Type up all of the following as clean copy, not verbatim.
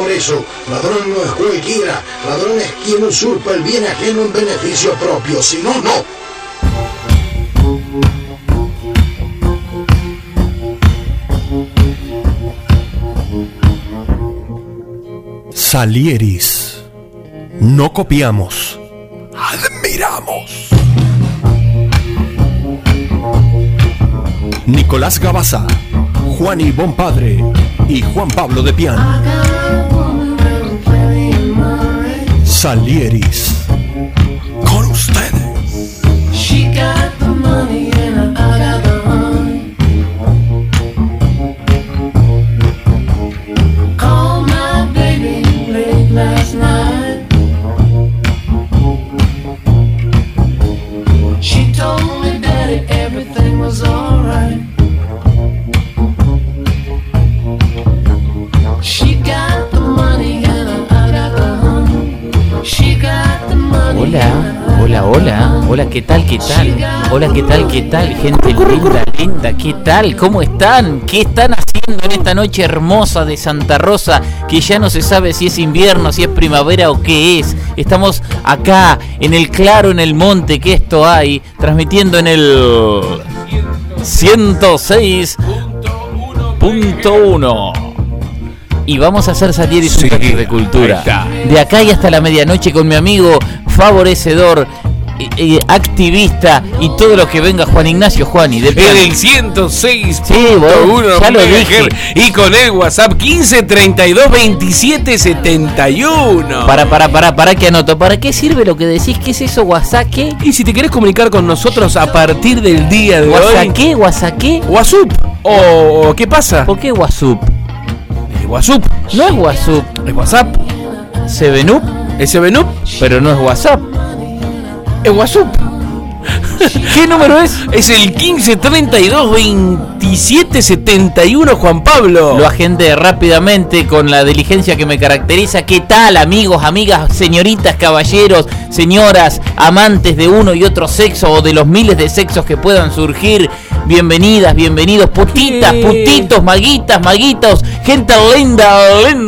por eso, ladrón no es cualquiera, ladrón es quien usurpa el bien ajeno en beneficio propio, si no, no. Salieris. No copiamos, admiramos. Nicolás Gabasa, Juan y Bonpadre y Juan Pablo de Pian. Salieris. Con ustedes. Last night, she told me, Daddy, everything was alright. She got the money and I got the honey. She got the money. Hola, ¿qué tal? Hola, ¿qué tal? Gente linda, ¿qué tal? ¿Cómo están? ¿Qué están haciendo en esta noche hermosa de Santa Rosa? Que ya no se sabe si es invierno, si es primavera o qué es. Estamos acá, en el claro, en el monte, que esto hay, transmitiendo en el 106.1. Y vamos a hacer Salieris un cacho de cultura. De acá y hasta la medianoche con mi amigo favorecedor, activista y todo lo que venga, Juan Ignacio Juani del en el 106.1, sí, bueno, ya lo dije. Y con el WhatsApp 15 32 27 71. Para que anoto. ¿Para qué sirve lo que decís? ¿Qué es eso, WhatsApp? ¿Qué? Y si te querés comunicar con nosotros a partir del día de hoy, ¿qué? ¿WhatsApp? ¿WhatsApp? ¿O qué pasa? ¿Por qué WhatsApp? ¿WhatsApp? No es WhatsApp. ¿Es WhatsApp? ¿Sevenup? ¿Es Sevenup? Pero no es WhatsApp. ¿Es WhatsApp? ¿Qué número es? Es el 15 32 27 71, Juan Pablo. Lo agendé rápidamente con la diligencia que me caracteriza. ¿Qué tal, amigos, amigas, señoritas, caballeros, señoras, amantes de uno y otro sexo o de los miles de sexos que puedan surgir? Bienvenidas, bienvenidos, putitas, putitos, maguitos, gente linda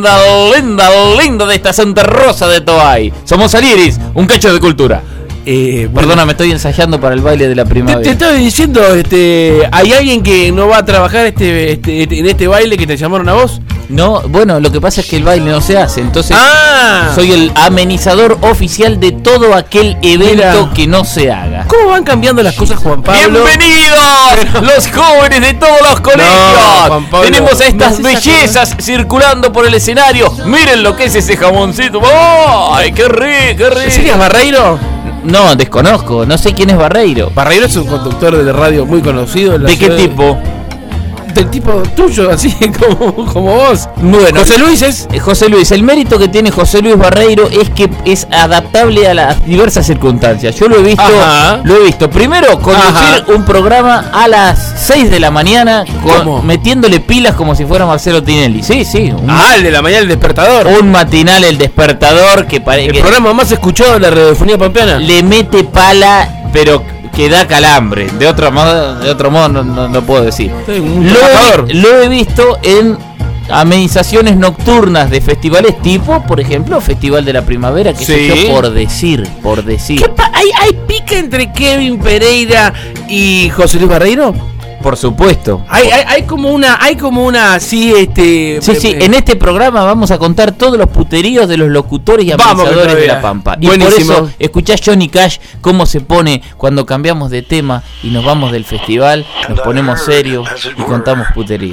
de esta Santa Rosa de Toay. Somos Salieris, un cacho de cultura. Perdona, me estoy ensayando para el baile de la primavera. Te estaba diciendo, ¿hay alguien que no va a trabajar en este baile que te llamaron a vos? No, bueno, lo que pasa es que el baile no se hace, entonces soy el amenizador oficial de todo aquel evento que no se haga. ¿Cómo van cambiando las cosas, Juan Pablo? ¡Bienvenidos los jóvenes de todos los colegios! No, tenemos a estas bellezas circulando por el escenario. Miren lo que es ese jamoncito. ¡Ay, qué rico! ¿Serías Barreiro? No, desconozco, no sé quién es Barreiro. Barreiro es un conductor de radio muy conocido en la ¿De qué tipo? Del tipo tuyo, así como vos. Bueno, José Luis es. José Luis, el mérito que tiene José Luis Barreiro es que es adaptable a las diversas circunstancias. Yo lo he visto primero conducir un programa a las 6 de la mañana metiéndole pilas como si fuera Marcelo Tinelli. Sí. El de la mañana, el despertador. Un matinal, el despertador, que parece el programa más escuchado de la radiofonía pampeana. Le mete pala, pero que da calambre. De otro modo no puedo decir. Lo he visto en amenizaciones nocturnas de festivales tipo, por ejemplo, Festival de la Primavera, que sé yo, por decir. ¿Hay pica entre Kevin Pereira y José Luis Barreiro? Por supuesto. Hay como una sí, en este programa vamos a contar todos los puteríos de los locutores y amenizadores de La Pampa. Y buenísimo. Por eso escuchás Johnny Cash cómo se pone cuando cambiamos de tema y nos vamos del festival, nos ponemos serios y contamos puteríos.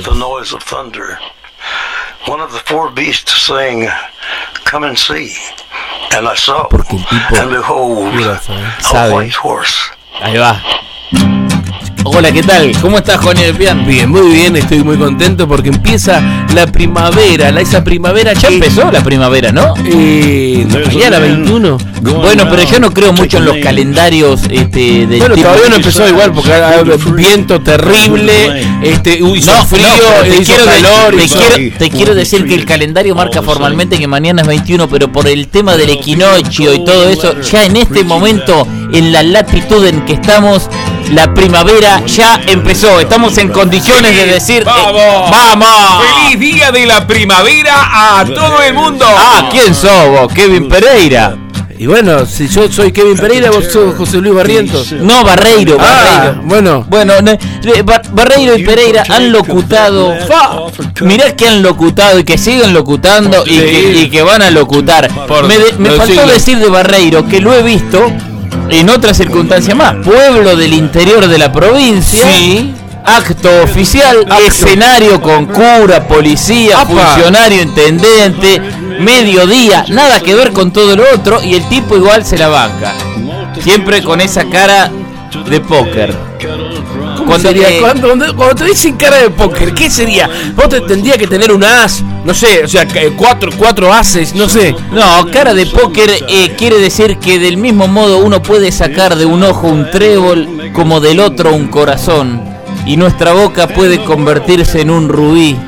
One of the four beasts saying, "Come and see." And I saw, porque el tipo and behold, sabe. A white horse. Ahí va. Hola, ¿qué tal? ¿Cómo estás, Juan del Pian? Bien, muy bien, estoy muy contento porque empieza la primavera, esa primavera ya empezó la primavera, ¿no? Mañana 21. Bueno, pero yo no creo mucho en los calendarios del bueno, tipo. todavía no empezó igual porque hay viento terrible, hizo frío, te quiero decir que el calendario marca formalmente que mañana es 21, pero por el tema del equinoccio y todo eso, ya en este momento, en la latitud en que estamos, La primavera ya empezó. Estamos en condiciones de decir... ¡Vamos! ¡Feliz día de la primavera a todo el mundo! Ah, ¿quién sos vos? Kevin Pereira. Y bueno, si yo soy Kevin Pereira, vos sos José Luis Barrientos. No, Barreiro. Bueno. Barreiro y Pereira han locutado. Mirá que han locutado y que siguen locutando y que van a locutar. Me faltó decir de Barreiro que lo he visto en otra circunstancia más. Pueblo del interior de la provincia. Sí. Acto oficial, escenario con cura, policía, funcionario, intendente, mediodía, nada que ver con todo lo otro, y el tipo igual se la banca. Siempre con esa cara de póker. Cuando te dicen cara de póker, ¿qué sería? Vos tendrías que tener un as, no sé, o sea, cuatro ases, no sé. No, cara de póker quiere decir que del mismo modo uno puede sacar de un ojo un trébol como del otro un corazón. Y nuestra boca puede convertirse en un rubí,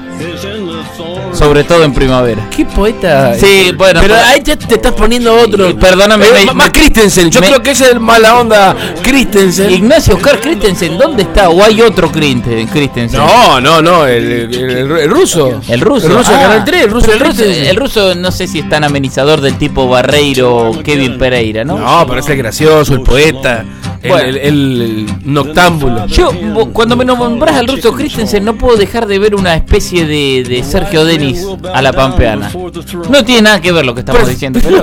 sobre todo en primavera. ¿Qué poeta? Sí, bueno. Pero ahí te estás poniendo otro. Perdóname. Más Christensen. Yo creo que ese es el mala onda Christensen. Ignacio Oscar Christensen, ¿dónde está? ¿O hay otro Christensen? No, el ruso. El ruso. El ruso de Canal 3, el ruso no sé si es tan amenizador del tipo Barreiro o Kevin Pereira, ¿no? No, pero es el gracioso, el poeta. Bueno, el noctámbulo. Yo, cuando me nombras al ruso Christensen, no puedo dejar de ver una especie de Sergio Denis a la pampeana. No tiene nada que ver lo que estamos diciendo. Pero,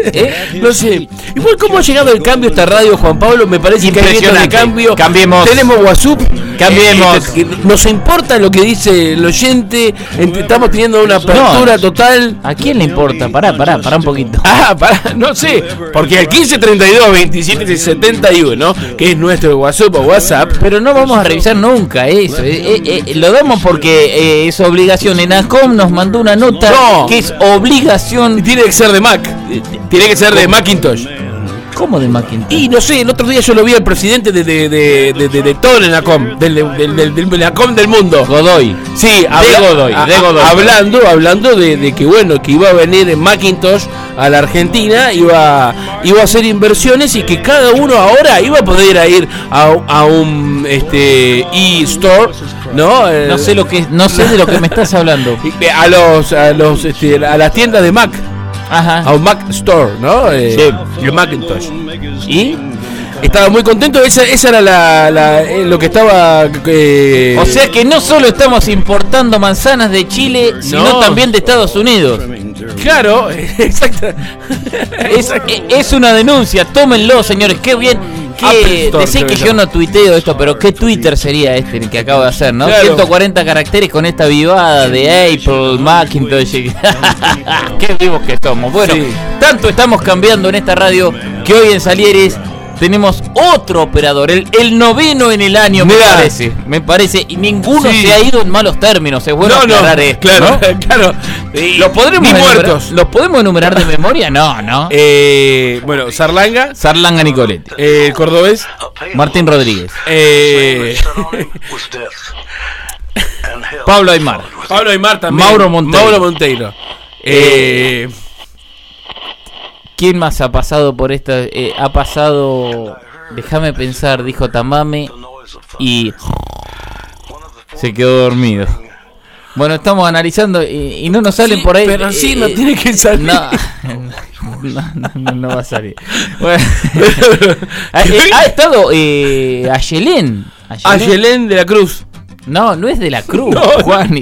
no sé. Igual, ¿cómo ha llegado el cambio a esta radio, Juan Pablo? Me parece que hay de cambio. Cambiemos. Tenemos WhatsApp. Cambiemos. Nos importa lo que dice el oyente. Estamos teniendo una apertura total. ¿A quién le importa? Pará un poquito. No sé. Porque al 1532 27 71, que es nuestro WhatsApp. Pero no vamos a revisar nunca eso. Lo damos porque es obligación. En ACOM nos mandó una nota que es obligación. Tiene que ser de Mac. Tiene que ser de Macintosh. ¿Cómo de Macintosh? Y no sé, el otro día yo lo vi al presidente de todo el ACOM, del ACOM del mundo. Godoy. Sí, Godoy. Hablando de que bueno, que iba a venir en Macintosh a la Argentina, iba a hacer inversiones y que cada uno ahora iba a poder ir a un e-store, ¿no? No sé de lo que me estás hablando. A las tiendas de Mac. Ajá. A un Mac Store, ¿no? Sí. El Macintosh. ¿Y? Estaba muy contento, esa era lo que estaba... O sea que no solo estamos importando manzanas de Chile, sino también de Estados Unidos. Claro, exacto. Es una denuncia, tómenlo, señores, qué bien. Decís que yo no tuiteo esto, pero ¿qué Twitter sería este el que acabo de hacer, no? Claro. 140 caracteres con esta vivada de Apple, Macintosh. Qué vivos que somos. Bueno, tanto estamos cambiando en esta radio que hoy en Salieres tenemos otro operador, el noveno en el año, me parece, y ninguno se ha ido en malos términos, es bueno aclarar esto, claro, ¿no? Claro. ¿Los podemos enumerar de memoria? No. Bueno, Sarlanga Nicoletti. El cordobés, Martín Rodríguez. Pablo Aymar también. Mauro Monteiro. ¿Quién más ha pasado por esta? Ha pasado... Déjame pensar, dijo Tamame y se quedó dormido. Bueno, estamos analizando y no nos salen por ahí. Pero sí, no tiene que salir. No va a salir. Bueno, ha estado Ayelén de la Cruz. No es de la Cruz, Juan.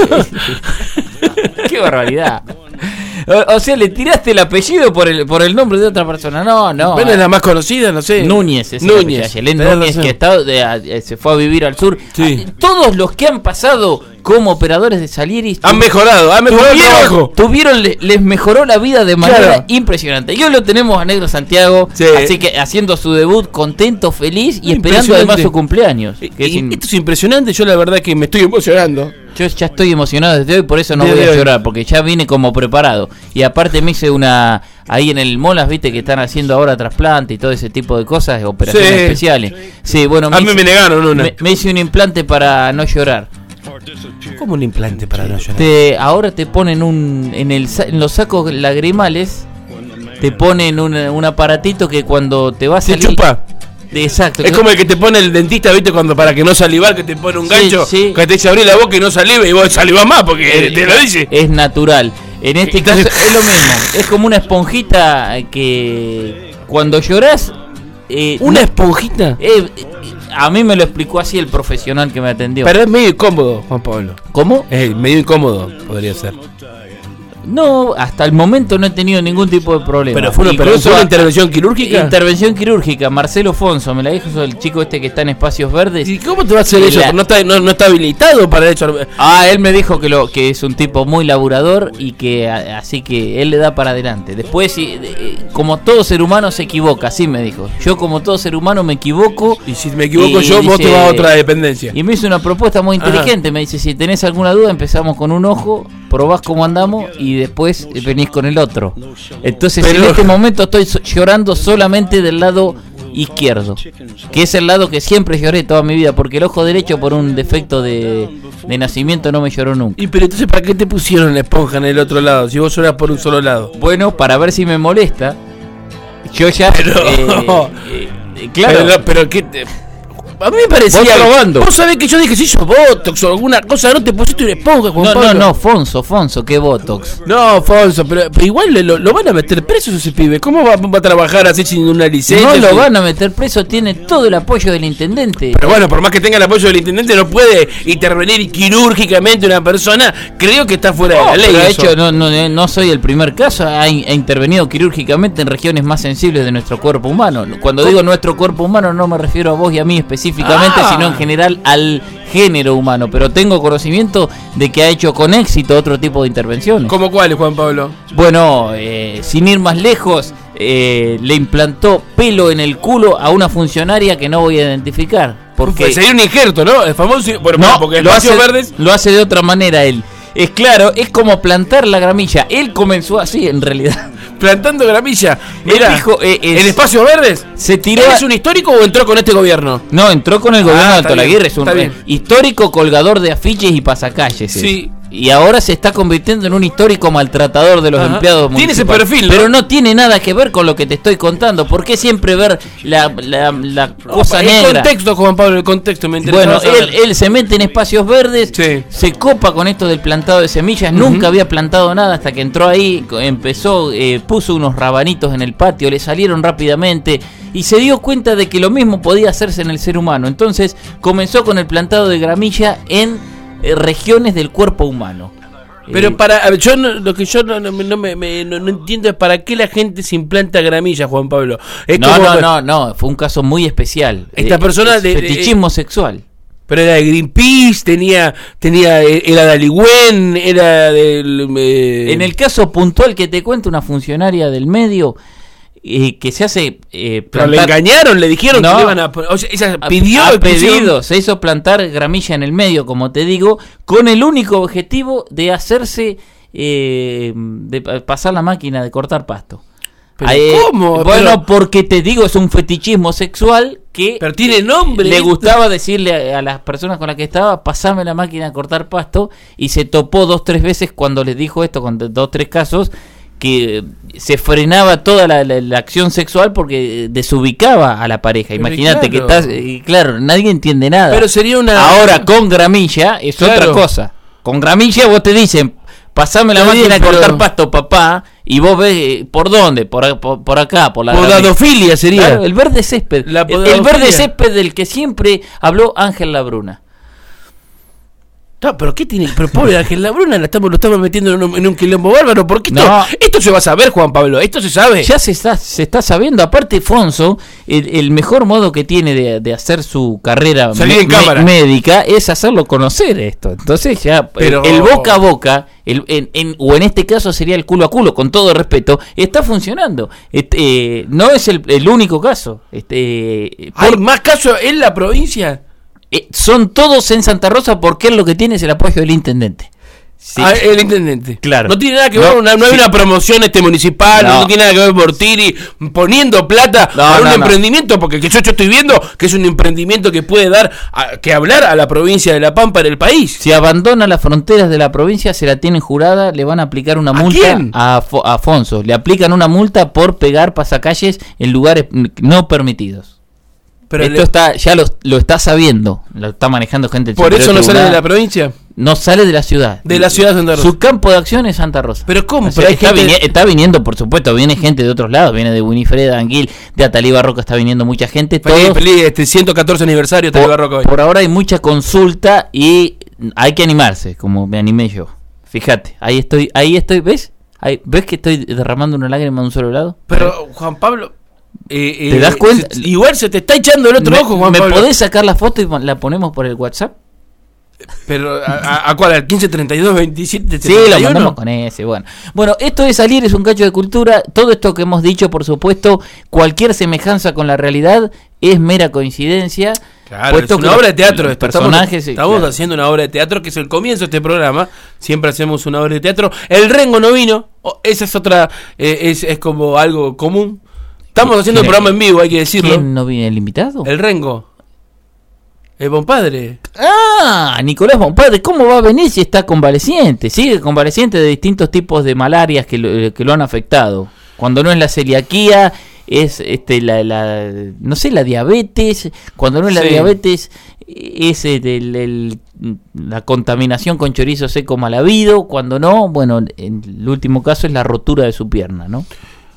Qué barbaridad. O sea, le tiraste el apellido por el nombre de otra persona. No. Bueno, es la más conocida, no sé. Núñez. Ayelén Núñez, que se fue a vivir al sur. Sí. Todos los que han pasado como operadores de Salieris han mejorado el trabajo. Les mejoró la vida de manera impresionante. Y hoy lo tenemos a Negro Santiago, así que haciendo su debut, contento, feliz y esperando además su cumpleaños. Esto es impresionante, yo la verdad que me estoy emocionando. Yo ya estoy emocionado desde hoy, por eso no voy a llorar, porque ya vine como preparado. Y aparte me hice ahí en el Molas, viste que están haciendo ahora trasplante y todo ese tipo de cosas, operaciones especiales. Sí, bueno, a mí me negaron una. Me hice un implante para no llorar. ¿Cómo un implante para no llorar? Ahora te ponen en los sacos lagrimales, te ponen un aparatito que cuando te va a salir... ¿Te chupa? Exacto. Es como el que te pone el dentista, ¿viste? Cuando para que no salivar, que te pone un gancho, sí. que te dice abrir la boca y no saliva y vos salivás más porque te lo dice. Es natural. En este caso es lo mismo. Es como una esponjita que cuando llorás... ¿Una esponjita? A mí me lo explicó así el profesional que me atendió. Pero es medio incómodo, Juan Pablo. ¿Cómo? Es medio incómodo, podría ser. No, hasta el momento no he tenido ningún tipo de problema. ¿Pero fue una intervención quirúrgica? Intervención quirúrgica, Marcelo Fonso, me la dijo el chico este que está en Espacios Verdes. ¿Y cómo te va a hacer eso? ¿No está habilitado para eso? Él me dijo que es un tipo muy laburador y que así que él le da para adelante. Después, como todo ser humano se equivoca, así me dijo. Yo como todo ser humano me equivoco. Y si me equivoco vos te vas a otra dependencia. Y me hizo una propuesta muy inteligente. Ajá. Me dice, si tenés alguna duda, empezamos con un ojo, probás cómo andamos y después venís con el otro. Entonces en este momento estoy llorando solamente del lado izquierdo, que es el lado que siempre lloré toda mi vida, porque el ojo derecho por un defecto de nacimiento no me lloró nunca. ¿Y pero entonces para qué te pusieron la esponja en el otro lado, si vos llorás por un solo lado? Bueno, para ver si me molesta. Yo ya... claro. Pero ¿qué te... A mí me parecía... Vos sabés que yo dije, si yo Botox o alguna cosa, no te pusiste una esponja, Juan Pablo. No, Fonso, ¿qué Botox? No, Fonso, pero igual lo van a meter preso ese pibe. ¿Cómo va a trabajar así sin una licencia? No lo van a meter preso, tiene todo el apoyo del intendente. Pero bueno, por más que tenga el apoyo del intendente, no puede intervenir quirúrgicamente una persona. Creo que está fuera de la ley. Pero de hecho, no soy el primer caso. Ha intervenido quirúrgicamente en regiones más sensibles de nuestro cuerpo humano. Cuando digo nuestro cuerpo humano, no me refiero a vos y a mí específicamente, sino en general al género humano, pero tengo conocimiento de que ha hecho con éxito otro tipo de intervenciones. ¿Cómo cuáles, Juan Pablo? Bueno, sin ir más lejos, le implantó pelo en el culo a una funcionaria que no voy a identificar. Porque sería un injerto, ¿no? El famoso... Bueno, no, porque lo hace de otra manera él. Es claro, es como plantar la gramilla. Él comenzó así, en realidad. Plantando gramilla. Mira, dijo, ¿en Espacios Verdes? Se tiró. ¿Es un histórico o entró con este gobierno? No, entró con el gobierno de Alto Laguirre. Es un histórico colgador de afiches y pasacalles. Sí. Y ahora se está convirtiendo en un histórico maltratador de los empleados municipales. Tiene ese perfil, ¿no? Pero no tiene nada que ver con lo que te estoy contando. ¿Por qué siempre ver la cosa negra? El contexto, Juan Pablo, el contexto me interesa. Bueno, él se mete en Espacios Verdes, se copa con esto del plantado de semillas. Nunca había plantado nada hasta que entró ahí, empezó, puso unos rabanitos en el patio, le salieron rápidamente y se dio cuenta de que lo mismo podía hacerse en el ser humano. Entonces comenzó con el plantado de gramilla en regiones del cuerpo humano. Pero lo que yo no entiendo es para qué la gente se implanta gramilla, Juan Pablo. No, fue un caso muy especial. Esta persona de fetichismo sexual. Pero era de Greenpeace, era de Aligüen, era del... En el caso puntual que te cuento, una funcionaria del medio que se hace plantar... Pero le engañaron, le dijeron que le iban a... O sea, ella pidió... Se hizo plantar gramilla en el medio, como te digo, con el único objetivo de hacerse... de pasar la máquina de cortar pasto. ¿Pero cómo? Bueno, porque te digo, es un fetichismo sexual que... Pero tiene nombre. Le gustaba decirle a las personas con las que estaba, pasame la máquina de cortar pasto, y se topó 2-3 veces cuando les dijo esto, con 2-3 casos, que se frenaba toda la acción sexual porque desubicaba a la pareja. Imagínate que estás... claro, nadie entiende nada. Pero sería una... Ahora, con gramilla es otra cosa. Con gramilla vos te dicen... Pasame la máquina de cortar pasto, papá, y vos ves, ¿por dónde? Por acá, por la... Podadofilia sería. Claro, el verde césped. El verde césped del que siempre habló Ángel Labruna. No, pero ¿qué tiene? Pero pobre Ángel Labruna, lo estamos metiendo en un quilombo bárbaro. ¿Por qué esto se va a saber, Juan Pablo? Esto se sabe. Ya se está sabiendo. Aparte, Fonso, el mejor modo que tiene de hacer su carrera médica es hacerlo conocer esto. Entonces ya, el boca a boca, o en este caso sería el culo a culo, con todo respeto, está funcionando. No es el único caso. ¿Hay más casos en la provincia? Son todos en Santa Rosa porque él lo que tiene es el apoyo del intendente. Sí. El intendente. Claro. No tiene nada que ver, no hay una promoción municipal, no tiene nada que ver Bortiri poniendo plata para un emprendimiento, porque yo estoy viendo que es un emprendimiento que puede dar que hablar a la provincia de La Pampa en el país. Si abandona las fronteras de la provincia, se la tienen jurada, le van a aplicar una multa a Afonso. Le aplican una multa por pegar pasacalles en lugares no permitidos. Pero esto está, ya lo está sabiendo, lo está manejando gente del ¿Por eso Superior no sale de Tribunal. la provincia? No sale de la ciudad. De la ciudad de Santa Rosa. Su campo de acción es Santa Rosa. ¿Pero cómo? O sea, Pero hay está viniendo, por supuesto, viene gente de otros lados, viene de Winifreda, Anguil, de Atalí Barroca está viniendo mucha gente. Feliz, 114 aniversario de Barroca hoy. Por ahora hay mucha consulta y hay que animarse, como me animé yo. Fíjate, ahí estoy, ¿ves? ¿Ves que estoy derramando una lágrima de un solo lado? Pero, Juan Pablo... ¿Te das cuenta? Igual se te está echando el otro ojo, Juan Pablo. ¿Me podés sacar la foto y la ponemos por el WhatsApp? Pero, ¿a cuál? ¿Al 15 32 27 Sí, lo mandamos con ese. Bueno, esto de salir es un cacho de cultura. Todo esto que hemos dicho, por supuesto, cualquier semejanza con la realidad es mera coincidencia. Claro, es una obra de teatro. Personajes, estamos haciendo una obra de teatro que es el comienzo de este programa. Siempre hacemos una obra de teatro. El Rengo no vino. Esa es otra. Es como algo común. Estamos haciendo el programa en vivo, hay que decirlo. ¿Quién no viene el invitado? El Rengo. El Bonpadre. Ah, Nicolás Bonpadre, ¿cómo va a venir si está convaleciente? Sigue convaleciente de distintos tipos de malarias que lo han afectado. Cuando no es la celiaquía, es la diabetes. Cuando no es la diabetes, es la contaminación con chorizo seco mal habido. Cuando no, bueno, en el último caso es la rotura de su pierna, ¿no?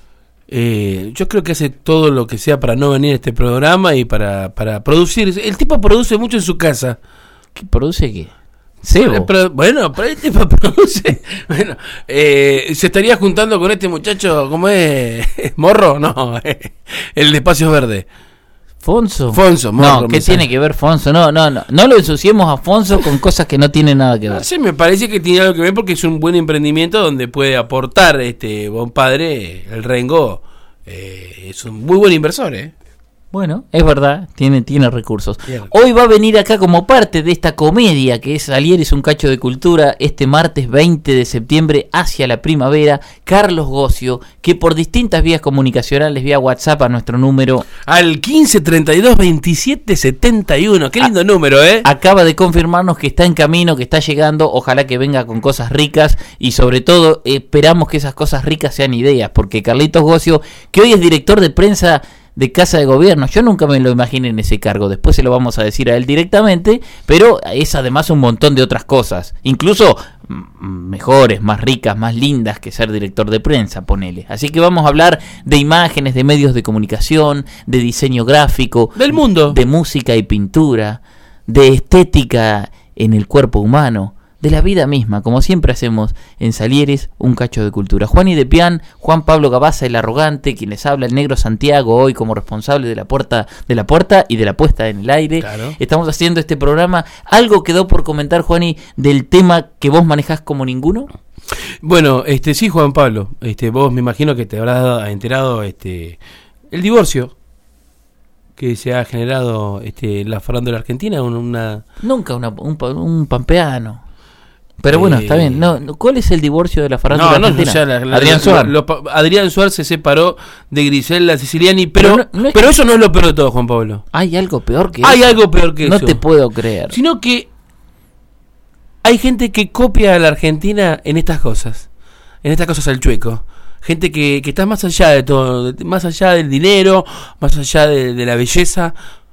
Yo creo que hace todo lo que sea para no venir a este programa y para producir. El tipo produce mucho en su casa. ¿Qué produce qué? Cebo. Pero el tipo produce. Bueno, se estaría juntando con este muchacho, ¿cómo es? ¿Morro? No, el de Espacios Verdes. Fonso, Morro. No, ¿qué tiene que ver Fonso? No lo ensuciemos a Fonso con cosas que no tienen nada que ver. No sé, me parece que tiene algo que ver porque es un buen emprendimiento donde puede aportar Bonpadre, el Rengo, es un muy buen inversor, Bueno, es verdad, tiene recursos. Bien. Hoy va a venir acá como parte de esta comedia que es Salier es un cacho de cultura, este martes 20 de septiembre hacia la primavera, Carlos Gocio, que por distintas vías comunicacionales, vía WhatsApp a nuestro número... Al 15 32 27 71, qué lindo número, Acaba de confirmarnos que está en camino, que está llegando, ojalá que venga con cosas ricas y sobre todo esperamos que esas cosas ricas sean ideas, porque Carlitos Gocio, que hoy es director de prensa de Casa de Gobierno, yo nunca me lo imaginé en ese cargo, después se lo vamos a decir a él directamente, pero es además un montón de otras cosas, incluso mejores, más ricas, más lindas que ser director de prensa, ponele. Así que vamos a hablar de imágenes, de medios de comunicación, de diseño gráfico, del mundo, de música y pintura, de estética en el cuerpo humano, de la vida misma, como siempre hacemos en Salieres, un cacho de cultura. Juan y de Pian, Juan Pablo Gabaza, el arrogante, quien les habla, el negro Santiago, hoy como responsable de la puerta y de la puesta en el aire. Claro. Estamos haciendo este programa. ¿Algo quedó por comentar, Juani, del tema que vos manejás como ninguno? Bueno, sí, Juan Pablo, vos me imagino que te habrás enterado, el divorcio que se ha generado la farándula argentina, Nunca un pampeano. Pero bueno, está bien. ¿Cuál es el divorcio de la farándula argentina? Adrián Suárez. Adrián Suárez se separó de Griselda Siciliani, pero eso no es lo peor de todo, Juan Pablo. Hay algo peor que Hay eso. algo peor que eso. No te puedo creer. Sino que hay gente que copia a la Argentina en estas cosas al chueco. Gente que está más allá de todo, más allá del dinero, más allá de la belleza,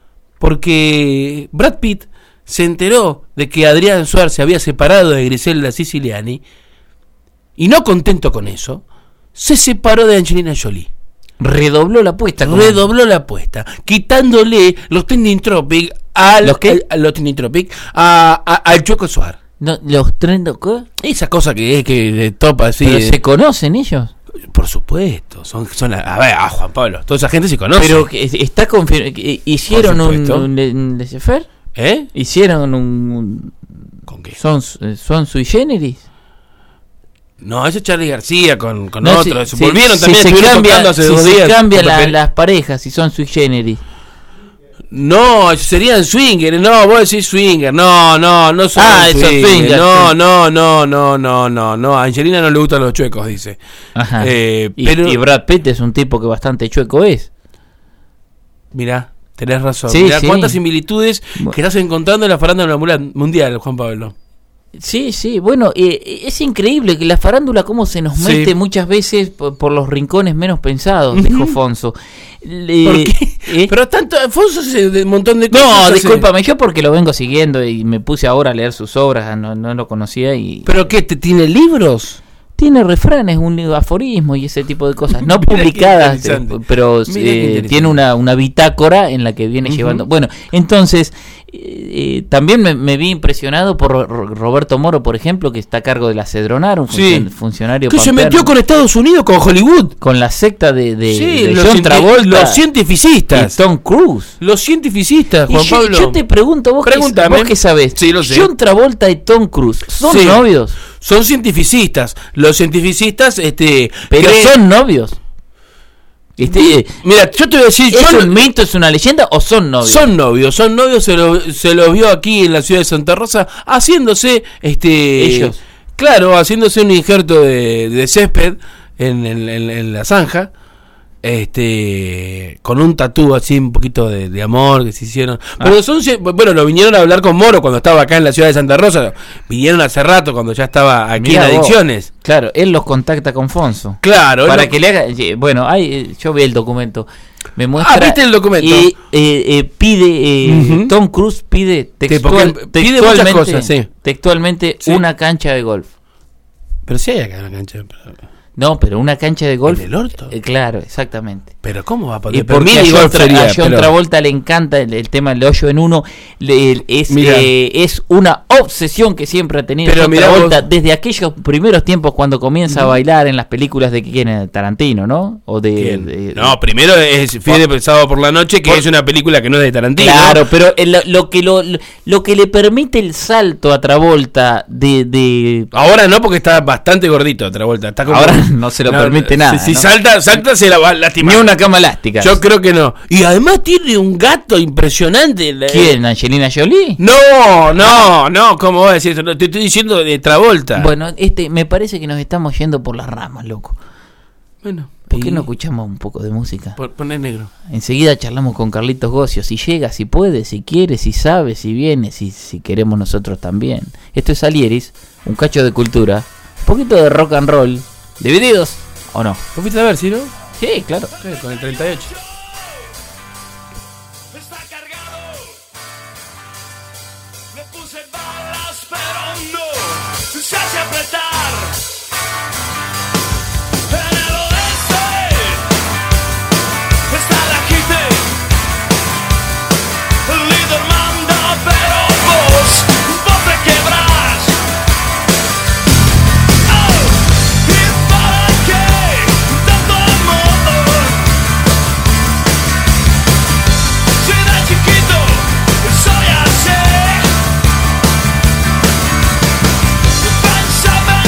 porque Brad Pitt se enteró de que Adrián Suárez se había separado de Griselda Siciliani y no contento con eso, se separó de Angelina Jolie. Redobló la apuesta. Quitándole los trending topic al Chueco Suárez. No, los trending ¿qué? Esa cosa que topa así. ¿Pero se conocen ellos? Por supuesto, son Juan Pablo, toda esa gente se conoce. Pero que está hicieron un laissez-faire. Hicieron un ¿con qué? Son sui generis. No, ese es Charly García con No, otro. si volvieron también. se cambian, hace 2 días. Se cambian las parejas si son sui generis. No, serían swinger. No, vos decís swinger. No son swinger. No. A Angelina no le gustan los chuecos, dice. Ajá. Pero y Brad Pitt es un tipo que bastante chueco es. Mirá, tenés razón. Sí, Mirá sí. cuántas similitudes que estás encontrando en la farándula mundial, Juan Pablo. Sí, bueno, es increíble que la farándula cómo se nos mete muchas veces por los rincones menos pensados, dijo Fonso. ¿Por qué? Pero tanto, Fonso hace un montón de cosas. No, discúlpame, yo porque lo vengo siguiendo y me puse ahora a leer sus obras, no lo conocía y... ¿Pero qué, tiene libros? Tiene refranes, un aforismo y ese tipo de cosas, no publicadas, pero tiene una bitácora en la que viene llevando. Bueno, entonces, también me vi impresionado por Roberto Moro, por ejemplo, que está a cargo de la Cedronar, un funcionario que pampeano, se metió con Estados Unidos, con Hollywood. Con la secta de los John Travolta. Los cientificistas. Y Tom Cruise. Los cientificistas, Juan Pablo. Yo te pregunto, vos qué sabés. Sí, lo sé. John Travolta y Tom Cruise, ¿son novios? Son cientificistas. Los cientificistas, pero son novios. Mira, yo te voy a decir, ¿es un mito, es una leyenda o son novios? Son novios, se los vio aquí en la ciudad de Santa Rosa haciéndose ellos. Claro, haciéndose un injerto de césped en la zanja. Con un tatú así, un poquito de amor que se hicieron. Pero lo vinieron a hablar con Moro cuando estaba acá en la ciudad de Santa Rosa. Vinieron hace rato cuando ya estaba aquí en Adicciones. Claro, él los contacta con Fonso. Claro. Para que le haga... Bueno, yo vi el documento. Me muestra... ¿viste el documento? Y pide... Tom Cruise pide pide muchas cosas, sí. Textualmente una cancha de golf. Pero sí hay acá una cancha. No, pero una cancha de golf. ¿En el orto? Claro, exactamente. Pero ¿cómo va a poder? Porque a John Travolta le encanta el tema del hoyo en uno. Es una obsesión que siempre ha tenido John Travolta desde aquellos primeros tiempos cuando comienza a bailar en las películas de quién es Tarantino, ¿no? O no, primero es Fiebre del Sábado por la Noche, que es una película que no es de Tarantino. Claro, pero lo que le permite el salto a Travolta de ahora no, porque está bastante gordito Travolta. Está como... Ahora no se lo permite nada. Si salta se la va a lastimar. Ni una cama elástica. Yo creo que no. Y además tiene un gato impresionante. ¿Quién? ¿Angelina Jolie? No, ¿cómo vas a decir eso? Te estoy diciendo de Travolta. Bueno, me parece que nos estamos yendo por las ramas, loco. Bueno. ¿Por qué no escuchamos un poco de música? Poné negro. Enseguida charlamos con Carlitos Gocio. Si llega, si puede, si quiere, si sabe, si viene, si queremos nosotros también. Esto es Alieris, un cacho de cultura, un poquito de rock and roll. ¿Divididos o no? ¿Vos fuiste a ver, sí, no? Sí, claro. Sí, con el 38. Está cargado. Le puse balas, pero no se hace apretar. En el oeste está la gente. El líder manda, pero vos te quebrás. Soy así. Pensaba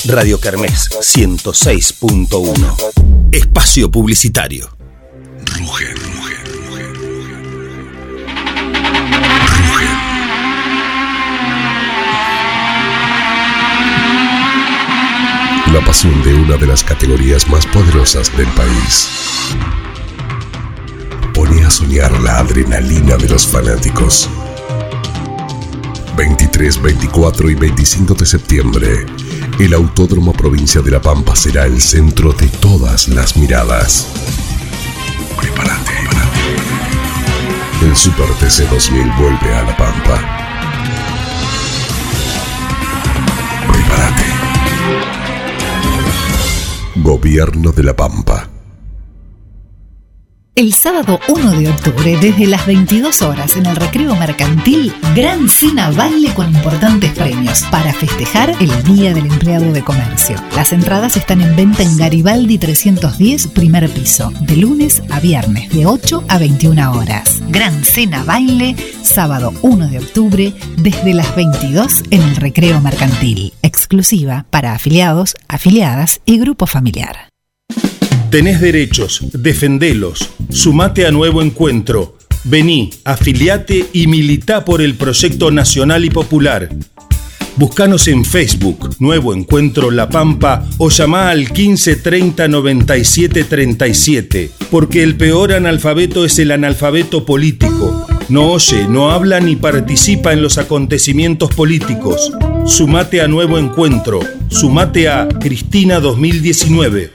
Radio Kermés 106.1. Espacio publicitario. Ruge. La pasión de una de las categorías más poderosas del país pone a soñar la adrenalina de los fanáticos. 23, 24 y 25 de septiembre, el Autódromo Provincia de La Pampa será el centro de todas las miradas. Prepárate. El Super TC 2000 vuelve a La Pampa. Prepárate. Gobierno de La Pampa. El sábado 1 de octubre, desde las 22 horas en el Recreo Mercantil, gran cena baile con importantes premios para festejar el Día del Empleado de Comercio. Las entradas están en venta en Garibaldi 310, primer piso, de lunes a viernes, de 8 a 21 horas. Gran cena baile, sábado 1 de octubre, desde las 22 en el Recreo Mercantil. Exclusiva para afiliados, afiliadas y grupo familiar. Tenés derechos, defendelos. Sumate a Nuevo Encuentro. Vení, afiliate y militá por el proyecto nacional y popular. Buscanos en Facebook, Nuevo Encuentro La Pampa, o llamá al 15 30 97 37, porque el peor analfabeto es el analfabeto político. No oye, no habla ni participa en los acontecimientos políticos. Sumate a Nuevo Encuentro. Sumate a Cristina 2019.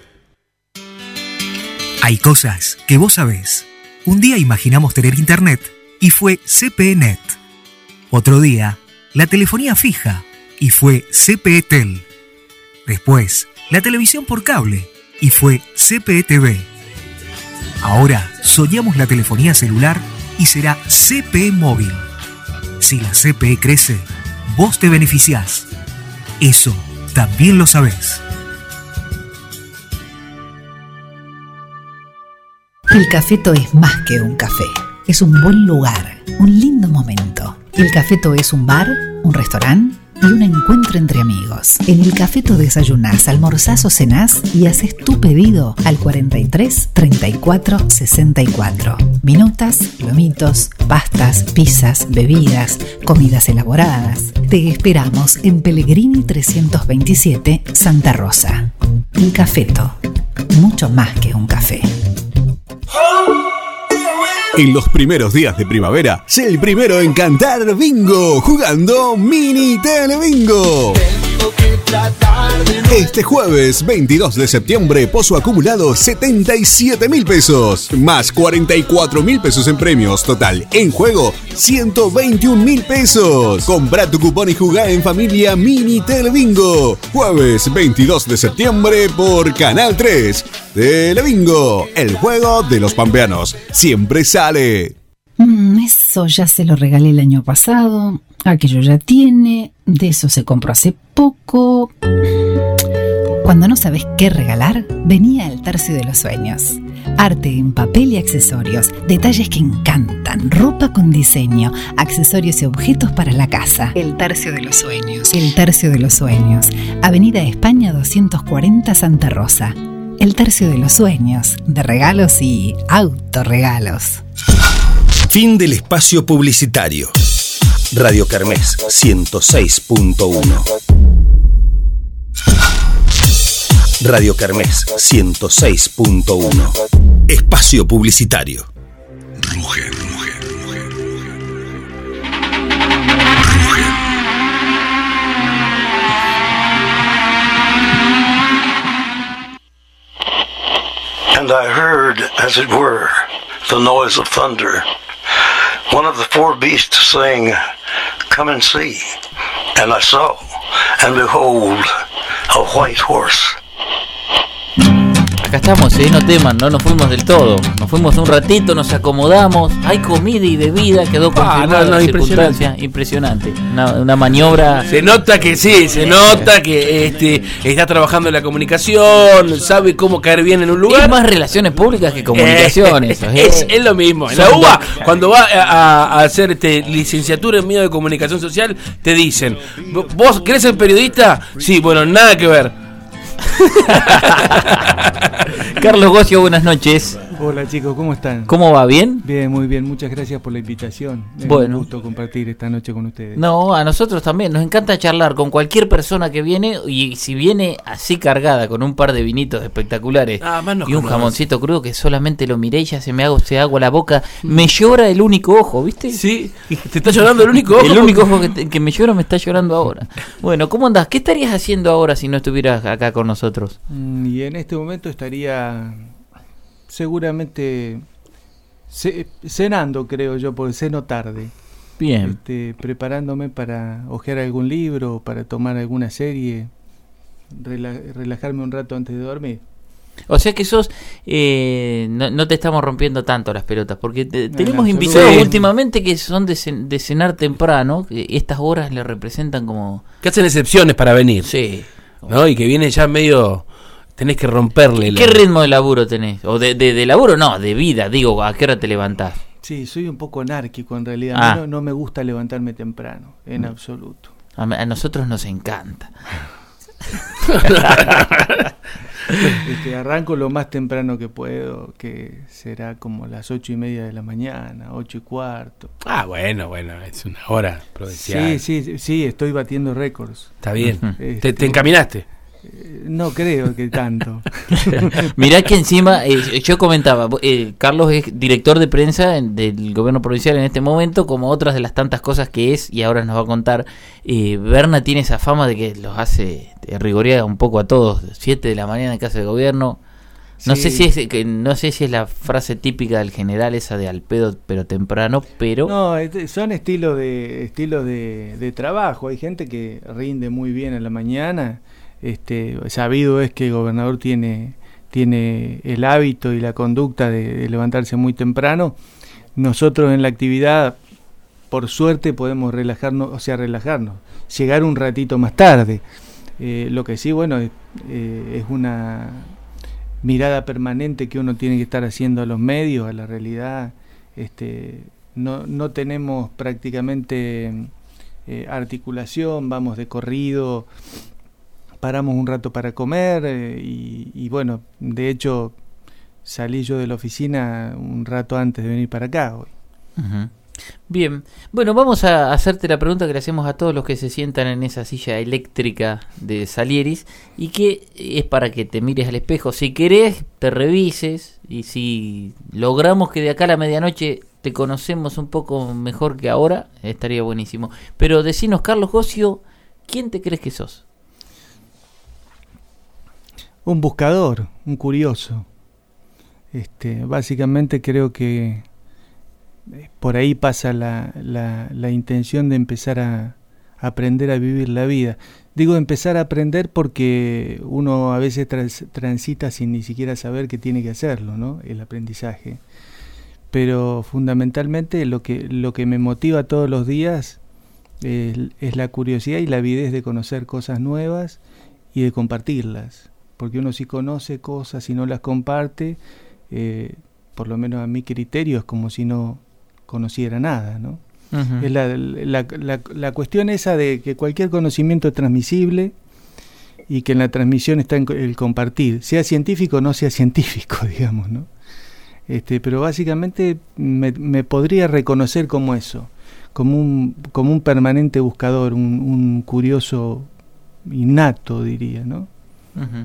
Hay cosas que vos sabés. Un día imaginamos tener internet y fue CPE-Net. Otro día, la telefonía fija y fue CPE-Tel. Después, la televisión por cable y fue CPE-TV. Ahora soñamos la telefonía celular y será CPE Móvil. Si la CPE crece, vos te beneficiás. Eso también lo sabés. El Cafeto es más que un café. Es un buen lugar, un lindo momento. El Cafeto es un bar, un restaurante y un encuentro entre amigos. En el Cafeto desayunás, almorzás o cenás y haces tu pedido al 43 34 64. Minutas, lomitos, pastas, pizzas, bebidas, comidas elaboradas. Te esperamos en Pellegrini 327, Santa Rosa. El Cafeto, mucho más que un café. En los primeros días de primavera, sé el primero en cantar bingo, jugando Mini Telebingo. Este jueves 22 de septiembre, pozo acumulado 77.000 pesos, más 44.000 pesos en premios, total en juego 121.000 pesos. Compra tu cupón y jugá en familia Mini Telebingo. Jueves 22 de septiembre por Canal 3. Telebingo, el juego de los pampeanos, siempre sale. Eso ya se lo regalé el año pasado. Aquello ya tiene. De eso se compró hace poco. Cuando no sabes qué regalar, venía al Tercio de los Sueños. Arte en papel y accesorios, detalles que encantan, ropa con diseño, accesorios y objetos para la casa. El Tercio de los Sueños. El Tercio de los Sueños. Avenida España 240, Santa Rosa. El Tercio de los Sueños, de regalos y autorregalos. Fin del espacio publicitario. Radio Kermés 106.1. Radio Kermés 106.1. Espacio publicitario. Ruge. And I heard, as it were, the noise of thunder. One of the four beasts saying, "Come and see." And I saw, and behold, a white horse. Acá estamos, no teman, no nos fuimos del todo. Nos fuimos un ratito, nos acomodamos. Hay comida y bebida, quedó confirmada la circunstancia. Impresionante. Una maniobra. Se nota que sí, se nota que está trabajando en la comunicación, sabe cómo caer bien en un lugar. Es más relaciones públicas que comunicaciones. Es lo mismo. En la UBA, cuando va a hacer licenciatura en medio de comunicación social, te dicen, ¿vos querés ser periodista? Sí, bueno, nada que ver. Carlos Gocio, buenas noches. Hola chicos, ¿cómo están? ¿Cómo va? ¿Bien? Bien, muy bien, muchas gracias por la invitación. Es un gusto compartir esta noche con ustedes. No, a nosotros también, nos encanta charlar con cualquier persona que viene, y si viene así cargada con un par de vinitos espectaculares y un jamoncito crudo que solamente lo miré y ya se me hago la boca, me llora el único ojo, ¿viste? Sí, te está llorando el único ojo. El único ojo que me llora me está llorando ahora. Bueno, ¿cómo andás? ¿Qué estarías haciendo ahora si no estuvieras acá con nosotros? Y en este momento estaría seguramente cenando, creo yo, porque ceno tarde. Bien. Preparándome para hojear algún libro, para tomar alguna serie, relajarme un rato antes de dormir. O sea que sos no te estamos rompiendo tanto las pelotas, porque tenemos invitados últimamente que son de cenar temprano, que estas horas le representan como... Que hacen excepciones para venir. Sí. ¿No? Y que viene ya medio... Tenés que romperle. ¿Qué ritmo de laburo tenés? O de laburo no, de vida, digo, ¿a qué hora te levantás? Sí, soy un poco anárquico en realidad. No me gusta levantarme temprano, en absoluto. A nosotros nos encanta. Arranco lo más temprano que puedo, que será como las 8:30 de la mañana, 8:15. Bueno, es una hora prudencial. Sí, estoy batiendo récords. Está bien. ¿Te encaminaste? No creo que tanto. Mirá que encima, yo comentaba, Carlos es director de prensa del gobierno provincial en este momento, como otras de las tantas cosas que es, y ahora nos va a contar. Berna tiene esa fama de que los hace, rigorea un poco a todos, 7 de la mañana en casa de gobierno. No sé si es la frase típica del general, esa de al pedo pero temprano, pero... No, son estilos de trabajo. Hay gente que rinde muy bien a la mañana. Sabido es que el gobernador tiene el hábito y la conducta de levantarse muy temprano. Nosotros en la actividad, por suerte, podemos relajarnos, llegar un ratito más tarde. Lo que sí, es una mirada permanente que uno tiene que estar haciendo a los medios, a la realidad. No tenemos prácticamente articulación, vamos de corrido. Paramos un rato para comer y bueno, de hecho salí yo de la oficina un rato antes de venir para acá hoy. Uh-huh. Bien, bueno, vamos a hacerte la pregunta que le hacemos a todos los que se sientan en esa silla eléctrica de Salieris, y que es para que te mires al espejo, si querés te revises, y si logramos que de acá a la medianoche te conocemos un poco mejor que ahora, estaría buenísimo. Pero decinos, Carlos Gocio, ¿quién te crees que sos? Un buscador, un curioso. Básicamente creo que por ahí pasa la intención de empezar a aprender a vivir la vida. Digo empezar a aprender porque uno a veces transita sin ni siquiera saber que tiene que hacerlo, ¿no? El aprendizaje. Pero fundamentalmente lo que me motiva todos los días es la curiosidad y la avidez de conocer cosas nuevas y de compartirlas. Porque uno si conoce cosas y no las comparte, por lo menos a mi criterio es como si no conociera nada, ¿no? Uh-huh. Es la cuestión esa de que cualquier conocimiento es transmisible y que en la transmisión está el compartir, sea científico o no sea científico, digamos, ¿no? Pero básicamente me podría reconocer como eso, como un permanente buscador, un curioso innato, diría, ¿no? Uh-huh.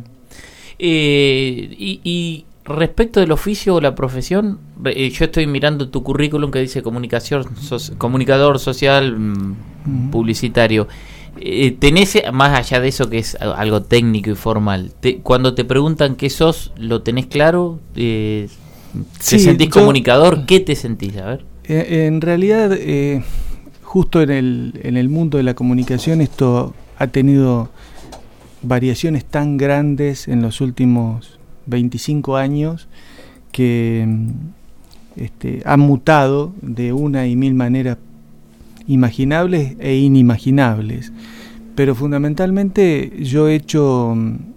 Y respecto del oficio o la profesión, yo estoy mirando tu currículum que dice comunicador social publicitario. ¿Tenés, más allá de eso que es algo técnico y formal, cuando te preguntan qué sos, lo tenés claro? ¿Te sentís comunicador? ¿Qué te sentís? A ver. En realidad, justo en el mundo de la comunicación, esto ha tenido variaciones tan grandes en los últimos 25 años que han mutado de una y mil maneras imaginables e inimaginables. Pero fundamentalmente yo he hecho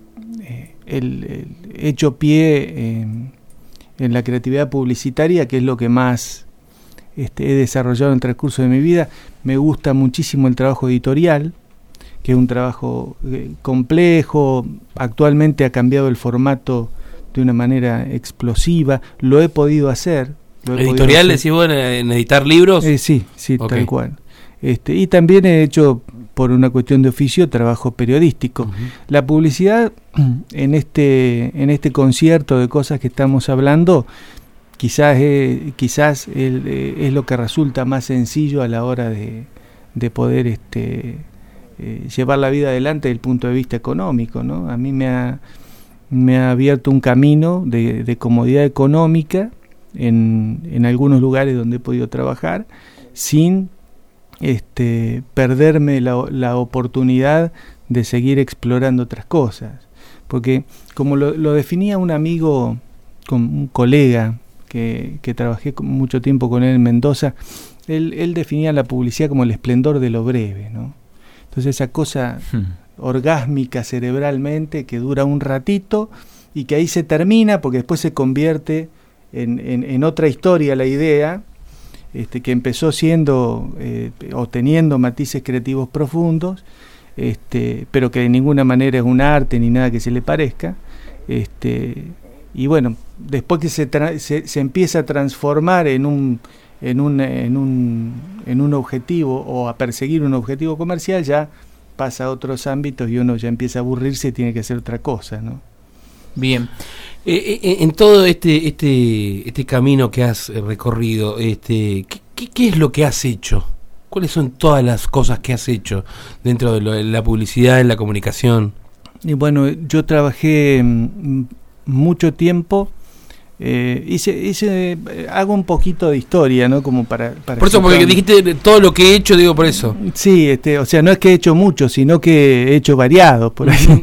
pie en la creatividad publicitaria, que es lo que más he desarrollado en el transcurso de mi vida. Me gusta muchísimo el trabajo editorial, que es un trabajo complejo. Actualmente ha cambiado el formato de una manera explosiva. Lo he podido hacer. ¿Editorial decís vos en editar libros? Sí, okay. Tal cual. Y también he hecho, por una cuestión de oficio, trabajo periodístico. Uh-huh. La publicidad, en este concierto de cosas que estamos hablando, quizás es lo que resulta más sencillo a la hora de poder llevar la vida adelante desde el punto de vista económico, ¿no? A mí me ha abierto un camino de comodidad económica en algunos lugares donde he podido trabajar, sin perderme la oportunidad de seguir explorando otras cosas. Porque, como lo definía un amigo, un colega que trabajé mucho tiempo con él en Mendoza, él definía la publicidad como el esplendor de lo breve, ¿no? Entonces esa cosa orgásmica cerebralmente que dura un ratito y que ahí se termina, porque después se convierte en otra historia la idea, que empezó siendo o teniendo matices creativos profundos, pero que de ninguna manera es un arte ni nada que se le parezca, y bueno, después que se empieza a transformar en un objetivo o a perseguir un objetivo comercial, ya pasa a otros ámbitos y uno ya empieza a aburrirse y tiene que hacer otra cosa, ¿no? Bien. En todo este camino que has recorrido, ¿qué es lo que has hecho? ¿Cuáles son todas las cosas que has hecho dentro de la publicidad, en la comunicación? Y bueno, yo trabajé mucho tiempo. Hago un poquito de historia, ¿no? Como para por eso, porque dijiste todo lo que he hecho, digo por eso. Sí, o sea, no es que he hecho mucho, sino que he hecho variado, por ahí.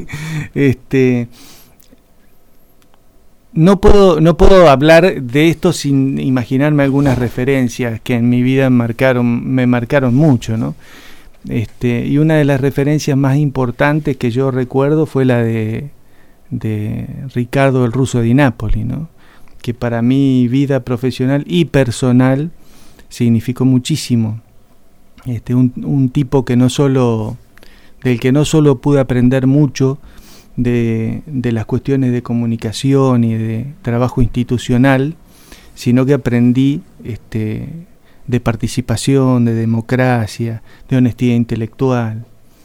No puedo hablar de esto sin imaginarme algunas referencias que en mi vida me marcaron mucho, ¿no? Y una de las referencias más importantes que yo recuerdo fue la de Ricardo el Ruso Di Napoli, ¿no? Que para mi vida profesional y personal significó muchísimo. Un tipo del que no solo pude aprender mucho de las cuestiones de comunicación y de trabajo institucional, sino que aprendí de participación, de democracia, de honestidad intelectual.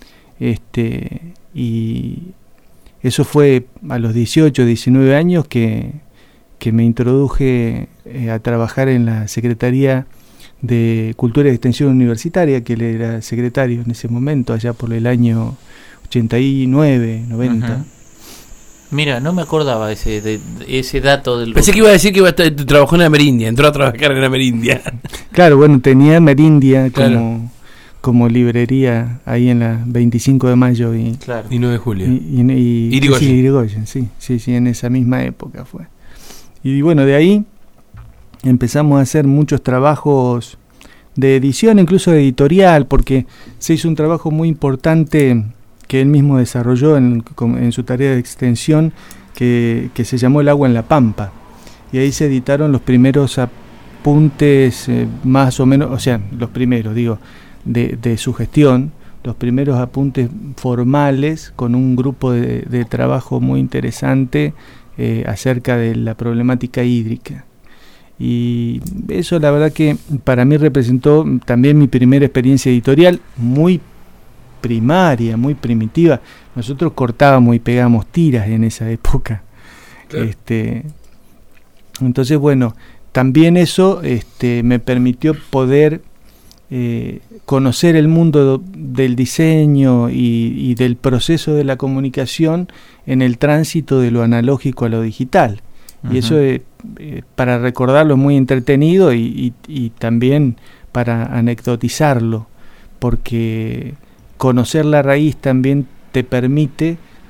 Y eso fue a los 18, 19 años que me introduje a trabajar en la Secretaría de Cultura y Extensión Universitaria, que él era secretario en ese momento, allá por el año 89, 90. Uh-huh. Mira, no me acordaba ese dato del... Pensé que iba a decir que trabajó en la Merindia, entró a trabajar en la Merindia. Claro, bueno, tenía Merindia como librería ahí en la 25 de mayo y 9 de julio. Y Irigoyen, sí, en esa misma época fue. Y bueno, de ahí empezamos a hacer muchos trabajos de edición, incluso editorial, porque se hizo un trabajo muy importante que él mismo desarrolló en su tarea de extensión, que se llamó El agua en la Pampa. Y ahí se editaron los primeros apuntes, más o menos, o sea, los primeros, digo, de su gestión, los primeros apuntes formales con un grupo de trabajo muy interesante acerca de la problemática hídrica. Y eso la verdad que para mí representó también mi primera experiencia editorial, muy primaria, muy primitiva. Nosotros cortábamos y pegábamos tiras en esa época. Claro. Entonces, bueno, también eso me permitió poder conocer el mundo del diseño y del proceso de la comunicación en el tránsito de lo analógico a lo digital. Uh-huh. Y eso para recordarlo es muy entretenido y también para anecdotizarlo, porque conocer la raíz también te permite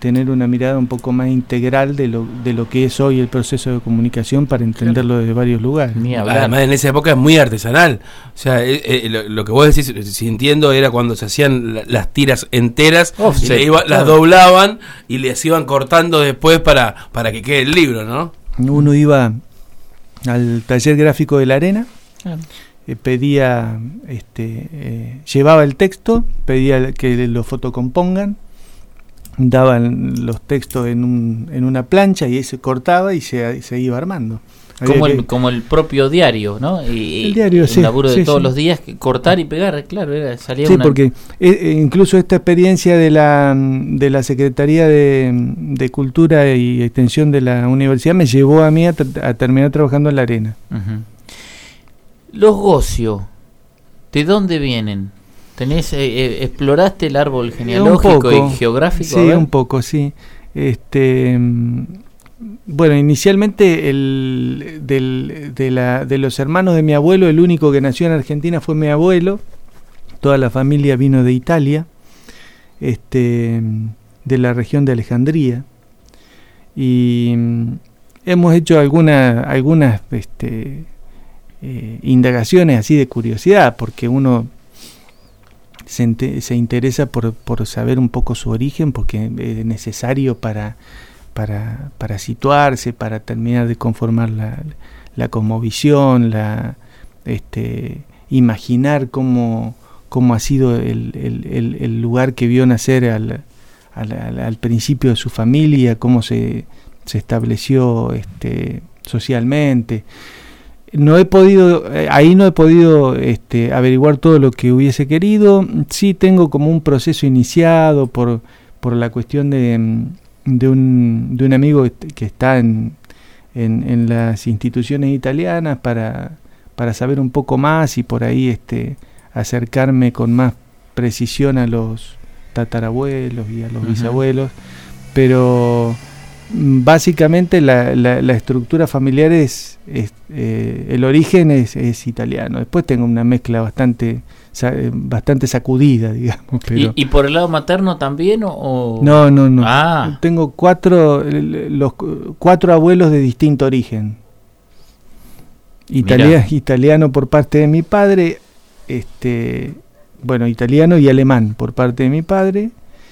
tener una mirada un poco más integral de lo que es hoy el proceso de comunicación para entenderlo desde varios lugares. Además, en esa época es muy artesanal. O sea, lo que vos decís, si entiendo, era cuando se hacían las tiras enteras, y las doblaban y les iban cortando después para que quede el libro, ¿no? Uno iba al taller gráfico de La Arena, pedía, llevaba el texto, pedía que lo fotocompongan, daban los textos en una plancha y ahí se cortaba y se iba armando. Como el propio diario, ¿no? El diario, el laburo de todos los días, cortar y pegar, claro, salía sí, porque incluso esta experiencia de la Secretaría de Cultura y Extensión de la Universidad me llevó a mí a terminar trabajando en La Arena. Uh-huh. Los Gocio, ¿de dónde vienen? ¿Exploraste el árbol genealógico y geográfico? Sí, un poco, sí. Bueno, inicialmente de los hermanos de mi abuelo, el único que nació en Argentina fue mi abuelo. Toda la familia vino de Italia, de la región de Alejandría. Y hemos hecho algunas indagaciones así de curiosidad, porque uno se interesa por saber un poco su origen, porque es necesario para situarse, para terminar de conformar la cosmovisión, imaginar cómo ha sido el lugar que vio nacer al principio de su familia, cómo se estableció socialmente. No he podido averiguar todo lo que hubiese querido. Sí tengo como un proceso iniciado por la cuestión de un amigo que está en las instituciones italianas para saber un poco más y por ahí acercarme con más precisión a los tatarabuelos y a los bisabuelos, pero básicamente la estructura familiar es el origen es italiano. Después tengo una mezcla bastante sacudida, digamos. Pero ¿Y por el lado materno también o...? No. Tengo los cuatro abuelos de distinto origen. Italiano por parte de mi padre, italiano y alemán por parte de mi padre,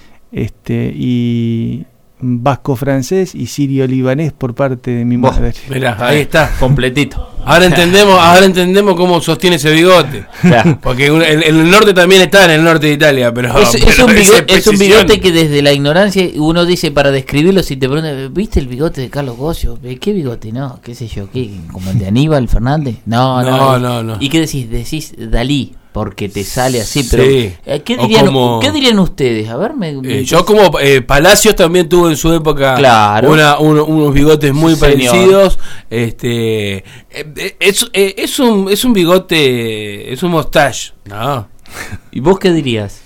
y vasco-francés y sirio-libanés por parte de mi madre. Mirá, ahí está, completito. Ahora entendemos cómo sostiene ese bigote. Claro. Porque el norte también está en el norte de Italia, pero es un bigote que desde la ignorancia uno dice, para describirlo, si te preguntan, ¿viste el bigote de Carlos Gocio? ¿Qué bigote? No, qué sé yo, ¿qué? ¿Como el de Aníbal Fernández? No. ¿Y qué decís? Decís Dalí, porque te sale así, pero sí. ¿Qué dirían ustedes? A ver, yo como Palacios también tuvo en su época, claro, unos bigotes muy parecidos. Es un bigote, es un mustache, ¿no? ¿Y vos qué dirías?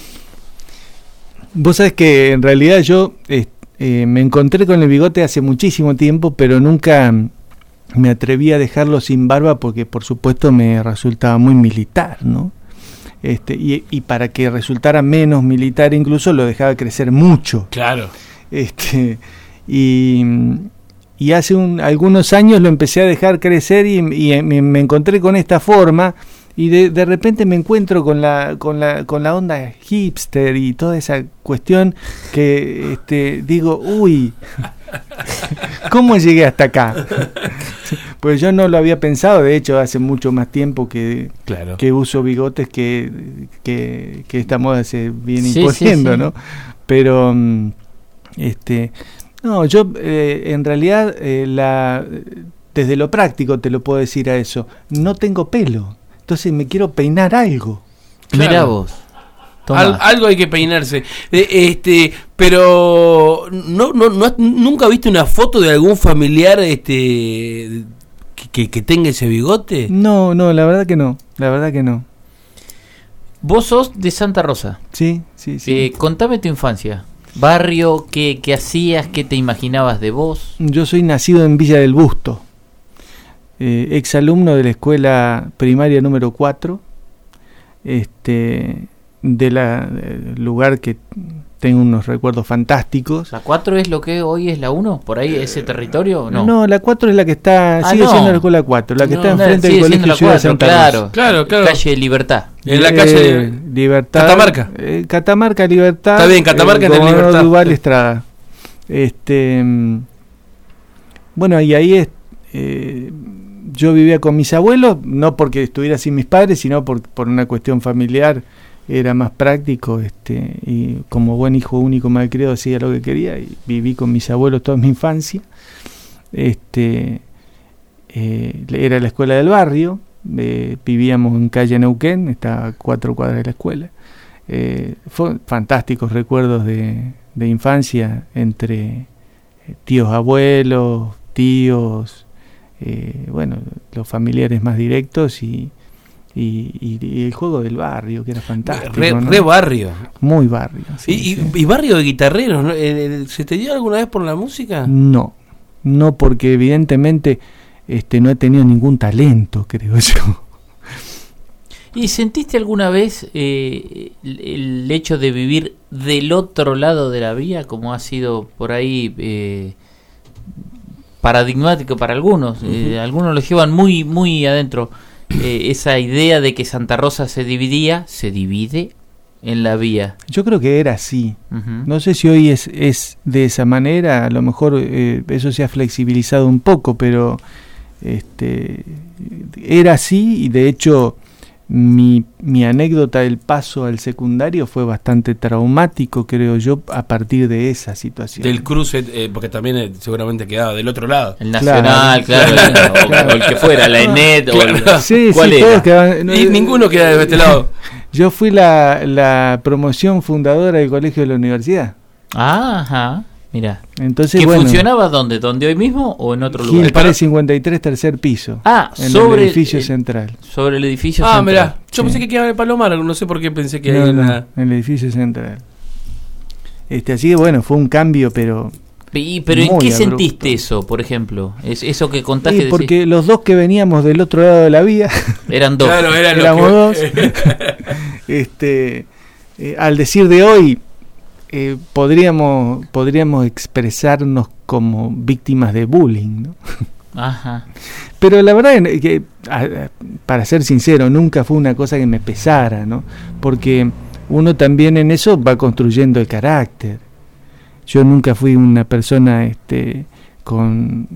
Vos sabés que en realidad yo me encontré con el bigote hace muchísimo tiempo, pero nunca me atreví a dejarlo sin barba porque por supuesto me resultaba muy militar, ¿no? Y para que resultara menos militar incluso lo dejaba crecer mucho. Claro. Y hace algunos años lo empecé a dejar crecer y me encontré con esta forma y de repente me encuentro con la onda hipster y toda esa cuestión que digo, uy, ¿cómo llegué hasta acá? Pues yo no lo había pensado, de hecho hace mucho más tiempo que uso bigotes que esta moda se viene imponiendo, sí. ¿No? Pero no, yo en realidad desde lo práctico te lo puedo decir a eso, no tengo pelo, entonces me quiero peinar algo. Claro. Mirá vos. Algo hay que peinarse. Pero ¿nunca viste una foto de algún familiar que tenga ese bigote? No, la verdad que no. Vos sos de Santa Rosa. Sí. Contame tu infancia. Barrio, ¿qué hacías? ¿Qué te imaginabas de vos? Yo soy nacido en Villa del Busto, exalumno de la escuela primaria número 4. del lugar que tengo unos recuerdos fantásticos. ¿La 4 es lo que hoy es la 1? ¿Por ahí ese territorio? No, la 4 es la que está, sigue siendo la escuela 4, la que está enfrente del colegio Ciudad de Santa Rosa. Claro. Calle Libertad. En la calle Libertad. Catamarca. Catamarca, Libertad. Está bien, Catamarca en el Libertad. Duval Estrada. Bueno, y ahí yo vivía con mis abuelos, no porque estuviera sin mis padres, sino por una cuestión familiar. Era más práctico, y como buen hijo único malcriado hacía lo que quería, y viví con mis abuelos toda mi infancia. Era la escuela del barrio, vivíamos en calle Neuquén, estaba a 4 cuadras de la escuela. Fue fantásticos recuerdos de infancia entre tíos, abuelos, tíos, bueno, los familiares más directos y el juego del barrio, que era fantástico. Re barrio. Muy barrio. Sí, y barrio de guitarreros, ¿no? ¿Se te dio alguna vez por la música? No, porque evidentemente no he tenido ningún talento, creo yo. ¿Y sentiste alguna vez el hecho de vivir del otro lado de la vía, como ha sido por ahí paradigmático para algunos? Algunos lo llevan muy, muy adentro. Esa idea de que Santa Rosa se divide en la vía. Yo creo que era así. No sé si hoy es de esa manera, a lo mejor eso se ha flexibilizado un poco, pero era así, y de hecho mi anécdota del paso al secundario fue bastante traumático, creo yo, a partir de esa situación. Del cruce, porque también seguramente quedaba del otro lado. El Nacional, claro. O el que fuera, la ENET, ¿cuál era? Todos quedaban, y ninguno queda de este lado. Yo fui la promoción fundadora del colegio de la universidad. Ajá. Mira, entonces, ¿que funcionaba dónde? ¿Dónde hoy mismo o en otro lugar? Gil Párez 53, tercer piso. En sobre el edificio central. Sobre el edificio central. Mirá, yo pensé que quedaba en el Palomar, no sé por qué pensé que en el edificio central. Así que bueno, fue un cambio, pero ¿en qué abrupto. Sentiste eso, por ejemplo? Eso que contaste. Porque los dos que veníamos del otro lado de la vía eran dos. Claro, éramos dos. Al decir de hoy, podríamos expresarnos como víctimas de bullying, ¿no? Ajá. Pero la verdad es que, para ser sincero, nunca fue una cosa que me pesara, ¿no? Porque uno también en eso va construyendo el carácter. Yo nunca fui una persona con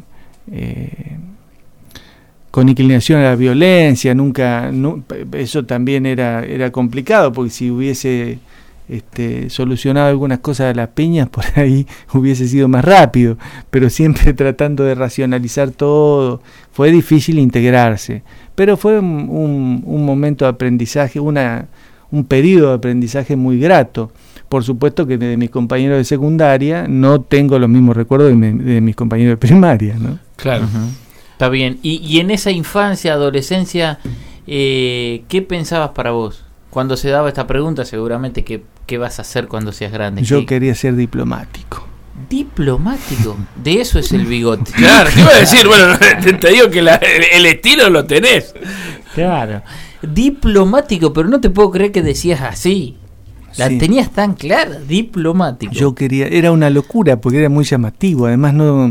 inclinación a la violencia, eso también era complicado, porque si hubiese solucionado algunas cosas a las piñas, por ahí hubiese sido más rápido, pero siempre tratando de racionalizar todo. Fue difícil integrarse, pero fue un momento de aprendizaje, un periodo de aprendizaje muy grato. Por supuesto que de mis compañeros de secundaria no tengo los mismos recuerdos de mis compañeros de primaria, ¿no? Claro. Está bien. Y en esa infancia, adolescencia, ¿qué pensabas para vos? Cuando se daba esta pregunta, seguramente, ¿qué vas a hacer cuando seas grande? Yo quería ser diplomático. ¿Diplomático? De eso es el bigote. Claro, te iba a decir, bueno, te digo que el estilo lo tenés. Claro. Diplomático, pero no te puedo creer que decías así. La tenías tan clara, diplomático. Yo quería, era una locura porque era muy llamativo, además no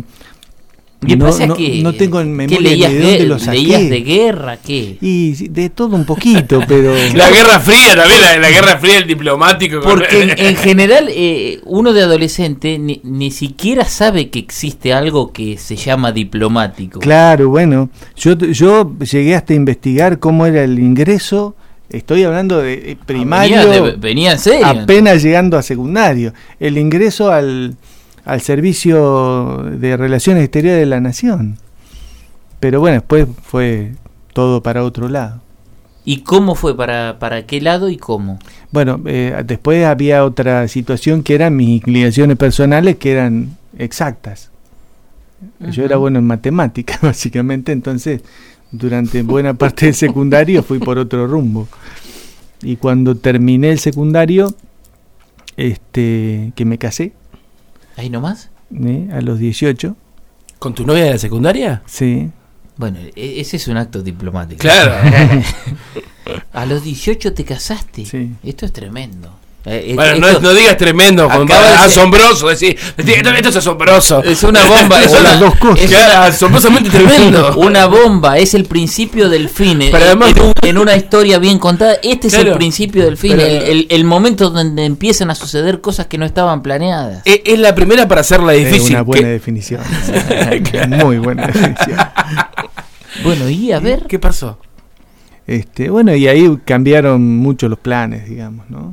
tengo en memoria ni de dónde lo saqué. ¿Leías de guerra? ¿Qué? Y de todo un poquito, pero... La Guerra Fría también, la Guerra Fría, el diplomático. Porque en general uno de adolescente ni siquiera sabe que existe algo que se llama diplomático. Claro, bueno, yo llegué hasta a investigar cómo era el ingreso. Estoy hablando de primario, venía en serio, apenas llegando a secundario. El ingreso al Servicio de Relaciones Exteriores de la Nación. Pero bueno, después fue todo para otro lado. ¿Y cómo fue? ¿Para qué lado y cómo? Bueno, después había otra situación que eran mis inclinaciones personales, que eran exactas. Yo era bueno en matemáticas, básicamente, entonces durante buena parte del secundario fui por otro rumbo. Y cuando terminé el secundario, que me casé. ¿Ahí nomás? A los 18. ¿Con tu novia de la secundaria? Sí. Bueno, ese es un acto diplomático. Claro. A los 18 te casaste. Sí. Esto es tremendo. Bueno, no digas tremendo, asombroso, decir, esto es asombroso. Es una bomba, es las dos cosas. Asombrosamente tremendo. Una bomba, es el principio del fin. Pero además, en una historia bien contada, este es el principio del fin, el momento donde empiezan a suceder cosas que no estaban planeadas. Es la primera para hacerla difícil. Es una buena definición. Muy buena definición. Bueno, y a ver, ¿qué pasó? Bueno, y ahí cambiaron mucho los planes, digamos, ¿no?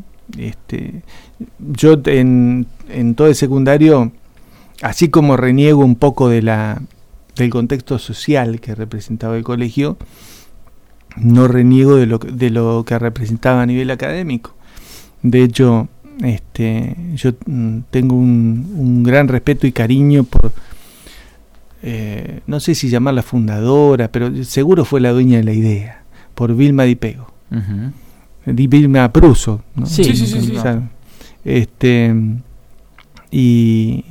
Yo en todo el secundario, así como reniego un poco del contexto social que representaba el colegio, no reniego de lo que representaba a nivel académico. De hecho, yo tengo un gran respeto y cariño por, no sé si llamarla fundadora, pero seguro fue la dueña de la idea, por Vilma Di Pego. uh-huh. Vilma Pruso, ¿no? Sí. Y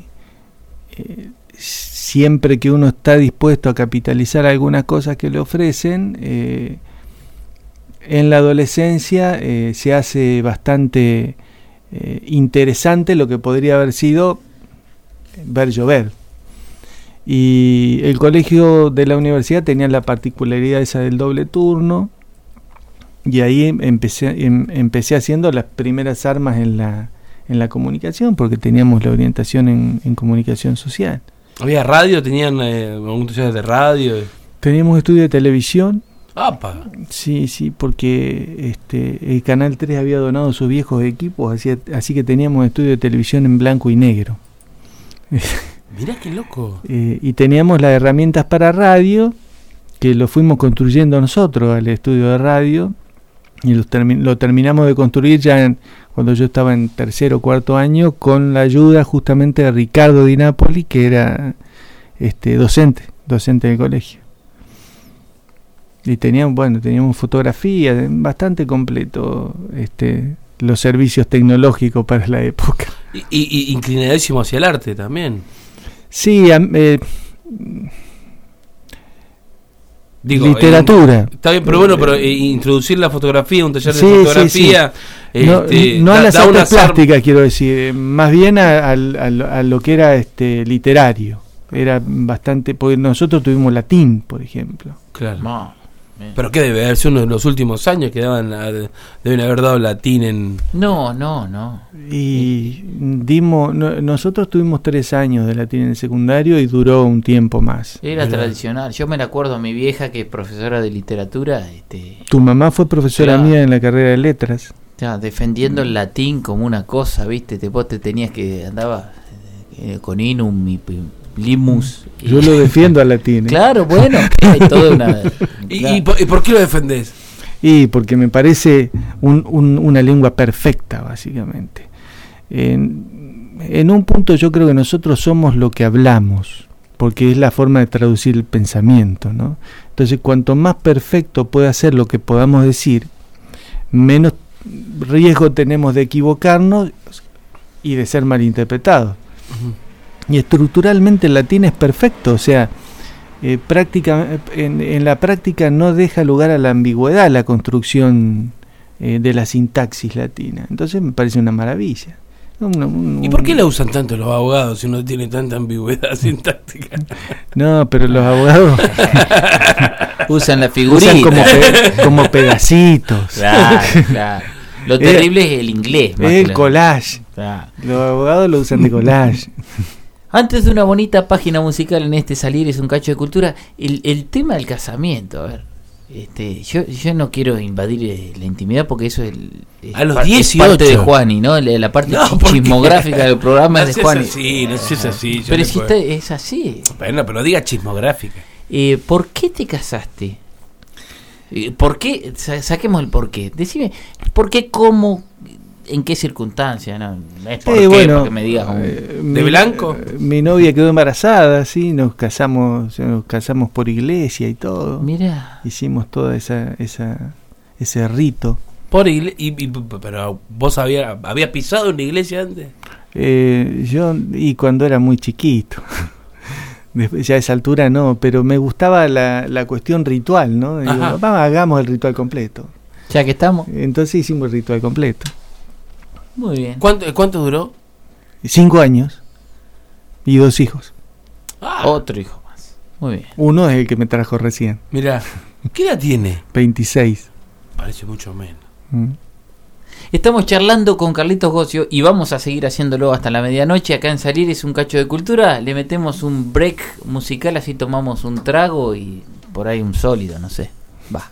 siempre que uno está dispuesto a capitalizar algunas cosas que le ofrecen, en la adolescencia se hace bastante interesante lo que podría haber sido ver llover. Y el colegio de la universidad tenía la particularidad esa del doble turno, y ahí empecé haciendo las primeras armas en la comunicación, porque teníamos la orientación en comunicación social. ¿Había radio? ¿Tenían algún taller de radio? Teníamos estudio de televisión. ¡Apa! Sí, porque el Canal 3 había donado sus viejos equipos, así que teníamos estudio de televisión en blanco y negro. Mirá qué loco. Y teníamos las herramientas para radio, que lo fuimos construyendo nosotros al estudio de radio, y lo terminamos de construir ya cuando yo estaba en tercero o cuarto año, con la ayuda justamente de Ricardo Di Napoli, que era docente del colegio. Y teníamos fotografía, bastante completo los servicios tecnológicos para la época. Y inclinadísimo hacia el arte también. Sí, literatura. Está bien, pero bueno, pero introducir la fotografía, un taller de fotografía. Sí. No a las artes plásticas, quiero decir, más bien a lo que era literario. Era bastante, porque nosotros tuvimos latín, por ejemplo. Claro. Pero ¿qué debe haber sido uno de los últimos años que deben haber dado latín en...? No. Y nosotros tuvimos 3 años de latín en el secundario y duró un tiempo más. Era tradicional. Yo me la acuerdo a mi vieja, que es profesora de literatura. Tu mamá fue profesora mía en la carrera de letras. Defendiendo el latín como una cosa, ¿viste? Vos te tenías que... Andaba con inum y... limus. Yo lo defiendo al latín. Claro, bueno, hay toda una... ¿Y por qué lo defendés? Y porque me parece una lengua perfecta, básicamente. En un punto yo creo que nosotros somos lo que hablamos, porque es la forma de traducir el pensamiento, ¿no? Entonces, cuanto más perfecto pueda ser lo que podamos decir, menos riesgo tenemos de equivocarnos y de ser malinterpretados. Uh-huh. Y estructuralmente el latín es perfecto, o sea, en la práctica no deja lugar a la ambigüedad la construcción de la sintaxis latina. Entonces me parece una maravilla. ¿Y por qué la usan tanto los abogados si no tiene tanta ambigüedad sintáctica? No, pero los abogados usan la figurita, usan como pedacitos. Claro. Lo terrible es el inglés. Es el collage. Claro. Los abogados lo usan de collage. Antes de una bonita página musical en Salir es un cacho de cultura, el tema del casamiento, a ver, yo no quiero invadir la intimidad, porque eso es a los 18 parte de Juani, ¿no? La parte chismográfica del programa es de Juani. No es así. Pero si es así. Bueno, pero diga chismográfica. ¿Por qué te casaste? ¿Por qué? Saquemos el por qué. Decime, ¿por qué, cómo, en qué circunstancia? No es por qué, porque me digas ¿de blanco? Mi novia quedó embarazada, sí, nos casamos por iglesia y todo. Mira, hicimos todo ese rito. Pero vos había pisado una iglesia antes. Yo cuando era muy chiquito. Ya a esa altura no, pero me gustaba la cuestión ritual, ¿no? Digo, vamos, hagamos el ritual completo. Ya que estamos. Entonces hicimos el ritual completo. Muy bien. ¿Cuánto duró? 5 años. Y 2 hijos. Otro hijo más. Muy bien. Uno es el que me trajo recién. Mirá, ¿qué edad tiene? 26. Parece mucho menos. Estamos charlando con Carlitos Gocio y vamos a seguir haciéndolo hasta la medianoche. Acá en Salir es un cacho de cultura. Le metemos un break musical, así tomamos un trago y por ahí un sólido, no sé. Va.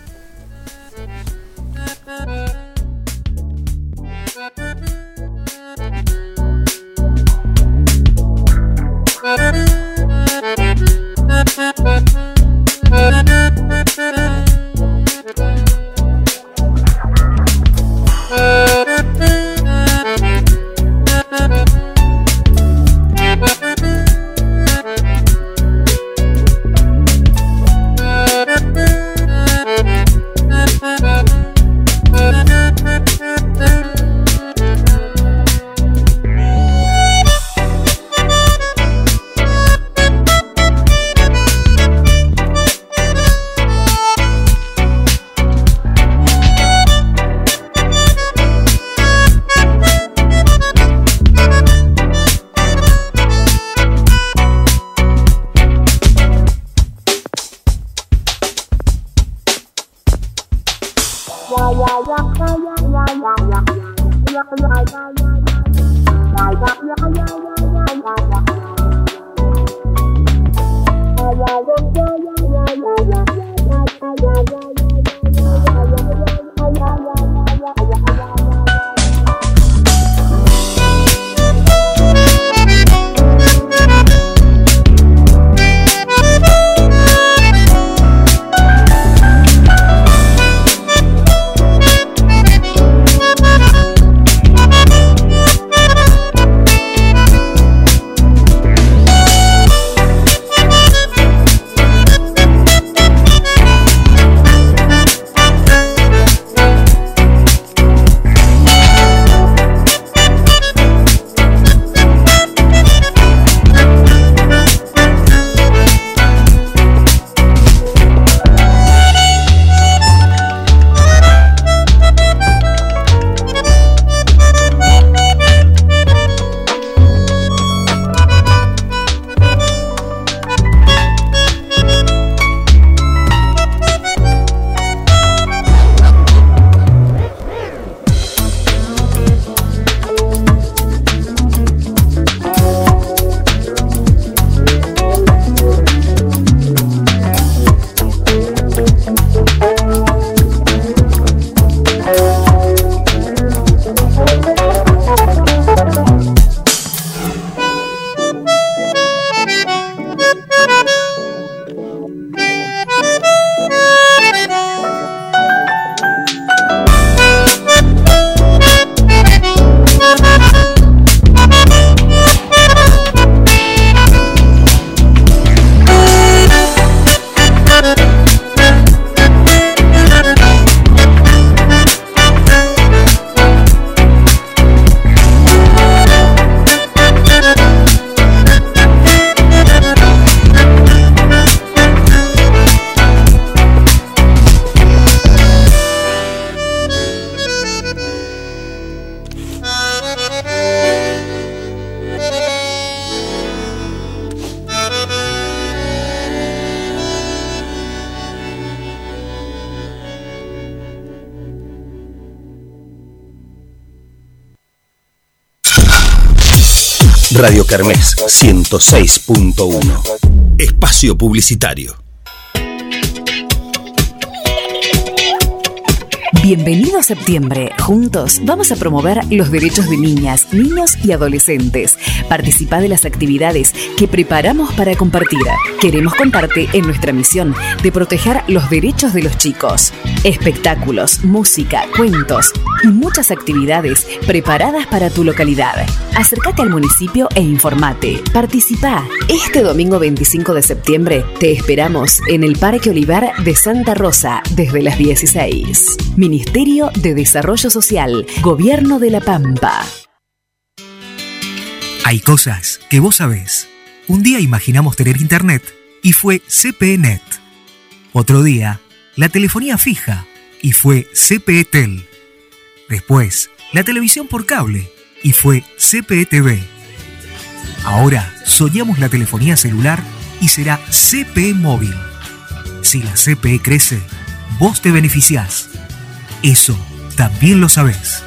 Radio Kermés 106.1. Espacio publicitario. Bienvenido a septiembre. Juntos vamos a promover los derechos de niñas, niños y adolescentes. Participa de las actividades que preparamos para compartir. Queremos contarte en nuestra misión de proteger los derechos de los chicos. Espectáculos, música, cuentos y muchas actividades preparadas para tu localidad. Acércate al municipio e informate. Participa. Este domingo 25 de septiembre te esperamos en el Parque Olivar de Santa Rosa desde las 16. Ministerio de Desarrollo Social, Gobierno de La Pampa. Hay cosas que vos sabés. un día imaginamos tener internet y fue CPNet. Otro día, la telefonía fija y fue CPEtel. Después, la televisión por cable y fue CPTV. Ahora soñamos la telefonía celular y será CPE móvil. Si la CPE crece, vos te beneficiás. Eso también lo sabés.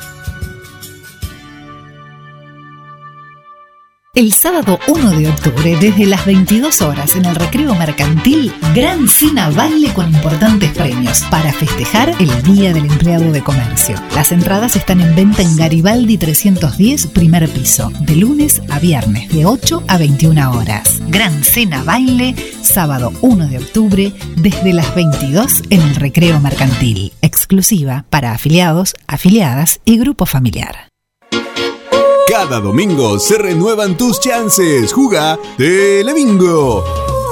El sábado 1 de octubre, desde las 22 horas en el Recreo Mercantil, gran cena baile con importantes premios para festejar el Día del Empleado de Comercio. Las entradas están en venta en Garibaldi 310, primer piso, de lunes a viernes, de 8 a 21 horas. Gran cena baile, sábado 1 de octubre, desde las 22 en el Recreo Mercantil. Exclusiva para afiliados, afiliadas y grupo familiar. Cada domingo se renuevan tus chances. Juga Telebingo.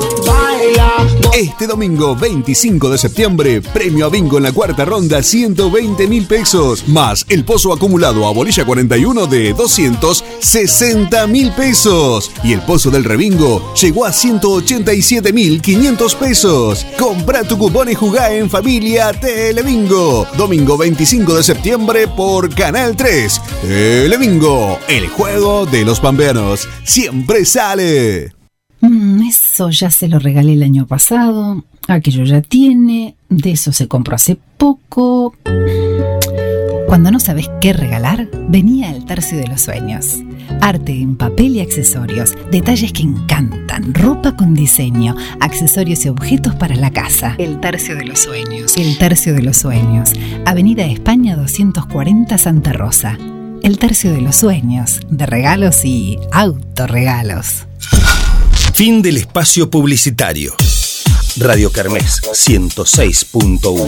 Este domingo 25 de septiembre, premio a bingo en la cuarta ronda, 120.000 pesos, más el pozo acumulado a bolilla 41 de 260.000 pesos. Y el pozo del rebingo llegó a 187.500 pesos. Compra tu cupón y jugá en familia Telebingo. Domingo 25 de septiembre por Canal 3. Telebingo, el juego de los pampeanos. Siempre sale. Eso ya se lo regalé el año pasado, aquello ya tiene, de eso se compró hace poco. Cuando no sabes qué regalar, venía al Tercio de los Sueños. Arte en papel y accesorios, detalles que encantan, ropa con diseño, accesorios y objetos para la casa. El Tercio de los Sueños. El Tercio de los Sueños. Avenida España 240 Santa Rosa. El Tercio de los Sueños, de regalos y autorregalos. Fin del espacio publicitario. Radio Kermés 106.1.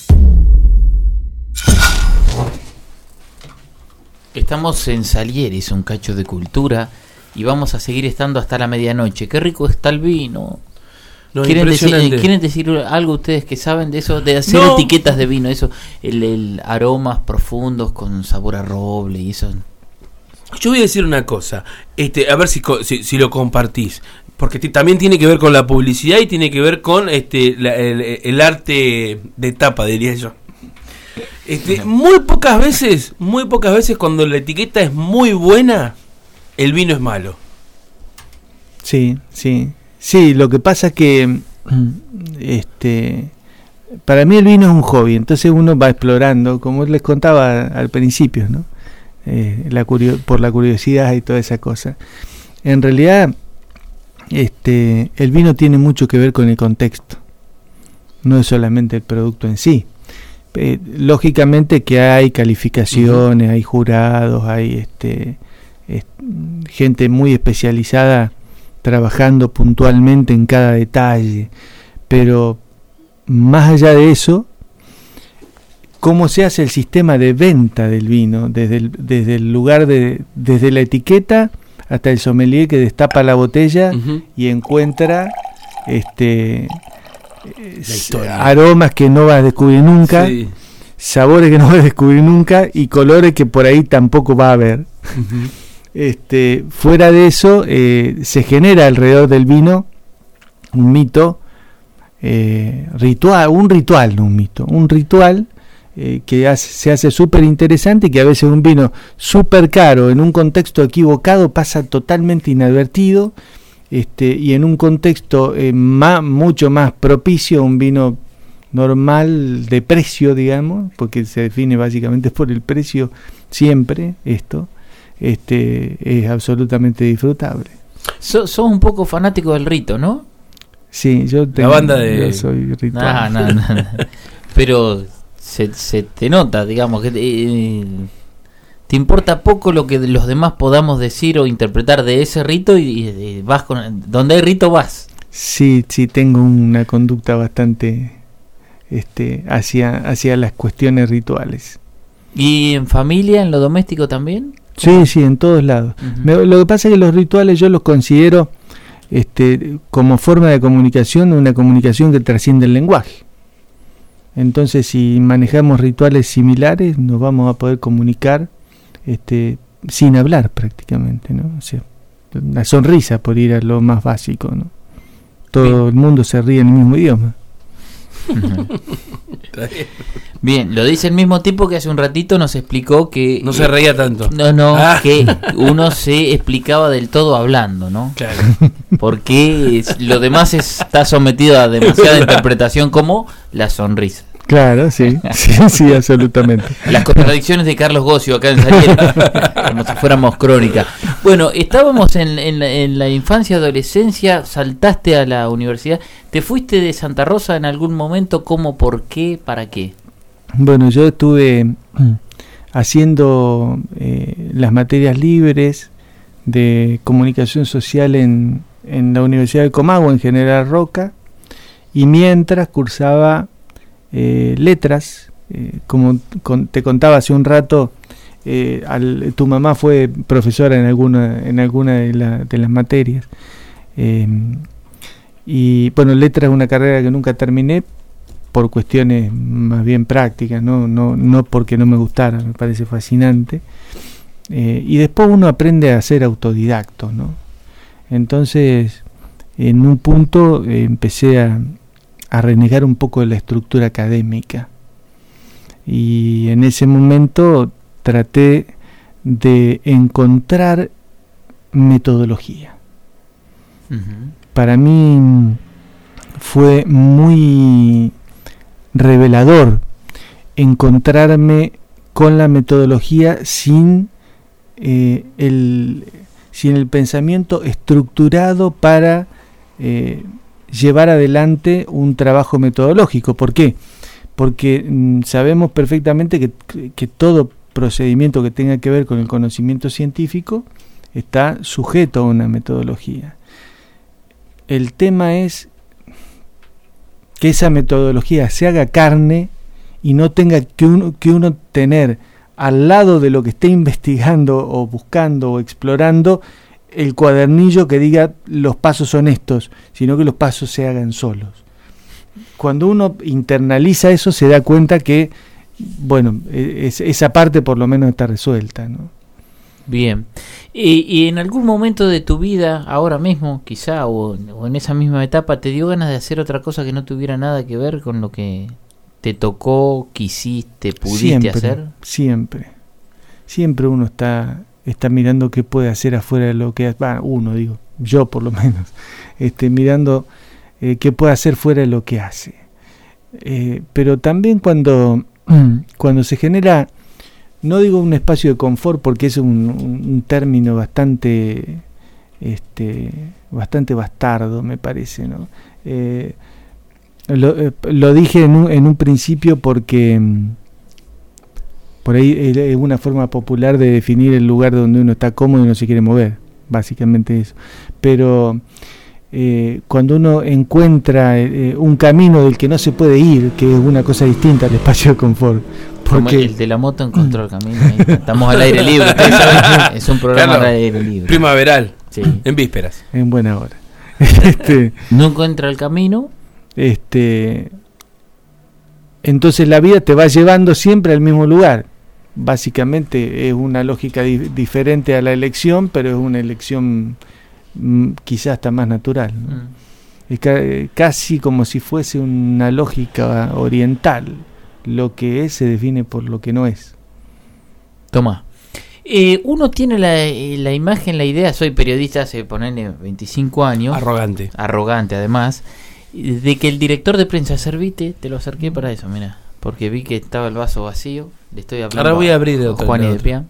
Estamos en Salieres, un cacho de cultura, y vamos a seguir estando hasta la medianoche. Qué rico está el vino. No, ¿Quieren decir algo ustedes que saben de eso, de hacer etiquetas de vino, eso, el aromas profundos con sabor a roble y eso? Yo voy a decir una cosa, a ver si lo compartís, porque también tiene que ver con la publicidad y tiene que ver con el arte de tapa, diría yo. Muy pocas veces cuando la etiqueta es muy buena, el vino es malo. Sí, lo que pasa es que para mí el vino es un hobby, entonces uno va explorando, como les contaba al principio, ¿no? Por la curiosidad y toda esa cosa. En realidad, el vino tiene mucho que ver con el contexto, no es solamente el producto en sí. Lógicamente que hay calificaciones, hay jurados, hay gente muy especializada trabajando puntualmente en cada detalle, pero más allá de eso, cómo se hace el sistema de venta del vino, desde el lugar desde la etiqueta hasta el sommelier que destapa la botella y encuentra aromas que no vas a descubrir nunca, sabores que no vas a descubrir nunca y colores que por ahí tampoco va a haber. Fuera de eso, se genera alrededor del vino un mito, un ritual que se hace súper interesante y que a veces un vino súper caro en un contexto equivocado pasa totalmente inadvertido, y en un contexto mucho más propicio, un vino normal de precio, digamos, porque se define básicamente por el precio siempre, es absolutamente disfrutable. Sos un poco fanático del rito, ¿no? Sí, yo soy ritual. No. Pero se te nota, digamos, que te importa poco lo que los demás podamos decir o interpretar de ese rito y vas donde hay rito vas. Sí, tengo una conducta bastante hacia las cuestiones rituales. ¿Y en familia, en lo doméstico también? Sí, en todos lados. Lo que pasa es que los rituales yo los considero como forma de comunicación, una comunicación que trasciende el lenguaje. Entonces, si manejamos rituales similares, nos vamos a poder comunicar sin hablar prácticamente, ¿no? O sea, una sonrisa, por ir a lo más básico, ¿no? Todo el mundo se ríe en el mismo idioma. Bien, lo dice el mismo tipo que hace un ratito nos explicó que no se reía tanto. Que uno se explicaba del todo hablando, ¿no? Claro. Porque lo demás está sometido a demasiada interpretación, como la sonrisa. Claro, sí, sí, absolutamente. Las contradicciones de Carlos Gocio acá en Saliera, como si fuéramos crónica. Bueno, estábamos en la infancia, adolescencia, saltaste a la universidad, ¿te fuiste de Santa Rosa en algún momento? ¿Cómo, por qué, para qué? Bueno, yo estuve haciendo las materias libres de comunicación social en la Universidad de Comahue, en General Roca, y mientras cursaba letras, como te contaba hace un rato, tu mamá fue profesora en alguna de las materias, y bueno, letras es una carrera que nunca terminé por cuestiones más bien prácticas, no porque no me gustara, me parece fascinante, y después uno aprende a ser autodidacto, ¿no? Entonces en un punto empecé a renegar un poco de la estructura académica, y en ese momento traté de encontrar metodología. Para mí fue muy revelador encontrarme con la metodología sin el pensamiento estructurado para llevar adelante un trabajo metodológico. ¿Por qué? Porque sabemos perfectamente que todo procedimiento que tenga que ver con el conocimiento científico está sujeto a una metodología. El tema es que esa metodología se haga carne y no tenga que uno tener al lado de lo que esté investigando o buscando o explorando el cuadernillo que diga los pasos son estos, sino que los pasos se hagan solos. Cuando uno internaliza eso, se da cuenta que, bueno, esa parte por lo menos está resuelta, ¿no? Bien. Y en algún momento de tu vida, ahora mismo, quizá, o en esa misma etapa, ¿te dio ganas de hacer otra cosa que no tuviera nada que ver con lo que te tocó, quisiste, pudiste hacer? Siempre uno está mirando qué puede hacer afuera de lo que hace. Yo por lo menos, mirando qué puede hacer fuera de lo que hace. Pero también cuando se genera, no digo un espacio de confort, porque es un término bastante bastardo, me parece, ¿no? Lo dije en un principio porque por ahí es una forma popular de definir el lugar donde uno está cómodo y no se quiere mover, básicamente eso. Pero cuando uno encuentra un camino del que no se puede ir, que es una cosa distinta al espacio de confort. Porque como el de la moto encontró el camino. Estamos al aire libre, ustedes saben, es un programa al aire libre. Primaveral, sí. En vísperas. En buena hora. No encuentra el camino. Entonces la vida te va llevando siempre al mismo lugar. Básicamente es una lógica diferente a la elección, pero es una elección quizás hasta más natural, ¿no? Es casi como si fuese una lógica oriental. Lo que es se define por lo que no es. Toma. Uno tiene la imagen, la idea, soy periodista hace ponerle 25 años. Arrogante además, de que el director de prensa, Servite, te lo acerqué para eso, mira, porque vi que estaba el vaso vacío. Le estoy hablando. Ahora voy a abrir otro. Juan y de Pia.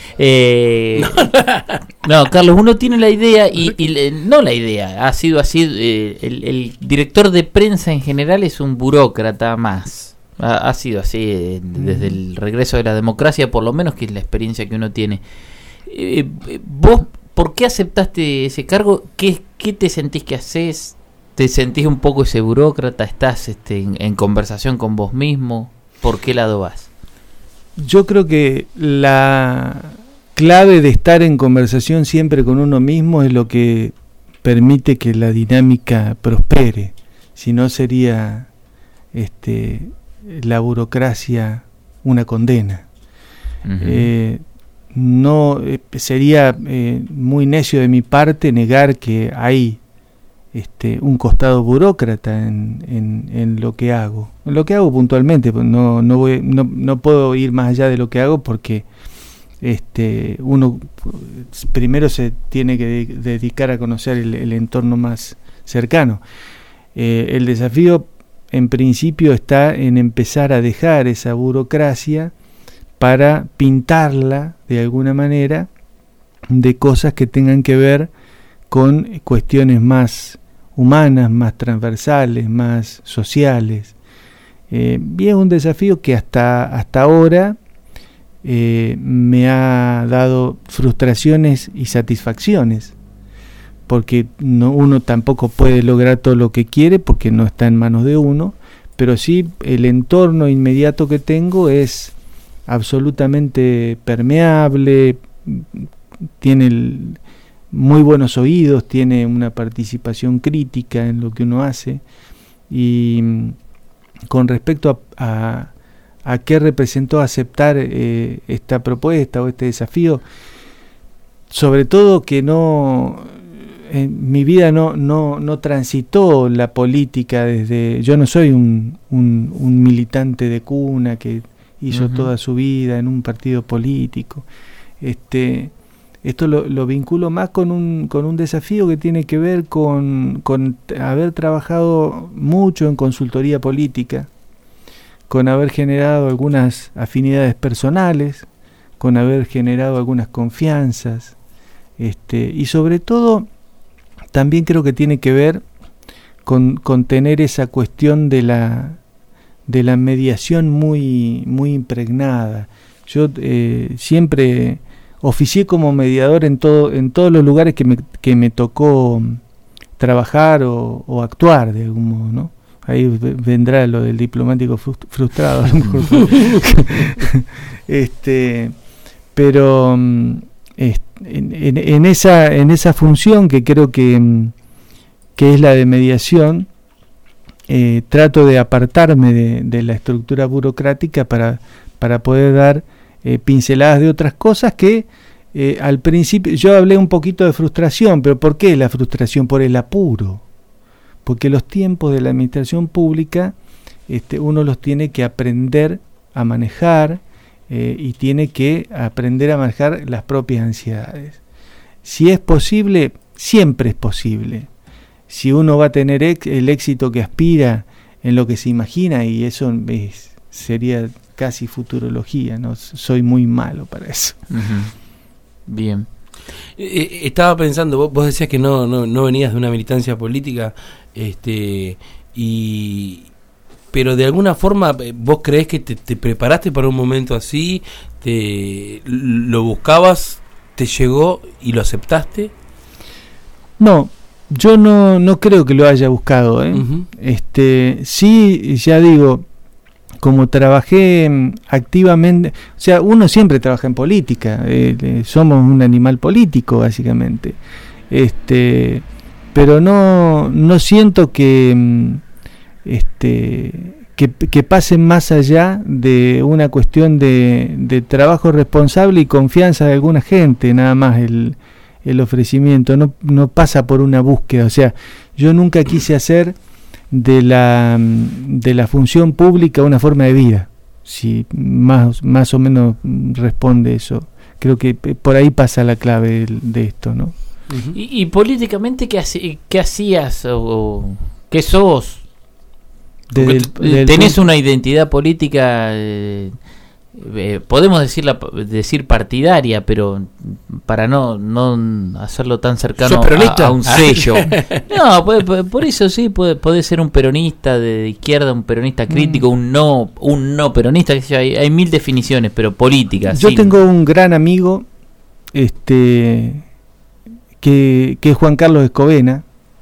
No, Carlos, uno tiene la idea y no la idea, ha sido así. El director de prensa en general es un burócrata más. Ha sido así desde el regreso de la democracia, por lo menos, que es la experiencia que uno tiene. ¿Vos por qué aceptaste ese cargo? ¿Qué te sentís que haces? ¿Te sentís un poco ese burócrata? ¿Estás en conversación con vos mismo? ¿Por qué lado vas? Yo creo que la clave de estar en conversación siempre con uno mismo es lo que permite que la dinámica prospere. Si no, sería la burocracia una condena. no sería muy necio de mi parte negar que hay un costado burócrata en lo que hago. En lo que hago puntualmente, no puedo ir más allá de lo que hago porque uno primero se tiene que dedicar a conocer el entorno más cercano. El desafío en principio está en empezar a dejar esa burocracia para pintarla de alguna manera de cosas que tengan que ver con cuestiones más humanas, más transversales, más sociales. Y es un desafío que hasta ahora me ha dado frustraciones y satisfacciones, porque uno tampoco puede lograr todo lo que quiere porque no está en manos de uno, pero sí el entorno inmediato que tengo es absolutamente permeable, tiene muy buenos oídos, tiene una participación crítica en lo que uno hace. Y con respecto a qué representó aceptar esta propuesta o este desafío, sobre todo que en mi vida no transitó la política yo no soy un militante de cuna que hizo toda su vida en un partido político. Esto lo vinculo más con un desafío que tiene que ver con haber trabajado mucho en consultoría política, con haber generado algunas afinidades personales, con haber generado algunas confianzas, y sobre todo también creo que tiene que ver con tener esa cuestión de la mediación muy impregnada. Yo siempre oficié como mediador en todos los lugares que me tocó trabajar o actuar de algún modo, ¿no? Ahí vendrá lo del diplomático frustrado a lo mejor. Pero en esa función que creo que es la de mediación, trato de apartarme de la estructura burocrática para poder dar pinceladas de otras cosas que al principio yo hablé un poquito de frustración, pero ¿por qué la frustración? Por el apuro, porque los tiempos de la administración pública uno los tiene que aprender a manejar y tiene que aprender a manejar las propias ansiedades. Si es posible, siempre es posible. Si uno va a tener el éxito que aspira en lo que se imagina, y eso sería casi futurología, no soy muy malo para eso. Bien. Estaba pensando, vos decías que no venías de una militancia política, pero de alguna forma vos creés que te preparaste para un momento así, lo buscabas, te llegó y lo aceptaste. No, yo no creo que lo haya buscado, sí, ya digo, como trabajé activamente, o sea, uno siempre trabaja en política, somos un animal político básicamente, pero no siento que pasen más allá de una cuestión de trabajo responsable y confianza de alguna gente, nada más el ofrecimiento, no pasa por una búsqueda. O sea, yo nunca quise hacer de la función pública una forma de vida, si más o menos responde eso. Creo que por ahí pasa la clave de esto, ¿no? Y políticamente, ¿qué hacías o qué sos? ¿Tenés una identidad política, podemos decir partidaria, pero para no hacerlo tan cercano a un sello? No, por eso sí, puede ser un peronista de izquierda, un peronista crítico, un no peronista, hay mil definiciones, pero políticas. Yo tengo un gran amigo que es Juan Carlos Escobena,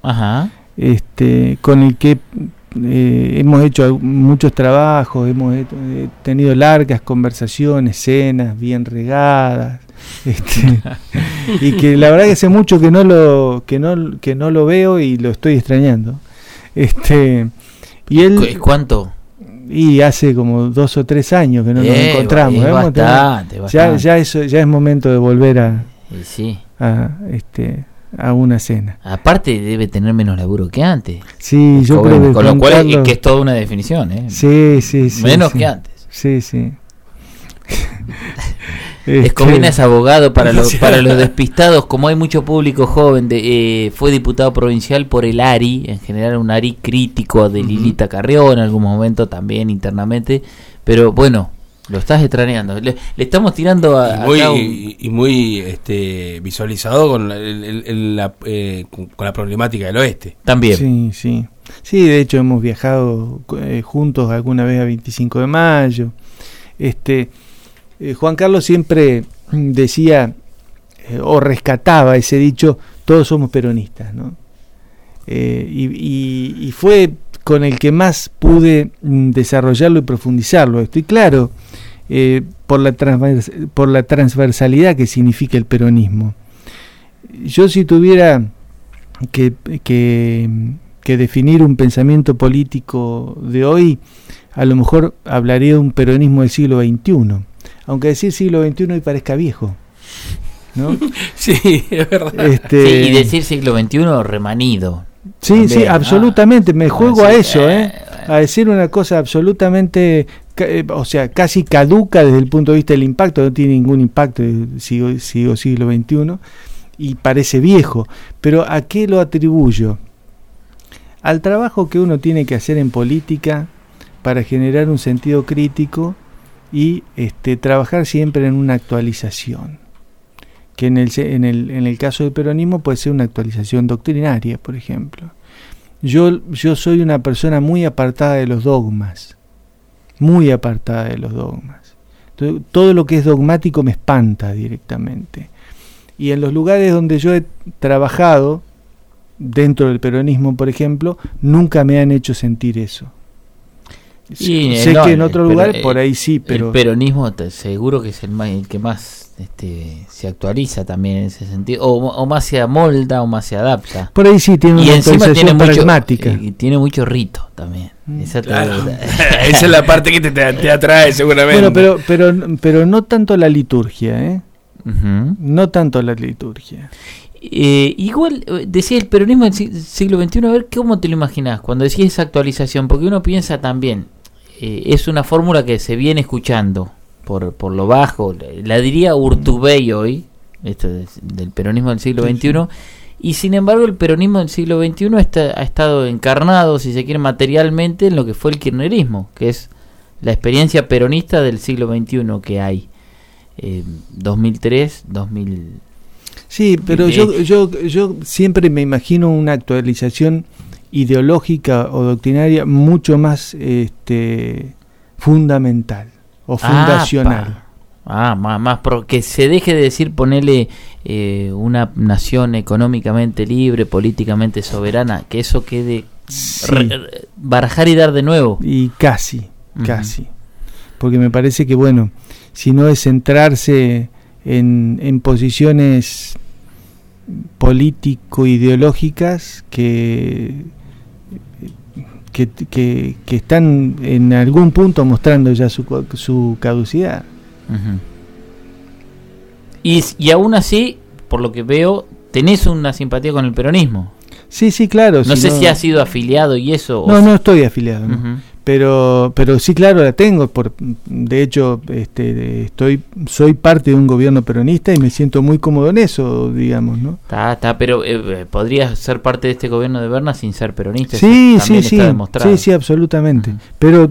con el que hemos hecho muchos trabajos, hemos tenido largas conversaciones, cenas bien regadas, y que la verdad que hace mucho que no lo veo y lo estoy extrañando. Y él, ¿cuánto? Y hace como 2 o 3 años que no nos encontramos. Bastante. Ya es momento de volver sí. a una cena. Aparte debe tener menos laburo que antes. Sí, yo creo que con lo cual que es toda una definición, ¿eh? Sí. Menos que antes. Sí. Escobina es abogado para los despistados, como hay mucho público joven, fue diputado provincial por el ARI, en general un ARI crítico de Lilita Carrió, en algún momento también internamente, pero bueno, lo estás extrañando, le estamos tirando muy visualizado con la problemática del oeste. También. Sí, de hecho hemos viajado juntos alguna vez a 25 de mayo. Juan Carlos siempre decía o rescataba ese dicho, todos somos peronistas, ¿no? Y fue con el que más pude desarrollarlo y profundizarlo. Estoy claro por la transversalidad que significa el peronismo. Yo si tuviera que definir un pensamiento político de hoy, a lo mejor hablaría de un peronismo del siglo XXI. Aunque decir siglo XXI hoy parezca viejo, ¿no? Sí, es verdad. Y decir siglo XXI remanido. Sí, absolutamente. Me juego a eso, a decir una cosa absolutamente, casi caduca desde el punto de vista del impacto. No tiene ningún impacto, sigo siglo XXI, y parece viejo. Pero ¿a qué lo atribuyo? Al trabajo que uno tiene que hacer en política para generar un sentido crítico y trabajar siempre en una actualización, que en el caso del peronismo puede ser una actualización doctrinaria, por ejemplo. Yo soy una persona muy apartada de los dogmas. Entonces, todo lo que es dogmático me espanta directamente. Y en los lugares donde yo he trabajado, dentro del peronismo, por ejemplo, nunca me han hecho sentir eso. Sé que en otro lugar por ahí sí, pero el peronismo seguro que es el que más se actualiza también en ese sentido, o más se amolda o más se adapta. Por ahí sí tiene una actualización pragmática. Y tiene mucho rito también. Esa es la parte que te atrae seguramente. Bueno, pero no tanto la liturgia, no tanto la liturgia. Igual decía el peronismo del siglo XXI, a ver cómo te lo imaginás cuando decís esa actualización, porque uno piensa también, es una fórmula que se viene escuchando por lo bajo, la diría Urtubey hoy, esto del peronismo del siglo XXI, y sin embargo el peronismo del siglo XXI ha estado encarnado, si se quiere, materialmente en lo que fue el kirchnerismo, que es la experiencia peronista del siglo XXI que hay, 2003, 2000. Sí, pero yo siempre me imagino una actualización ideológica o doctrinaria mucho más fundamental o fundacional. Más que se deje de decir, ponerle una nación económicamente libre, políticamente soberana, que eso quede barajar y dar de nuevo. Y casi, porque me parece que bueno, si no es centrarse en posiciones político-ideológicas que están en algún punto mostrando ya su caducidad. Y aún así, por lo que veo, tenés una simpatía con el peronismo. Sí, claro. No sé si has sido afiliado y eso. No estoy afiliado, ¿no? Pero sí, claro, la tengo. De hecho, soy parte de un gobierno peronista y me siento muy cómodo en eso, digamos, ¿no? Pero podrías ser parte de este gobierno de Berna sin ser peronista. Sí, está demostrado. Sí, absolutamente. Pero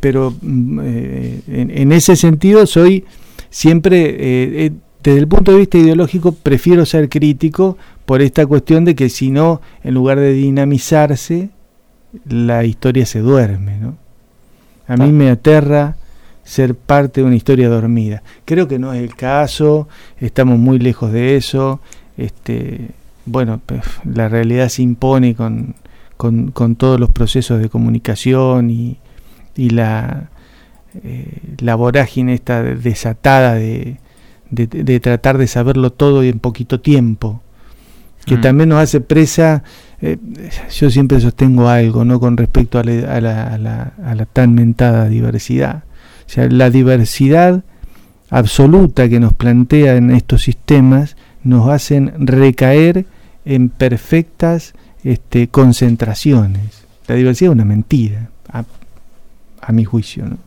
en ese sentido soy siempre, desde el punto de vista ideológico, prefiero ser crítico por esta cuestión de que si no, en lugar de dinamizarse, la historia se duerme, ¿no? A mí me aterra ser parte de una historia dormida. Creo que no es el caso, estamos muy lejos de eso. Bueno, pues, la realidad se impone con todos los procesos de comunicación y la vorágine esta desatada de tratar de saberlo todo y en poquito tiempo. que también nos hace presa. Yo siempre sostengo algo, ¿no?, con respecto a la tan mentada diversidad. O sea, la diversidad absoluta que nos plantean estos sistemas nos hacen recaer en perfectas concentraciones. La diversidad es una mentira, a mi juicio, ¿no?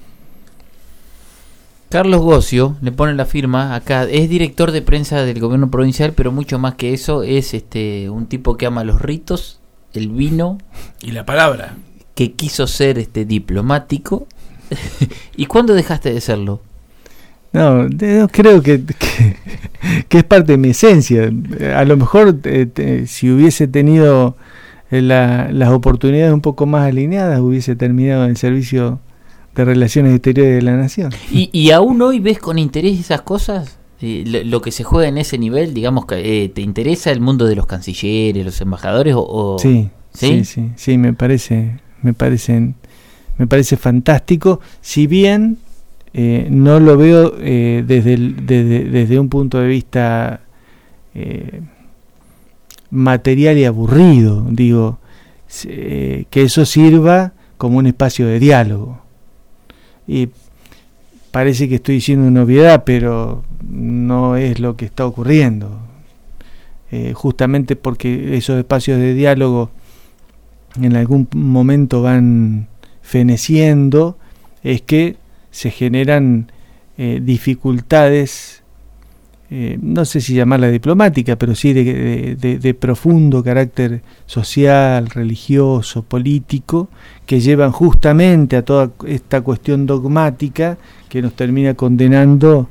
Carlos Gocio le pone la firma acá, es director de prensa del gobierno provincial, pero mucho más que eso, es un tipo que ama los ritos, el vino y la palabra, que quiso ser diplomático. ¿Y cuándo dejaste de serlo? No, creo que es parte de mi esencia. A lo mejor si hubiese tenido las oportunidades un poco más alineadas, hubiese terminado en el servicio de Relaciones Exteriores de la Nación. ¿Y aún hoy ves con interés esas cosas? Lo que se juega en ese nivel, digamos, ¿te interesa el mundo de los cancilleres, los embajadores? Sí, me parece fantástico, si bien no lo veo desde un punto de vista material y aburrido, digo, que eso sirva como un espacio de diálogo. Y parece que estoy diciendo una obviedad, pero no es lo que está ocurriendo, justamente porque esos espacios de diálogo en algún momento van feneciendo, es que se generan dificultades, no sé si llamarla diplomática, pero sí de profundo carácter social, religioso, político, que llevan justamente a toda esta cuestión dogmática que nos termina condenando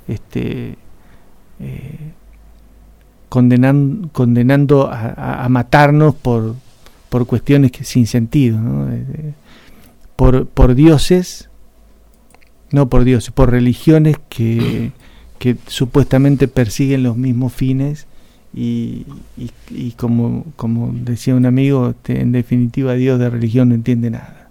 a matarnos por cuestiones sin sentido, ¿no? Por dioses, no por dioses, por religiones que supuestamente persiguen los mismos fines y como decía un amigo, en definitiva Dios de religión no entiende nada.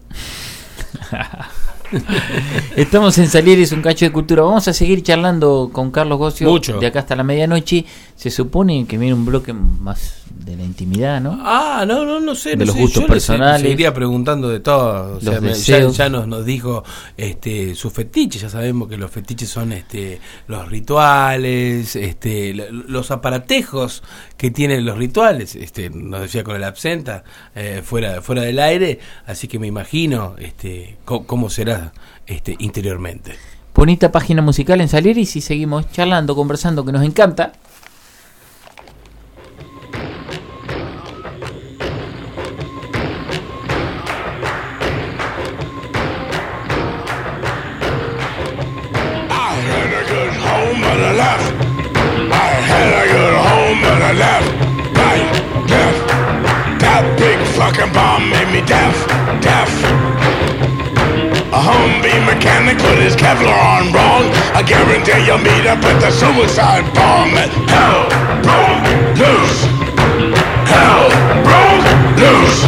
Estamos en Salieres, un cacho de cultura. Vamos a seguir charlando con Carlos Gocio mucho de acá hasta la medianoche. Se supone que viene un bloque más de la intimidad, ¿no? No sé. De los gustos personales. Seguiría preguntando de todo. Ya nos dijo sus fetiches. Ya sabemos que los fetiches son los rituales, los aparatejos que tienen los rituales. Nos decía con el absenta fuera del aire. Así que me imagino cómo será interiormente. Bonita página musical en Salieres y seguimos charlando, conversando, que nos encanta. A Humvee mechanic put his Kevlar on wrong. I guarantee you'll meet up with the suicide bomb. Hell broke loose. Hell broke loose.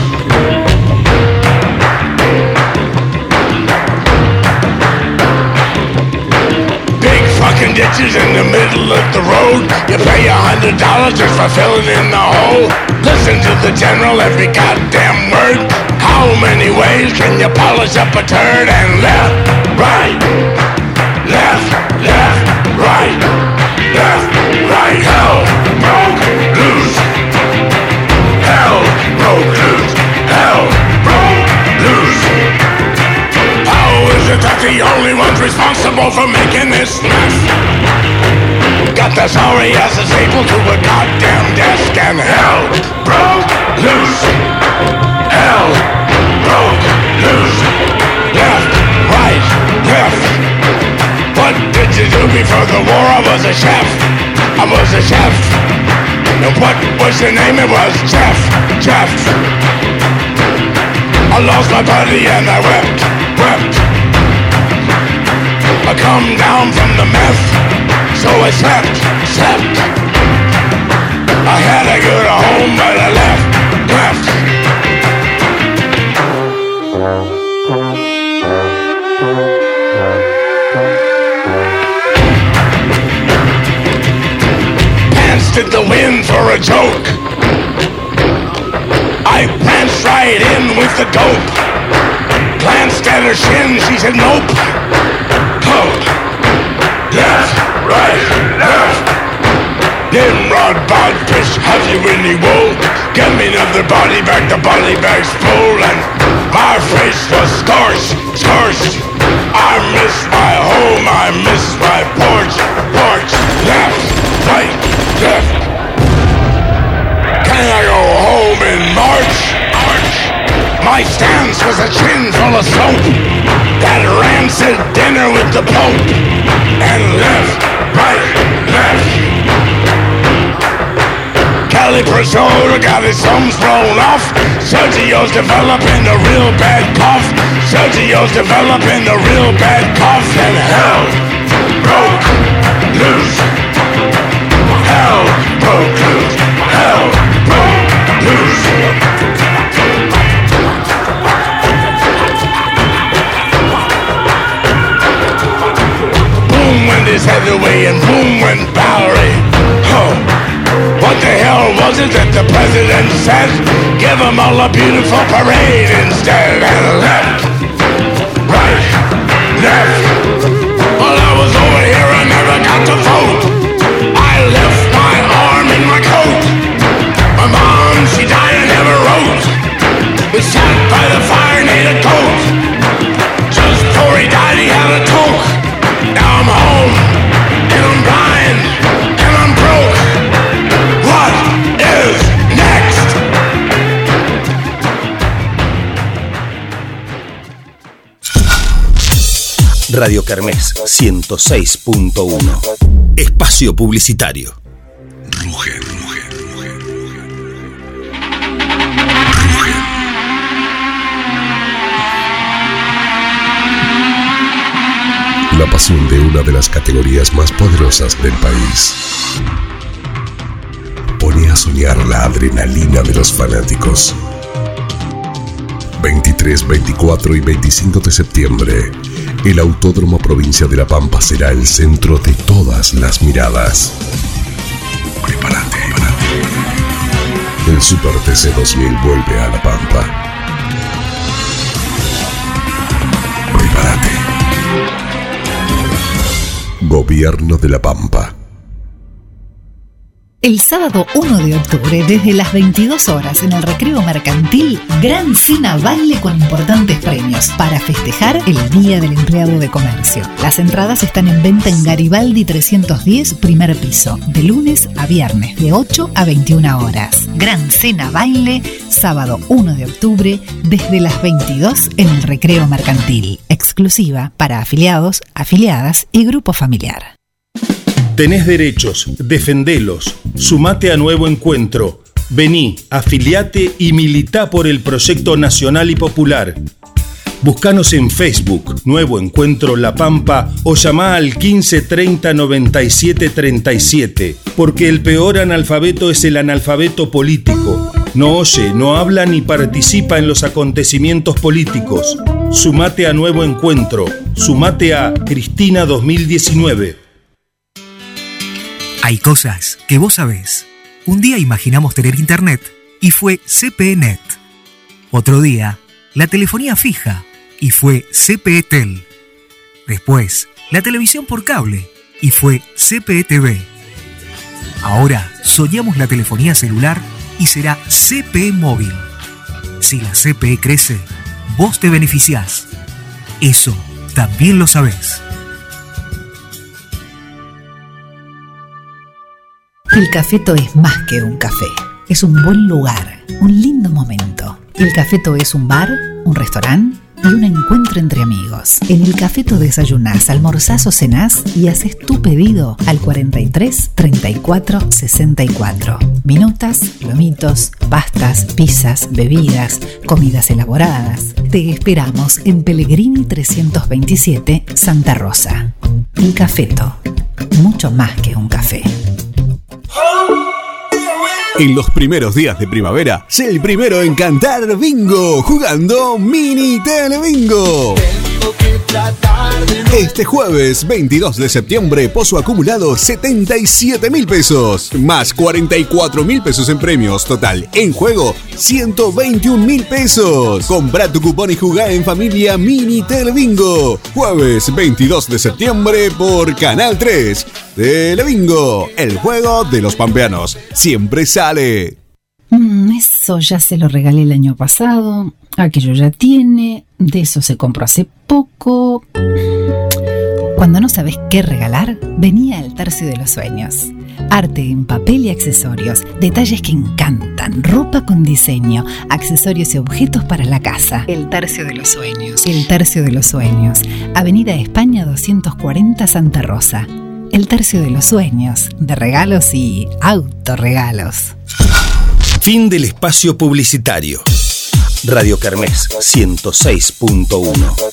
Big fucking ditches in the middle of the road. You pay $100 just for filling in the hole. Listen to the general every goddamn word. How many ways can you polish up a turd? And left, right, left, right, left, right. Hell broke loose. Hell broke loose. Hell broke loose. How is it that the only ones responsible for making this mess got the sorry asses able to a goddamn desk? And hell broke loose. Hell broke loose. Left, right, left. What did you do before the war? I was a chef. I was a chef. And what was your name? It was Jeff. I lost my buddy and I wept. I come down from the meth, so I slept. I had a good home, but I left. Pants blasted the wind for a joke. I pranced right in with the dope. Glanced at her shin, she said nope. Hope. Left, right, left. Nimrod, bodfish, have you any wool? Get me another body bag, the body bag's full. And my face was scorched. I miss my home, I miss my porch. Left, right, left. Can I go home in March? My stance was a chin full of soap. That rancid dinner with the Pope. And left, right, left. Caliprosoda got his thumbs blown off. Sergio's developing a real bad cough. Sergio's developing a real bad cough. And hell broke loose. Hell broke loose. Hell broke loose. Boom went his heavyweight and boom went Bowery. Oh. What the hell was it that the president said? Give them all a beautiful parade instead. And left, right, left. Well, I was over here, I never got to vote. I left my arm in my coat. My mom, she died, I never wrote. We sat by the fire and ate a goat. Just before he died, he had a toke. Now I'm home, and I'm blind, and I'm broke. What is next? Radio Kermés 106.1. Espacio publicitario. Ruge. La pasión de una de las categorías más poderosas del país pone a soñar la adrenalina de los fanáticos. 23, 24 y 25 de septiembre, el Autódromo Provincia de La Pampa será el centro de todas las miradas. Prepárate. El Super TC 2000 vuelve a La Pampa. Prepárate. Gobierno de La Pampa. El sábado 1 de octubre, desde las 22 horas en el Recreo Mercantil, gran cena baile con importantes premios para festejar el Día del Empleado de Comercio. Las entradas están en venta en Garibaldi 310, primer piso, de lunes a viernes, de 8 a 21 horas. Gran cena baile, sábado 1 de octubre, desde las 22 en el Recreo Mercantil. Exclusiva para afiliados, afiliadas y grupo familiar. Tenés derechos, defendelos. Sumate a Nuevo Encuentro. Vení, afiliate y militá por el proyecto nacional y popular. Buscanos en Facebook, Nuevo Encuentro La Pampa, o llamá al 15 30 97 37, porque el peor analfabeto es el analfabeto político. No oye, no habla ni participa en los acontecimientos políticos. Sumate a Nuevo Encuentro. Sumate a Cristina 2019. Hay cosas que vos sabés. Un día imaginamos tener internet y fue CPNet. Otro día, la telefonía fija y fue CPTel. Después, la televisión por cable y fue CPTV. Ahora soñamos la telefonía celular y será CPE móvil. Si la CPE crece, vos te beneficiás. Eso también lo sabés. El Cafeto es más que un café. Es un buen lugar, un lindo momento. El Cafeto es un bar, un restaurante y un encuentro entre amigos. En el Cafeto desayunás, almorzás o cenás y haces tu pedido al 43 34 64. Minutas, lomitos, pastas, pizzas, bebidas, comidas elaboradas. Te esperamos en Pellegrini 327, Santa Rosa. El Cafeto, mucho más que un café. En los primeros días de primavera, sé el primero en cantar bingo jugando Mini Telebingo. tengo que tratar de no... Este jueves 22 de septiembre, pozo acumulado 77.000 pesos, más 44.000 pesos en premios, total en juego 121.000 pesos. Compra tu cupón y jugá en familia Mini Telebingo. Jueves 22 de septiembre por Canal 3. Telebingo, el juego de los pampeanos, siempre sale. Eso ya se lo regalé el año pasado, aquello ya tiene, de eso se compró hace poco. Cuando no sabes qué regalar, venía al Tercio de los Sueños. Arte en papel y accesorios, detalles que encantan, ropa con diseño, accesorios y objetos para la casa. El Tercio de los Sueños. El Tercio de los Sueños. Avenida España 240 Santa Rosa. El Tercio de los Sueños, de regalos y autorregalos. Fin del espacio publicitario. Radio Kermés 106.1.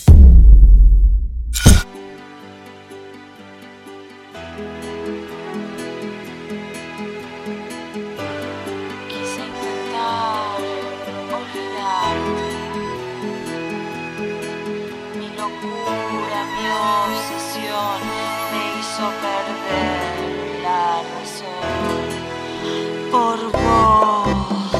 Por vos.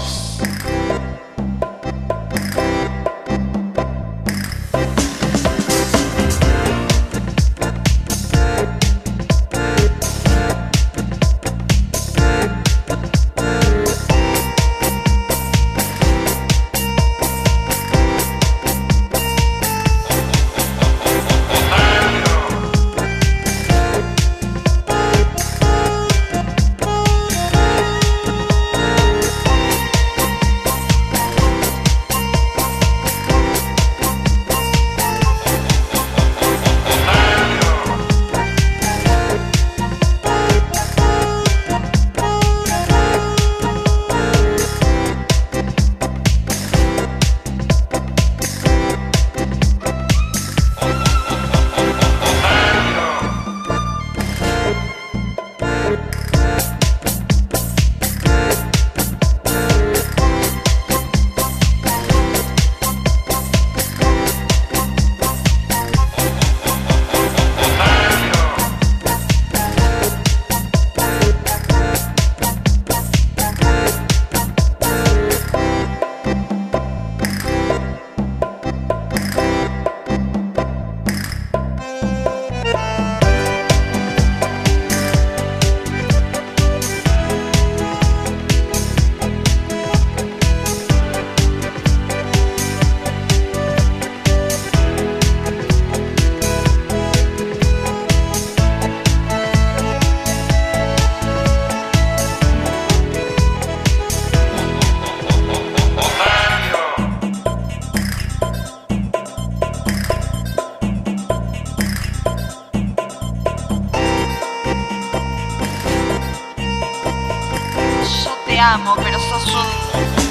amo, pero sos un...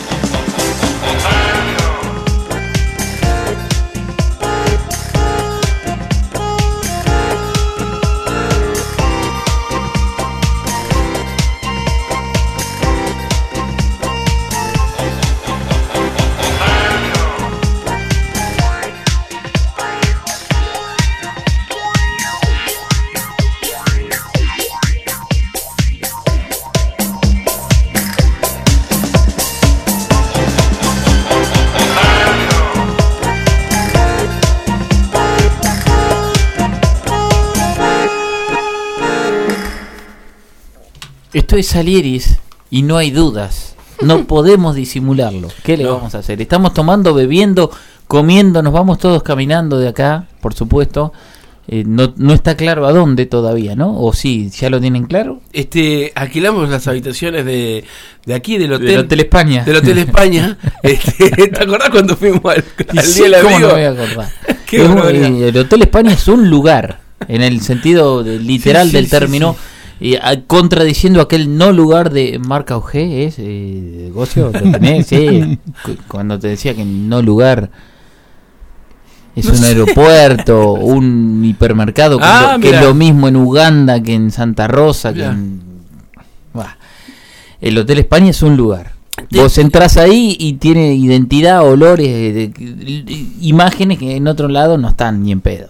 Esto es Salieris y no hay dudas. No podemos disimularlo. ¿Qué le vamos a hacer? Estamos tomando, bebiendo, comiendo, nos vamos todos caminando de acá, por supuesto. No está claro a dónde todavía, ¿no? ¿O sí? ¿Ya lo tienen claro? Alquilamos las habitaciones de aquí, del hotel. Del Hotel España. Del Hotel España. ¿Te acordás cuando fuimos al sí, Día del ¿cómo Amigo? no me voy a acordar? El Hotel España es un lugar, en el sentido literal del término. Y contradiciendo aquel no lugar de Marc Augé, ¿es? Gocio, ¿lo tenés? Sí. Cuando te decía que no lugar es un aeropuerto, un hipermercado, que es lo mismo en Uganda que en Santa Rosa. Que el Hotel España es un lugar. Vos entrás ahí y tiene identidad, olores, imágenes que en otro lado no están ni en pedo.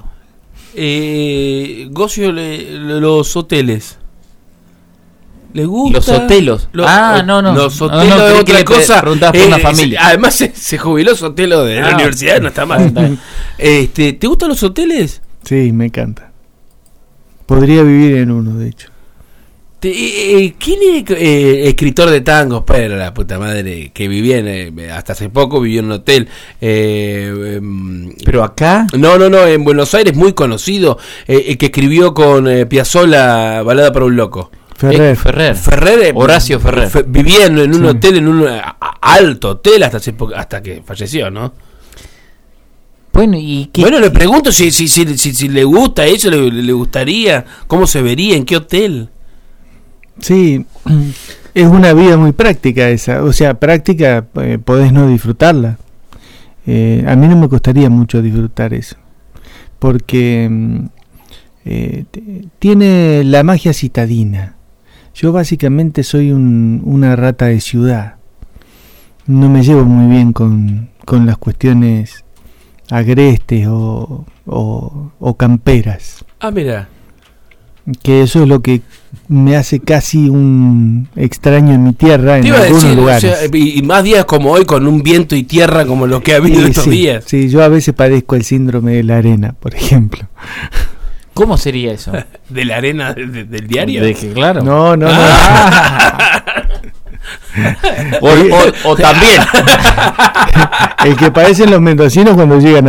Gocio, los hoteles. ¿Le gusta? Los hotelos. No. Los hotelos no, es otra cosa. Preguntás por una familia. Además se jubiló Sotelo de la universidad, no está mal. ¿Te gustan los hoteles? Sí, me encanta. Podría vivir en uno, de hecho. ¿Quién es escritor de tangos? Pero la puta madre, que vivía hasta hace poco vivió en un hotel. ¿Pero acá? No, en Buenos Aires, muy conocido. Que escribió con Piazzolla Balada para un loco. Ferrer. Horacio Ferrer. Vivía en un hotel, en un alto hotel hasta que falleció, ¿no? Bueno, y le pregunto si le gusta eso, le gustaría, cómo se vería, en qué hotel. Sí, es una vida muy práctica esa. O sea, práctica, podés no disfrutarla. A mí no me costaría mucho disfrutar eso, porque tiene la magia citadina. Yo básicamente soy una rata de ciudad. No me llevo muy bien con las cuestiones agrestes o camperas. Ah, mira. Que eso es lo que me hace casi un extraño en mi tierra en algunos lugares. O sea, y más días como hoy, con un viento y tierra como lo que ha habido estos días. Sí, yo a veces padezco el síndrome de la arena, por ejemplo. ¿Cómo sería eso? ¿De la arena del diario? Claro. No. O también. El que padecen los mendocinos cuando llegan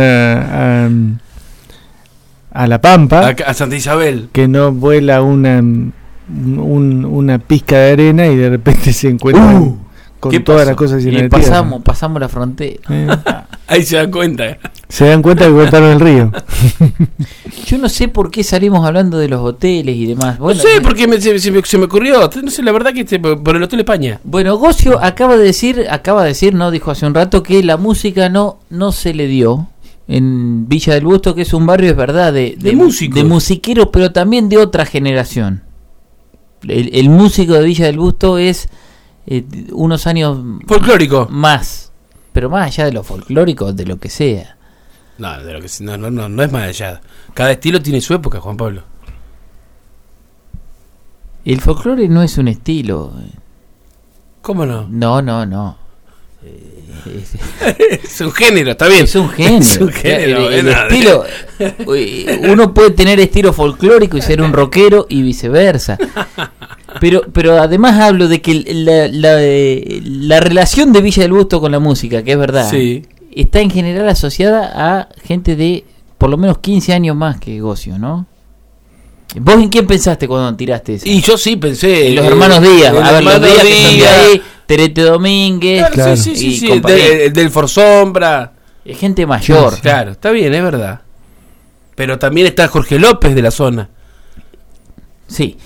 a La Pampa, a Santa Isabel, que no vuela una pizca de arena y de repente se encuentran con todas las cosas llenas de tierra. Pasamos la frontera. Ahí se dan cuenta. Se dan cuenta que cortaron el río. Yo no sé por qué salimos hablando de los hoteles y demás. Bueno, no sé, porque se me ocurrió. No sé, la verdad que por el Hotel España. Bueno, Gocio acaba de decir, no, dijo hace un rato que la música no se le dio en Villa del Busto, que es un barrio, es verdad, de musiqueros, pero también de otra generación. El músico de Villa del Busto es unos años folclórico más, pero más allá de lo folclórico, de lo que sea. No, de lo que no es más allá. Cada estilo tiene su época, Juan Pablo. El folclore no es un estilo. ¿Cómo no? No. Es un género, está bien. Es un género. El estilo, uno puede tener estilo folclórico y ser un rockero y viceversa. Pero además hablo de que la relación de Villa del Busto con la música, que es verdad, está en general asociada a gente de por lo menos 15 años más que Gocio, ¿no? ¿Vos en quién pensaste cuando tiraste eso? Y yo sí pensé en los hermanos Díaz. A ver, los Díaz que son de ahí, Terete Domínguez, claro. Sí. Del Forsombra. Es gente mayor. Claro, está bien, es verdad. Pero también está Jorge López de la zona. Sí.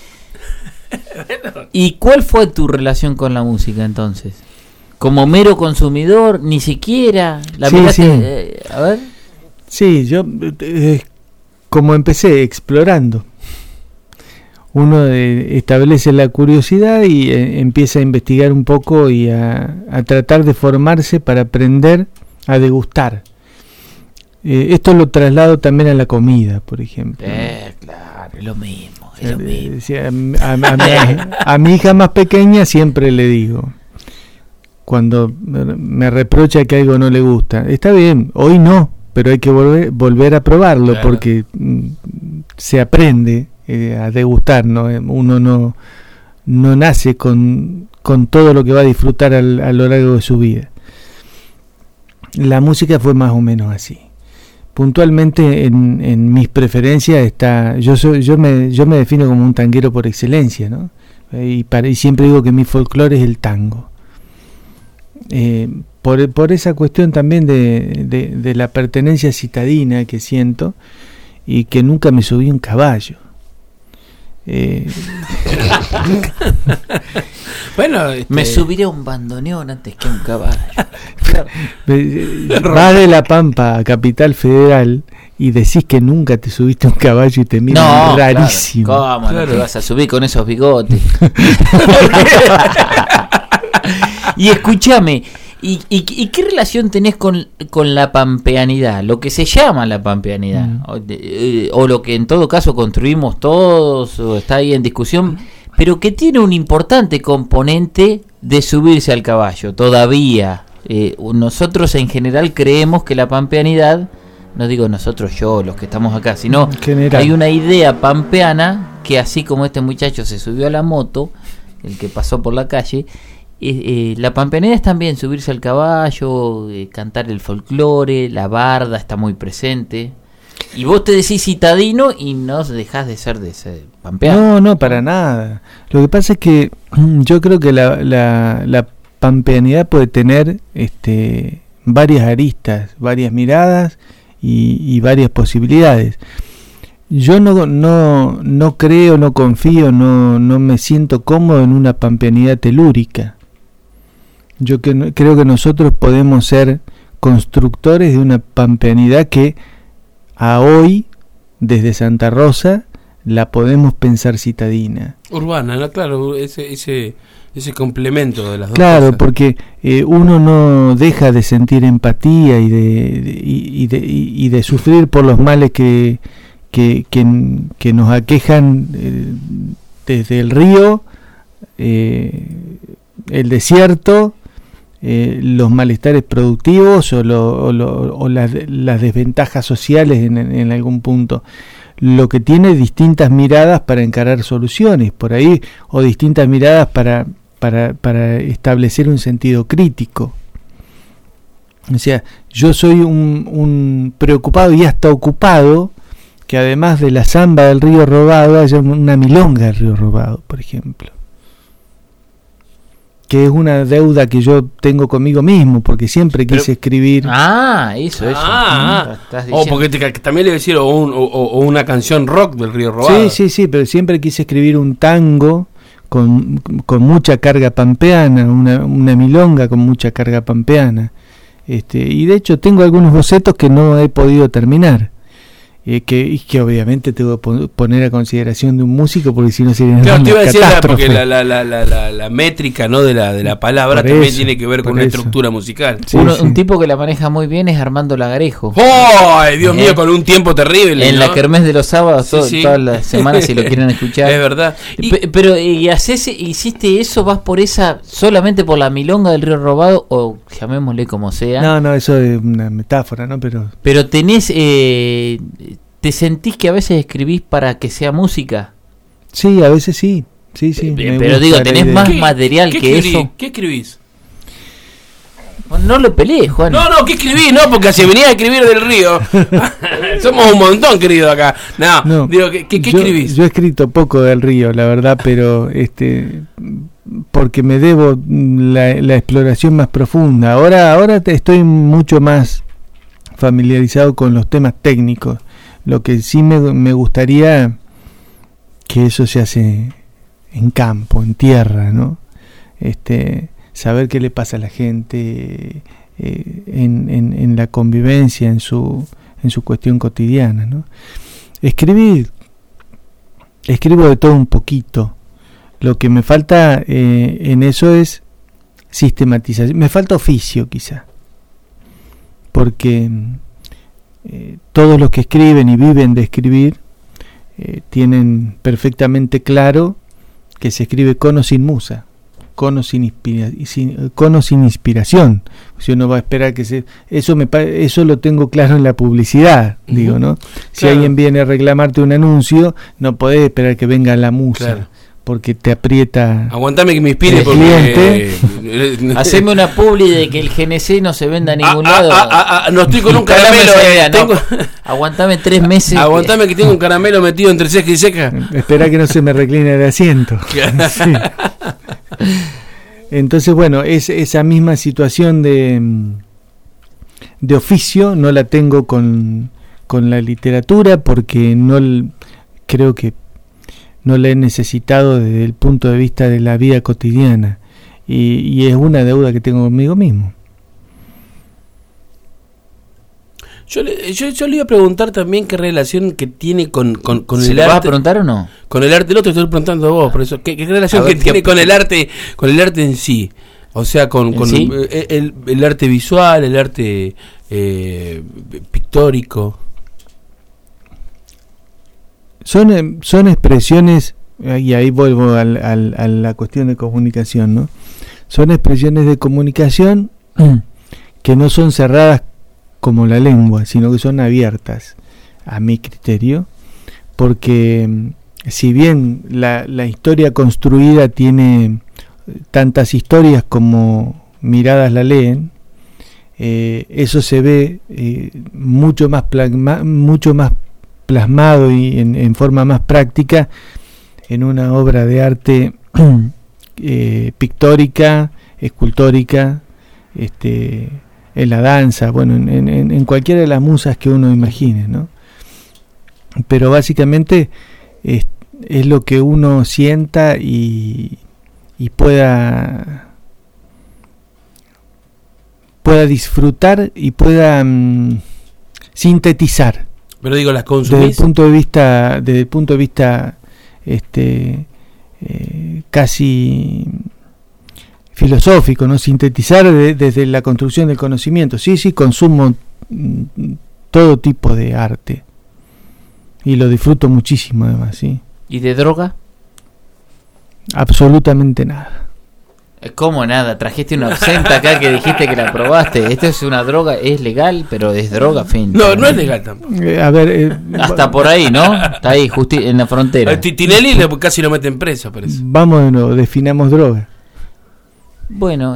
¿Y cuál fue tu relación con la música entonces? ¿Como mero consumidor? ¿Ni siquiera? ¿La miraste? A ver. Sí, yo como empecé explorando. Uno establece la curiosidad y empieza a investigar un poco y a tratar de formarse para aprender a degustar. Esto lo traslado también a la comida, por ejemplo. Claro, es lo mismo. A mi hija más pequeña siempre le digo, cuando me reprocha que algo no le gusta, está bien, hoy no, pero hay que volver a probarlo, claro, porque se aprende a degustar, ¿no? Uno no nace con todo lo que va a disfrutar a lo largo de su vida. La música fue más o menos así. Puntualmente en mis preferencias está, yo me defino como un tanguero por excelencia, ¿no? Y siempre digo que mi folclore es el tango. Por esa cuestión también de la pertenencia citadina que siento, y que nunca me subí un caballo. Bueno, me subiré a un bandoneón antes que a un caballo. Vas de La Pampa a Capital Federal y decís que nunca te subiste a un caballo y te miran rarísimo. Claro. ¿Cómo no te vas a subir con esos bigotes? Y escúchame, ¿y qué relación tenés con la pampeanidad? Lo que se llama la pampeanidad, o lo que en todo caso construimos todos, o está ahí en discusión, pero que tiene un importante componente de subirse al caballo, todavía. Nosotros en general creemos que la pampeanidad, no digo nosotros, yo, los que estamos acá, sino hay una idea pampeana que así como este muchacho se subió a la moto, el que pasó por la calle, la pampeanidad es también subirse al caballo, cantar el folclore, la barda está muy presente. Y vos te decís citadino y no dejás de ser de ese pampeano. No, para nada. Lo que pasa es que yo creo que la pampeanidad puede tener varias aristas, varias miradas y varias posibilidades. Yo no creo, no confío, no me siento cómodo en una pampeanidad telúrica. Yo creo que nosotros podemos ser constructores de una pampeanidad que a hoy, desde Santa Rosa, la podemos pensar citadina. Urbana, ¿no? Claro, ese complemento de las dos claro, cosas. Porque uno no deja de sentir empatía y de sufrir por los males que nos aquejan desde el río, el desierto, los malestares productivos o las desventajas sociales en algún punto. Lo que tiene distintas miradas para encarar soluciones por ahí, o distintas miradas para establecer un sentido crítico. O sea, yo soy un preocupado y hasta ocupado que además de la samba del río Robado haya una milonga del río Robado, por ejemplo, que es una deuda que yo tengo conmigo mismo, porque siempre quise escribir. Eso. O porque también le decir, o una canción rock del río Robado. Sí, pero siempre quise escribir un tango con mucha carga pampeana, una milonga con mucha carga pampeana. Y de hecho tengo algunos bocetos que no he podido terminar. Que obviamente tengo que poner a consideración de un músico, porque si no sería claro, te iba a decir catástrofe. porque la métrica, ¿no?, de la palabra Por también eso, tiene que ver con una estructura musical. Un tipo que la maneja muy bien es Armando Lagarejo. ¡Ay, Dios mío, con un tiempo terrible! En ¿no? la kermés de los sábados, todas las semanas, si lo quieren escuchar. Es verdad. Pero hiciste eso, vas por esa solamente por la milonga del río Robado, o llamémosle como sea. No, eso es una metáfora, ¿no? Pero tenés... ¿te sentís que a veces escribís para que sea música? Sí, a veces sí. Pero digo, ¿tenés más material que eso? ¿Qué escribís? No lo pelees, Juan. No, ¿qué escribís? No, porque si venía a escribir del río. Somos un montón, querido, acá. No, digo, ¿qué escribís? Yo he escrito poco del río, la verdad, pero porque me debo la exploración más profunda. Ahora estoy mucho más familiarizado con los temas técnicos. Lo que sí me gustaría que eso se hace en campo, en tierra, ¿no? Saber qué le pasa a la gente en la convivencia, en su cuestión cotidiana, ¿no? Escribo de todo un poquito. Lo que me falta en eso es sistematización. Me falta oficio, quizá, porque todos los que escriben y viven de escribir tienen perfectamente claro que se escribe con o sin musa, con o sin inspiración. Si uno va a esperar que eso lo tengo claro en la publicidad, digo, ¿no? Si alguien viene a reclamarte un anuncio, no podés esperar que venga la musa, porque te aprieta. Aguantame que me inspire, porque haceme una publi de que el GNC no se venda a ningún lado. No estoy con un caramelo. Aguantame 3 meses. Aguantame que tengo un caramelo metido entre ceja y ceja. Espera que no se me recline el asiento. Sí. Entonces, bueno, esa misma situación de oficio no la tengo con la literatura, porque creo que no la he necesitado desde el punto de vista de la vida cotidiana, y es una deuda que tengo conmigo mismo. Yo le iba a preguntar también qué relación que tiene con el arte. ¿Se le vas a preguntar o no? Con el arte, no te estoy preguntando a vos, por eso, ¿qué relación que tiene con el arte en sí? O sea, con ¿Sí? el arte visual, el arte pictórico. Son expresiones, y ahí vuelvo a la cuestión de comunicación, ¿no? Son expresiones de comunicación que no son cerradas como la lengua, sino que son abiertas, a mi criterio, porque si bien la historia construida tiene tantas historias como miradas la leen, eso se ve mucho más plasmado y en forma más práctica en una obra de arte pictórica, escultórica, en la danza, bueno, en cualquiera de las musas que uno imagine, ¿no? Pero básicamente es lo que uno sienta y pueda disfrutar y pueda sintetizar. Pero digo, las consumís. Desde el punto de vista casi filosófico, ¿no? Sintetizar desde la construcción del conocimiento. Sí, consumo todo tipo de arte y lo disfruto muchísimo, además, sí. ¿Y de droga? Absolutamente nada. ¿Cómo nada? Trajiste una absenta acá que dijiste que la probaste. Esto es una droga, es legal, pero es droga, fin. No es legal tampoco. A ver, hasta por ahí, ¿no? Está ahí, en la frontera. Tinelli casi lo meten preso, parece. Vamos de nuevo, definamos droga. Bueno,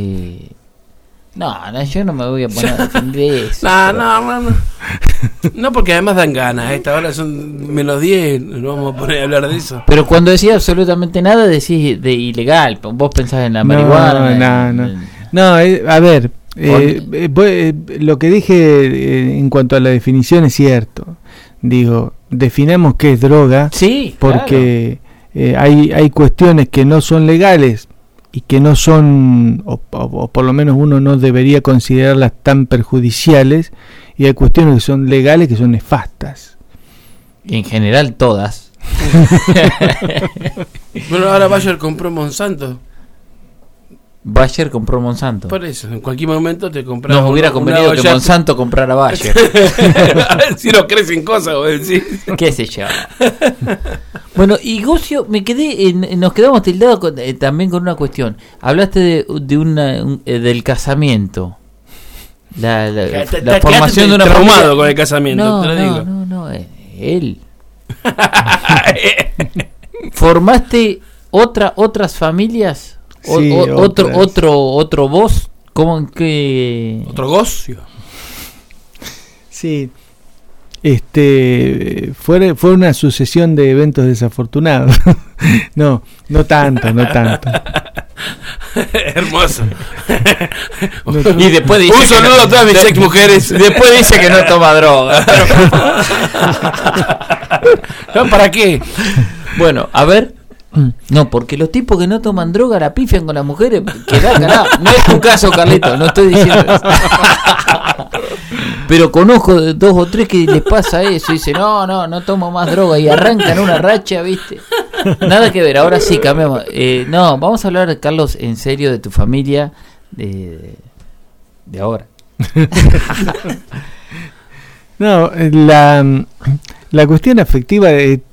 no, yo no me voy a poner a defender eso. No, porque además dan ganas. A esta hora son -10, nos vamos a poner a hablar de eso. Pero cuando decís absolutamente nada, decís de ilegal. Vos pensás en la marihuana. No, a ver, lo que dije en cuanto a la definición es cierto. Digo, definamos qué es droga. Sí, porque hay cuestiones que no son legales y que no son, o por lo menos uno no debería considerarlas tan perjudiciales, y hay cuestiones que son legales que son nefastas. En general todas. Bueno, ahora Bayer compró Monsanto. Bayer compró Monsanto. Por eso, en cualquier momento te compras. Nos hubiera convenido que Monsanto comprara Bayer. Si no crecen cosas, vos decís. Qué sé yo. Bueno, y Gocio, nos quedamos tildados también con una cuestión. Hablaste del casamiento. La formación de una traumado familia. con el casamiento, te lo digo. No, él. ¿Formaste otras familias? Sí, otro vos, ¿cómo que? ¿Otro gocio? Sí. Fue una sucesión de eventos desafortunados. no tanto. Hermoso. Y después dice un saludo a todas mis ex mujeres. Después dice que no toma droga. ¿Para qué? Bueno, a ver. No, porque los tipos que no toman droga la pifian con las mujeres. Que da ganado. No es tu caso, Carlito, no estoy diciendo eso. Pero conozco 2 o 3 que les pasa eso. Y dicen, no tomo más droga. Y arrancan una racha, ¿viste? Nada que ver, ahora sí, cambiamos. No, vamos a hablar, Carlos, en serio de tu familia de ahora. No, la cuestión afectiva,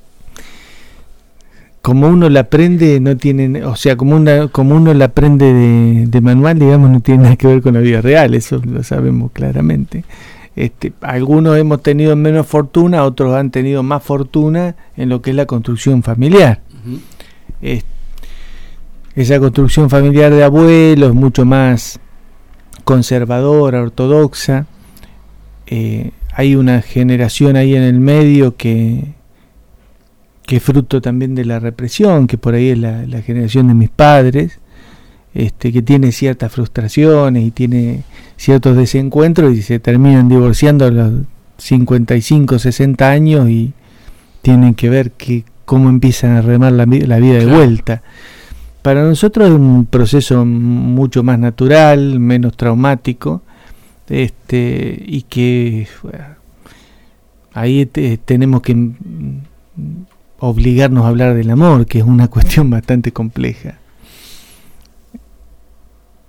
como uno la aprende, no tiene, o sea, como uno la aprende de manual, digamos, no tiene nada que ver con la vida real, eso lo sabemos claramente. Algunos hemos tenido menos fortuna, otros han tenido más fortuna en lo que es la construcción familiar. Uh-huh. Esa construcción familiar de abuelos es mucho más conservadora, ortodoxa. Hay una generación ahí en el medio que es fruto también de la represión, que por ahí es la generación de mis padres, que tiene ciertas frustraciones y tiene ciertos desencuentros y se terminan divorciando a los 55, 60 años y tienen que ver cómo empiezan a remar la vida de vuelta. Para nosotros es un proceso mucho más natural, menos traumático, y que ahí tenemos que obligarnos a hablar del amor, que es una cuestión bastante compleja.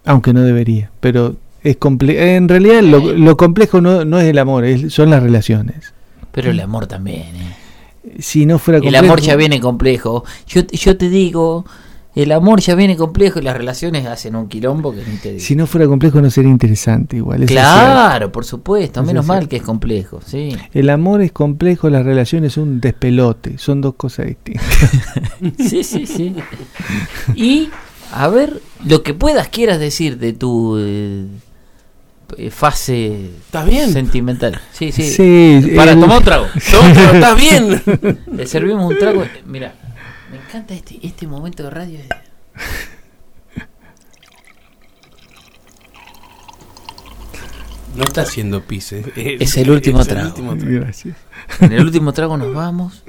aunque no debería, pero es en realidad lo complejo no es el amor, son las relaciones. Pero el amor también, Si no fuera complejo, el amor ya viene complejo. Yo te digo, el amor ya viene complejo y las relaciones hacen un quilombo que ni te digo. Si no fuera complejo no sería interesante igual. Claro, por supuesto, menos mal que es complejo, sí. El amor es complejo, las relaciones son un despelote, son dos cosas distintas. Sí. Y, a ver, lo que quieras decir de tu fase sentimental. Sí. Para tomar un trago. ¿Estás bien? Le servimos un trago. Mira, me encanta este momento de radio. No está haciendo pis. Es el último trago. Gracias. En el último trago nos vamos.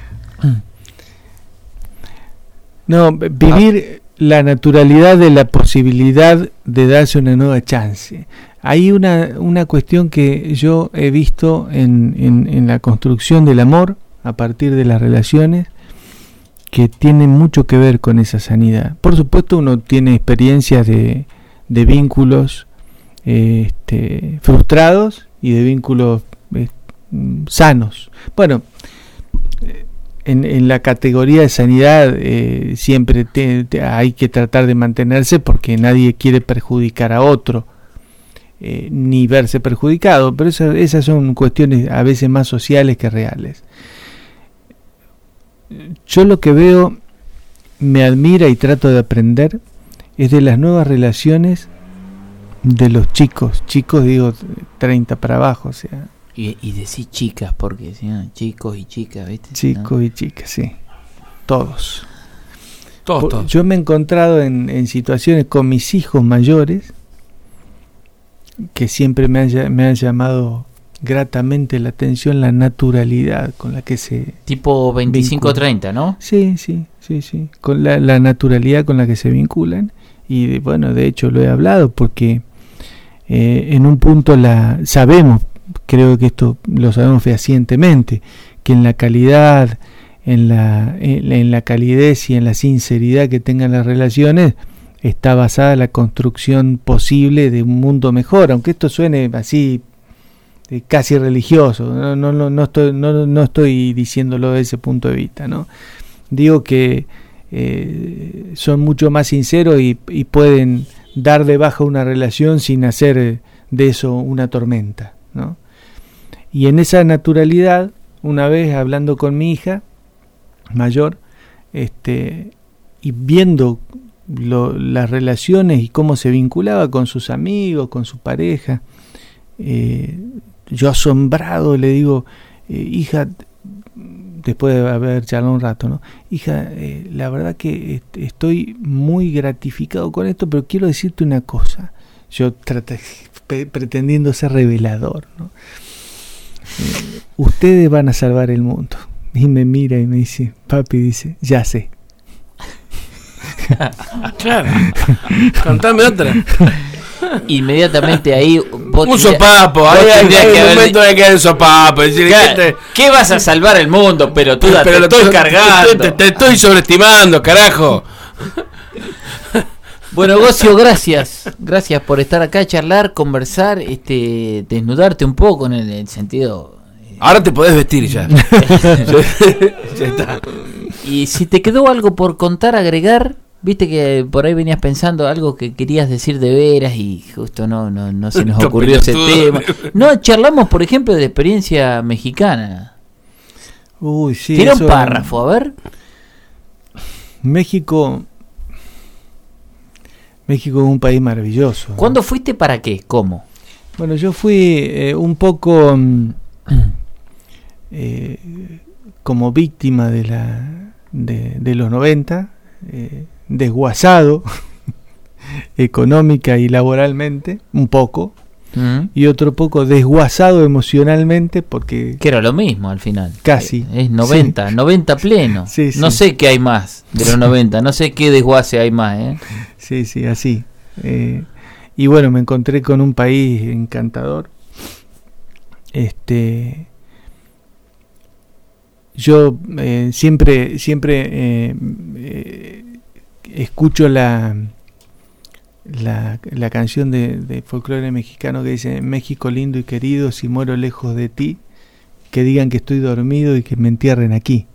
No, vivir la naturalidad de la posibilidad de darse una nueva chance. Hay una cuestión que yo he visto en la construcción del amor a partir de las relaciones que tiene mucho que ver con esa sanidad. Por supuesto uno tiene experiencias de vínculos frustrados y de vínculos sanos. Bueno, en la categoría de sanidad siempre hay que tratar de mantenerse porque nadie quiere perjudicar a otro. Ni verse perjudicado, pero esas son cuestiones a veces más sociales que reales. Yo lo que veo, me admira y trato de aprender, es de las nuevas relaciones de los chicos digo 30 para abajo, o sea. Y decir chicas, porque chicos y chicas, ¿viste? Chicos y chicas, sí. Todos. Todos. Yo me he encontrado en situaciones con mis hijos mayores que siempre me han llamado gratamente la atención la naturalidad con la que se tipo 25-30, ¿no? Sí, con la naturalidad con la que se vinculan y bueno, de hecho lo he hablado porque en un punto sabemos, creo que esto lo sabemos fehacientemente, que en la calidad, en la calidez y en la sinceridad que tengan las relaciones está basada la construcción posible de un mundo mejor, aunque esto suene así casi religioso, no estoy diciéndolo desde ese punto de vista, ¿no? Digo que son mucho más sinceros y pueden dar de baja una relación sin hacer de eso una tormenta, ¿no? Y en esa naturalidad, una vez hablando con mi hija mayor, y viendo las relaciones y cómo se vinculaba con sus amigos, con su pareja, yo asombrado le digo, hija, después de haber charlado un rato, ¿no? Hija, la verdad que estoy muy gratificado con esto, pero quiero decirte una cosa. Yo pretendiendo ser revelador, ¿no? Ustedes van a salvar el mundo. Y me mira y me dice, papi, dice, ya sé. Claro. Contame otra. Inmediatamente ahí un sopapo, hay un momento de que hay un sopapo, decir, ¿qué vas a salvar el mundo? Pero te estoy cargando. Te estoy sobreestimando, carajo. Bueno, Gocio, gracias por estar acá, charlar, conversar, desnudarte un poco en el sentido. Ahora te podés vestir ya. Ya está. Y si te quedó algo por contar, agregar. Viste que por ahí venías pensando algo que querías decir de veras y justo no se nos ocurrió ese tema. No, charlamos por ejemplo de la experiencia mexicana. Uy, sí. Tira un párrafo, a ver. México es un país maravilloso. ¿Cuándo fuiste? ¿Para qué? ¿Cómo? Bueno, yo fui un poco como víctima de los 90, desguazado económica y laboralmente, un poco, y otro poco desguazado emocionalmente, porque... Que era lo mismo al final. Casi. Es 90, sí. 90 pleno. Sí, no sé qué hay más de los 90, no sé qué desguace hay más, ¿eh? Sí, así. Y bueno, me encontré con un país encantador. Yo siempre escucho la canción de folclore mexicano que dice: México lindo y querido, si muero lejos de ti, que digan que estoy dormido y que me entierren aquí.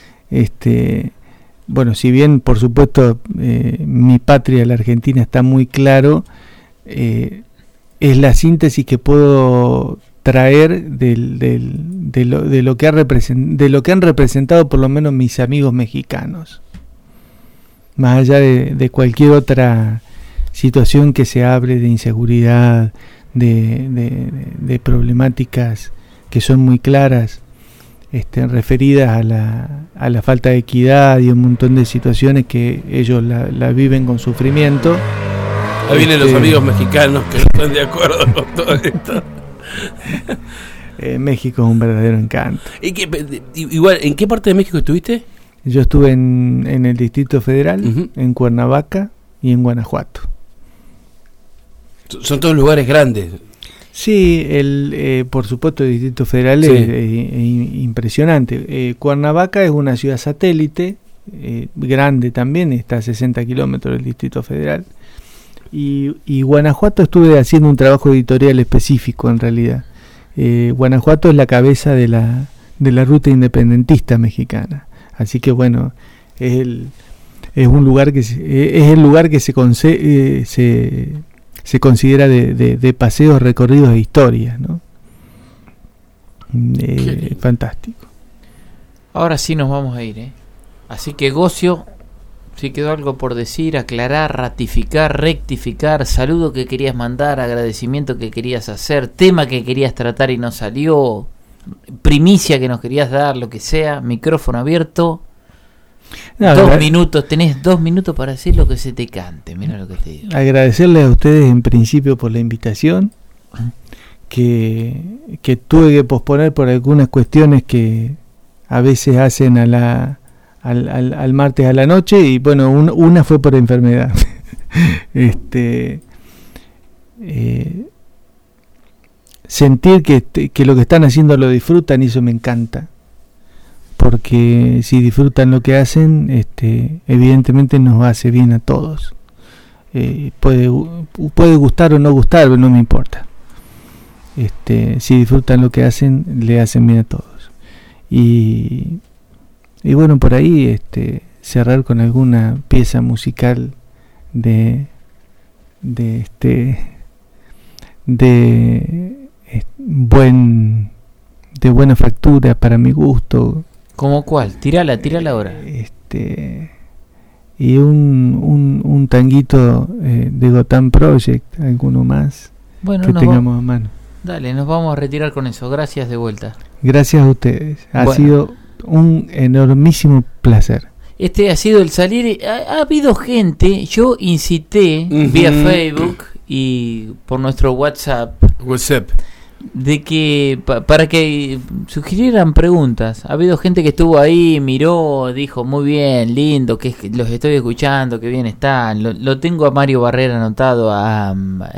Bueno, si bien por supuesto mi patria, la Argentina, está muy claro, es la síntesis que puedo traer de lo que han representado por lo menos mis amigos mexicanos, más allá de cualquier otra situación que se hable de inseguridad, de problemáticas que son muy claras, referidas a la falta de equidad y un montón de situaciones que ellos la viven con sufrimiento. Ahí vienen los amigos mexicanos que no están de acuerdo con todo esto. México es un verdadero encanto. Igual, ¿en qué parte de México estuviste? Yo estuve en el Distrito Federal, en Cuernavaca y en Guanajuato. Son todos lugares grandes. Sí, por supuesto el Distrito Federal es impresionante. Cuernavaca es una ciudad satélite, grande también, está a 60 kilómetros del Distrito Federal. Y Guanajuato estuve haciendo un trabajo editorial específico en realidad. Guanajuato es la cabeza de la ruta independentista mexicana. Así que bueno, es un lugar que es el lugar que se considera de paseos, recorridos e historias, ¿no? Fantástico. Ahora sí nos vamos a ir, Así que Gocio, si quedó algo por decir, aclarar, ratificar, rectificar, saludo que querías mandar, agradecimiento que querías hacer, tema que querías tratar y no salió, primicia que nos querías dar, lo que sea, micrófono abierto. No, 2 minutos, tenés 2 minutos para decir lo que se te cante. Mira lo que te digo. Agradecerles a ustedes en principio por la invitación, que tuve que posponer por algunas cuestiones que a veces hacen al martes a la noche, y bueno, una fue por enfermedad. Sentir que lo que están haciendo lo disfrutan, y eso me encanta. Porque si disfrutan lo que hacen, evidentemente nos hace bien a todos. Puede gustar o no gustar, pero no me importa. Si disfrutan lo que hacen, le hacen bien a todos. Y bueno, por ahí cerrar con alguna pieza musical de buena factura para mi gusto. ¿Cómo cuál? Tírala ahora. Y un tanguito de Gotham Project, alguno más, bueno, que tengamos a mano. Dale, nos vamos a retirar con eso. Gracias de vuelta. Gracias a ustedes. Ha sido un enormísimo placer. Ha sido el salir. Ha habido gente, yo incité vía Facebook y por nuestro WhatsApp. De que para que sugirieran preguntas. Ha habido gente que estuvo ahí, miró, dijo muy bien, lindo, que los estoy escuchando, que bien están. Lo tengo a Mario Barrera anotado, a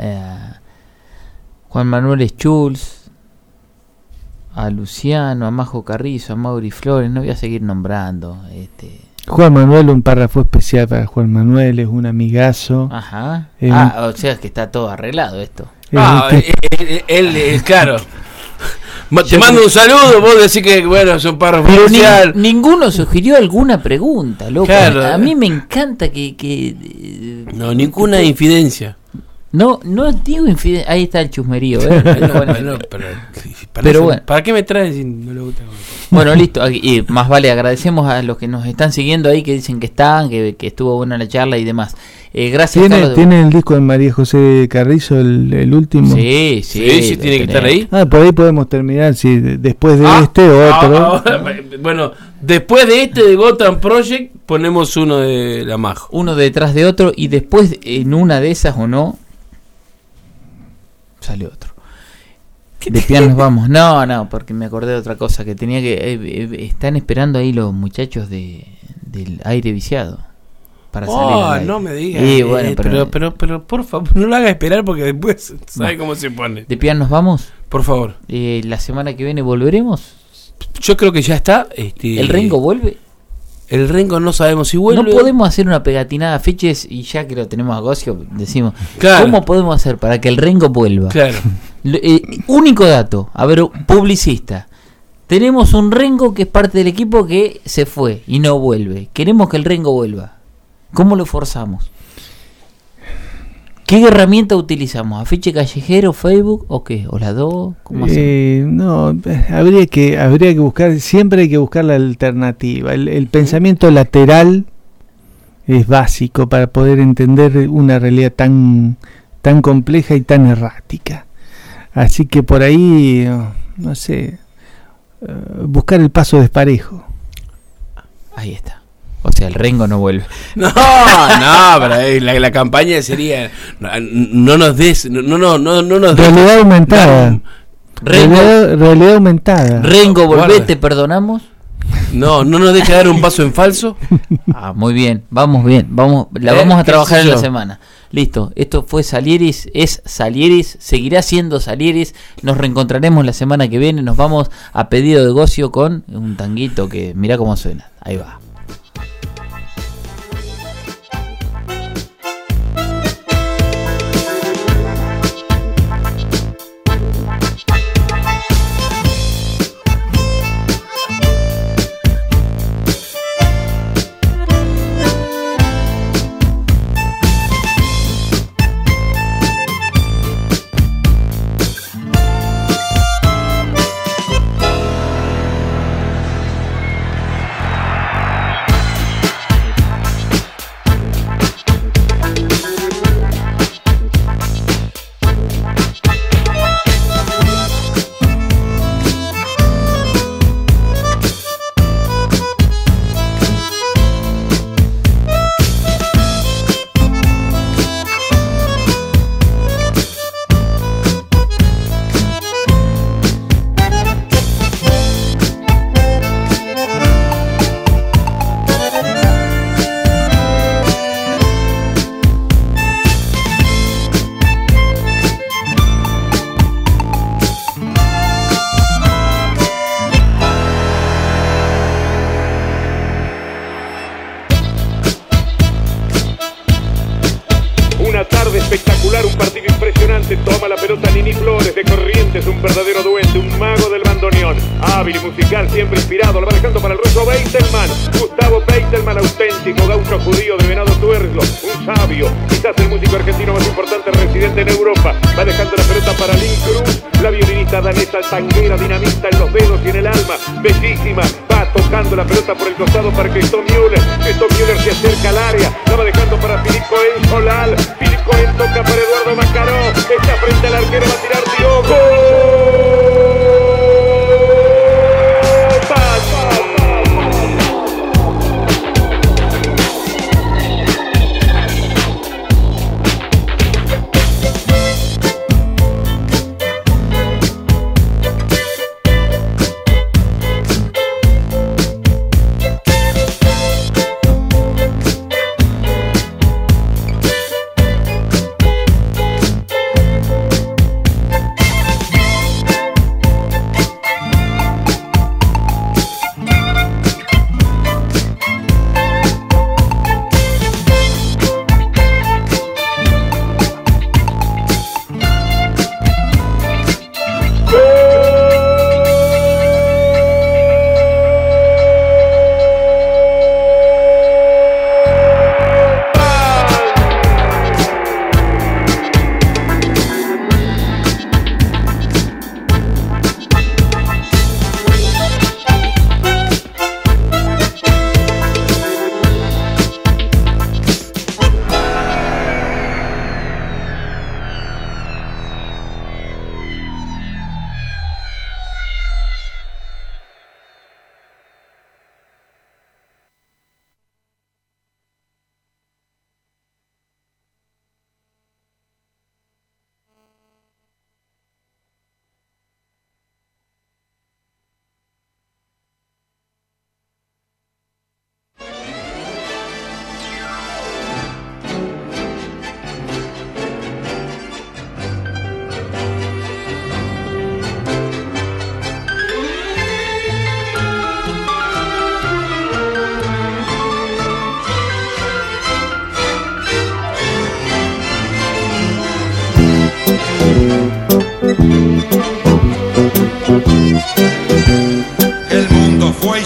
Juan Manuel Schulz, a Luciano, a Majo Carrizo, a Mauri Flores. No voy a seguir nombrando. Juan Manuel, un párrafo especial para Juan Manuel, es un amigazo. Ajá. O sea que está todo arreglado esto. Él, claro. Te mando un saludo, vos decís que bueno, son párrafos especial. Ninguno sugirió alguna pregunta, loco. Claro. A mí me encanta que no, ninguna infidencia. No digo infidencia. Ahí está el chusmerío, pero bueno. ¿Para qué me traes si no le gusta? Bueno, listo. Y más vale, agradecemos a los que nos están siguiendo ahí, que dicen que están, que estuvo buena la charla y demás. Gracias. ¿Tiene el disco de María José Carrizo, el último? Sí, tiene que estar ahí. Por ahí podemos terminar, si después de otro. Bueno, después de de Gotham Project, ponemos uno de la Majo. Uno detrás de otro, y después, en una de esas o no, sale otro. De piano nos vamos. No, porque me acordé de otra cosa que tenía que... están esperando ahí los muchachos del aire viciado para salir al aire. No me digas. Bueno, pero por favor, no lo haga esperar, porque después sabe cómo se pone. De piano nos vamos. Por favor. La semana que viene volveremos. Yo creo que ya está. ¿El Rengo vuelve? El Rengo no sabemos si vuelve. No podemos hacer una pegatinada Feches y ya que lo tenemos a Gocio, decimos, Claro. ¿cómo podemos hacer para que el Rengo vuelva? Claro. Único dato, a ver, publicista. Tenemos un Rengo que es parte del equipo que se fue y no vuelve. Queremos que el Rengo vuelva. ¿Cómo lo forzamos? ¿Qué herramienta utilizamos? ¿Afiche callejero, Facebook o qué? ¿O las dos? ¿Cómo hacemos? No, habría que buscar, siempre hay que buscar la alternativa. El pensamiento lateral es básico para poder entender una realidad tan compleja y tan errática. Así que por ahí, no sé, buscar el paso desparejo. Ahí está. O sea, el Rengo no vuelve. No, pero la campaña sería no nos des, realidad aumentada. Realidad aumentada. Rengo, volvé, Guarda. ¿te perdonamos? No nos deja dar un paso en falso. Muy bien, vamos, la vamos a ¿Qué trabajar sé en la yo? semana. Listo, esto fue Salieris, es Salieris, seguirá siendo Salieris. Nos reencontraremos la semana que viene. Nos vamos a pedido de Gocio con un tanguito que mirá cómo suena. Ahí va. Una tarde espectacular, un partido impresionante. Toma la pelota Nini Flores de Corrientes, un verdadero duende, un mago del bandoneón. Hábil y musical, siempre inspirado. Lo va dejando para el ruso Beitelman. Gustavo Beitelman, auténtico gaucho judío de Venado Tuerlo. Un sabio, quizás el músico argentino más importante residente en Europa. Va dejando la pelota para Lynn Cruz, la violinista danesa tanguera, dinamita en los dedos y en el alma. Bellísima, va tocando la pelota por el costado para Christoph Müller. Christoph Müller se acerca al área. La va dejando para Philippe Cohen Solal. Philippe Cohen toca para Eduardo Macaró. Está frente al arquero, va a tirar Diogo.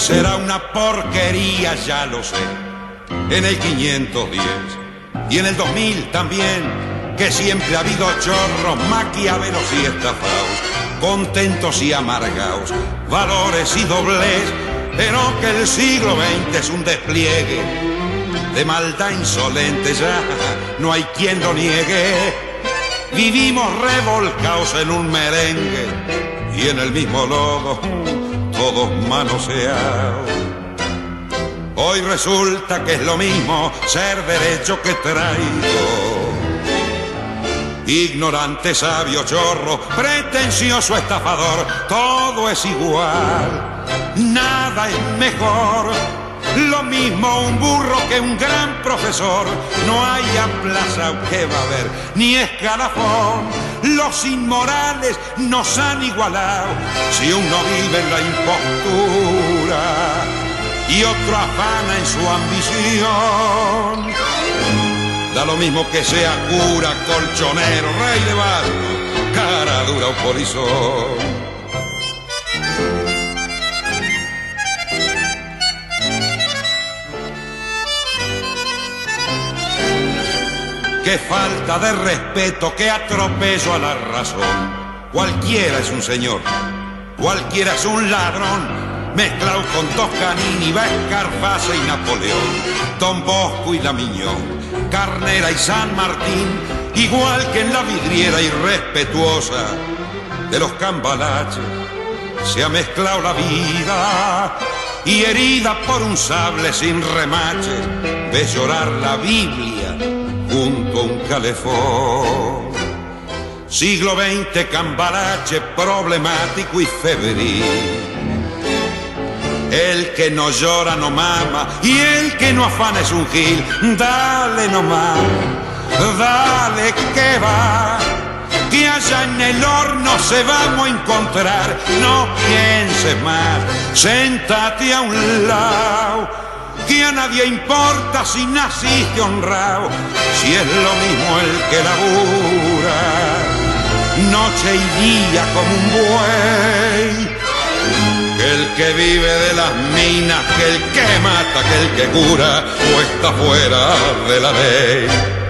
será una porquería, ya lo sé. En el 510 y en el 2000 también, que siempre ha habido chorros, maquiavelos y estafados, contentos y amargados, valores y doblez, pero que el siglo XX es un despliegue de maldad insolente, ya no hay quien lo niegue. Vivimos revolcados en un merengue y en el mismo lodo, todos manoseados. Hoy resulta que es lo mismo ser derecho que traigo. Ignorante, sabio, chorro, pretencioso, estafador, todo es igual, nada es mejor. Lo mismo un burro que un gran profesor, no hay plaza que va a haber, ni escalafón. Los inmorales nos han igualado, si uno vive en la impostura y otro afana en su ambición. Da lo mismo que sea cura, colchonero, rey de barco, cara dura o polizón. Qué falta de respeto, qué atropello a la razón. Cualquiera es un señor, cualquiera es un ladrón, mezclado con Toscanini, Escarface y Napoleón, Don Bosco y Damiñón, Carnera y San Martín, igual que en la vidriera irrespetuosa de los cambalaches, se ha mezclado la vida y herida por un sable sin remaches, ves llorar la Biblia junto a un calefón. Siglo XX, cambalache problemático y febril. El que no llora no mama y el que no afana es un gil. Dale nomás, dale que va, que allá en el horno se vamos a encontrar. No pienses más, séntate a un lado, que a nadie importa si naciste honrado, si es lo mismo el que labura noche y día como un buey, que el que vive de las minas, que el que mata, que el que cura, o está fuera de la ley.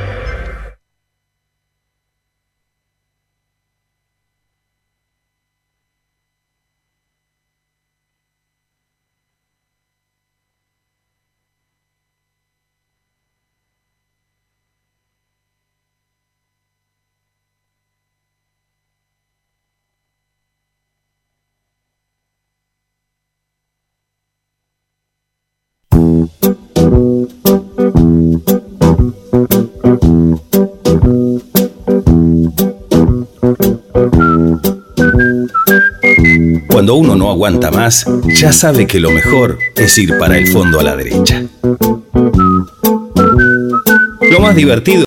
Cuando uno no aguanta más, ya sabe que lo mejor es ir para el fondo a la derecha. Lo más divertido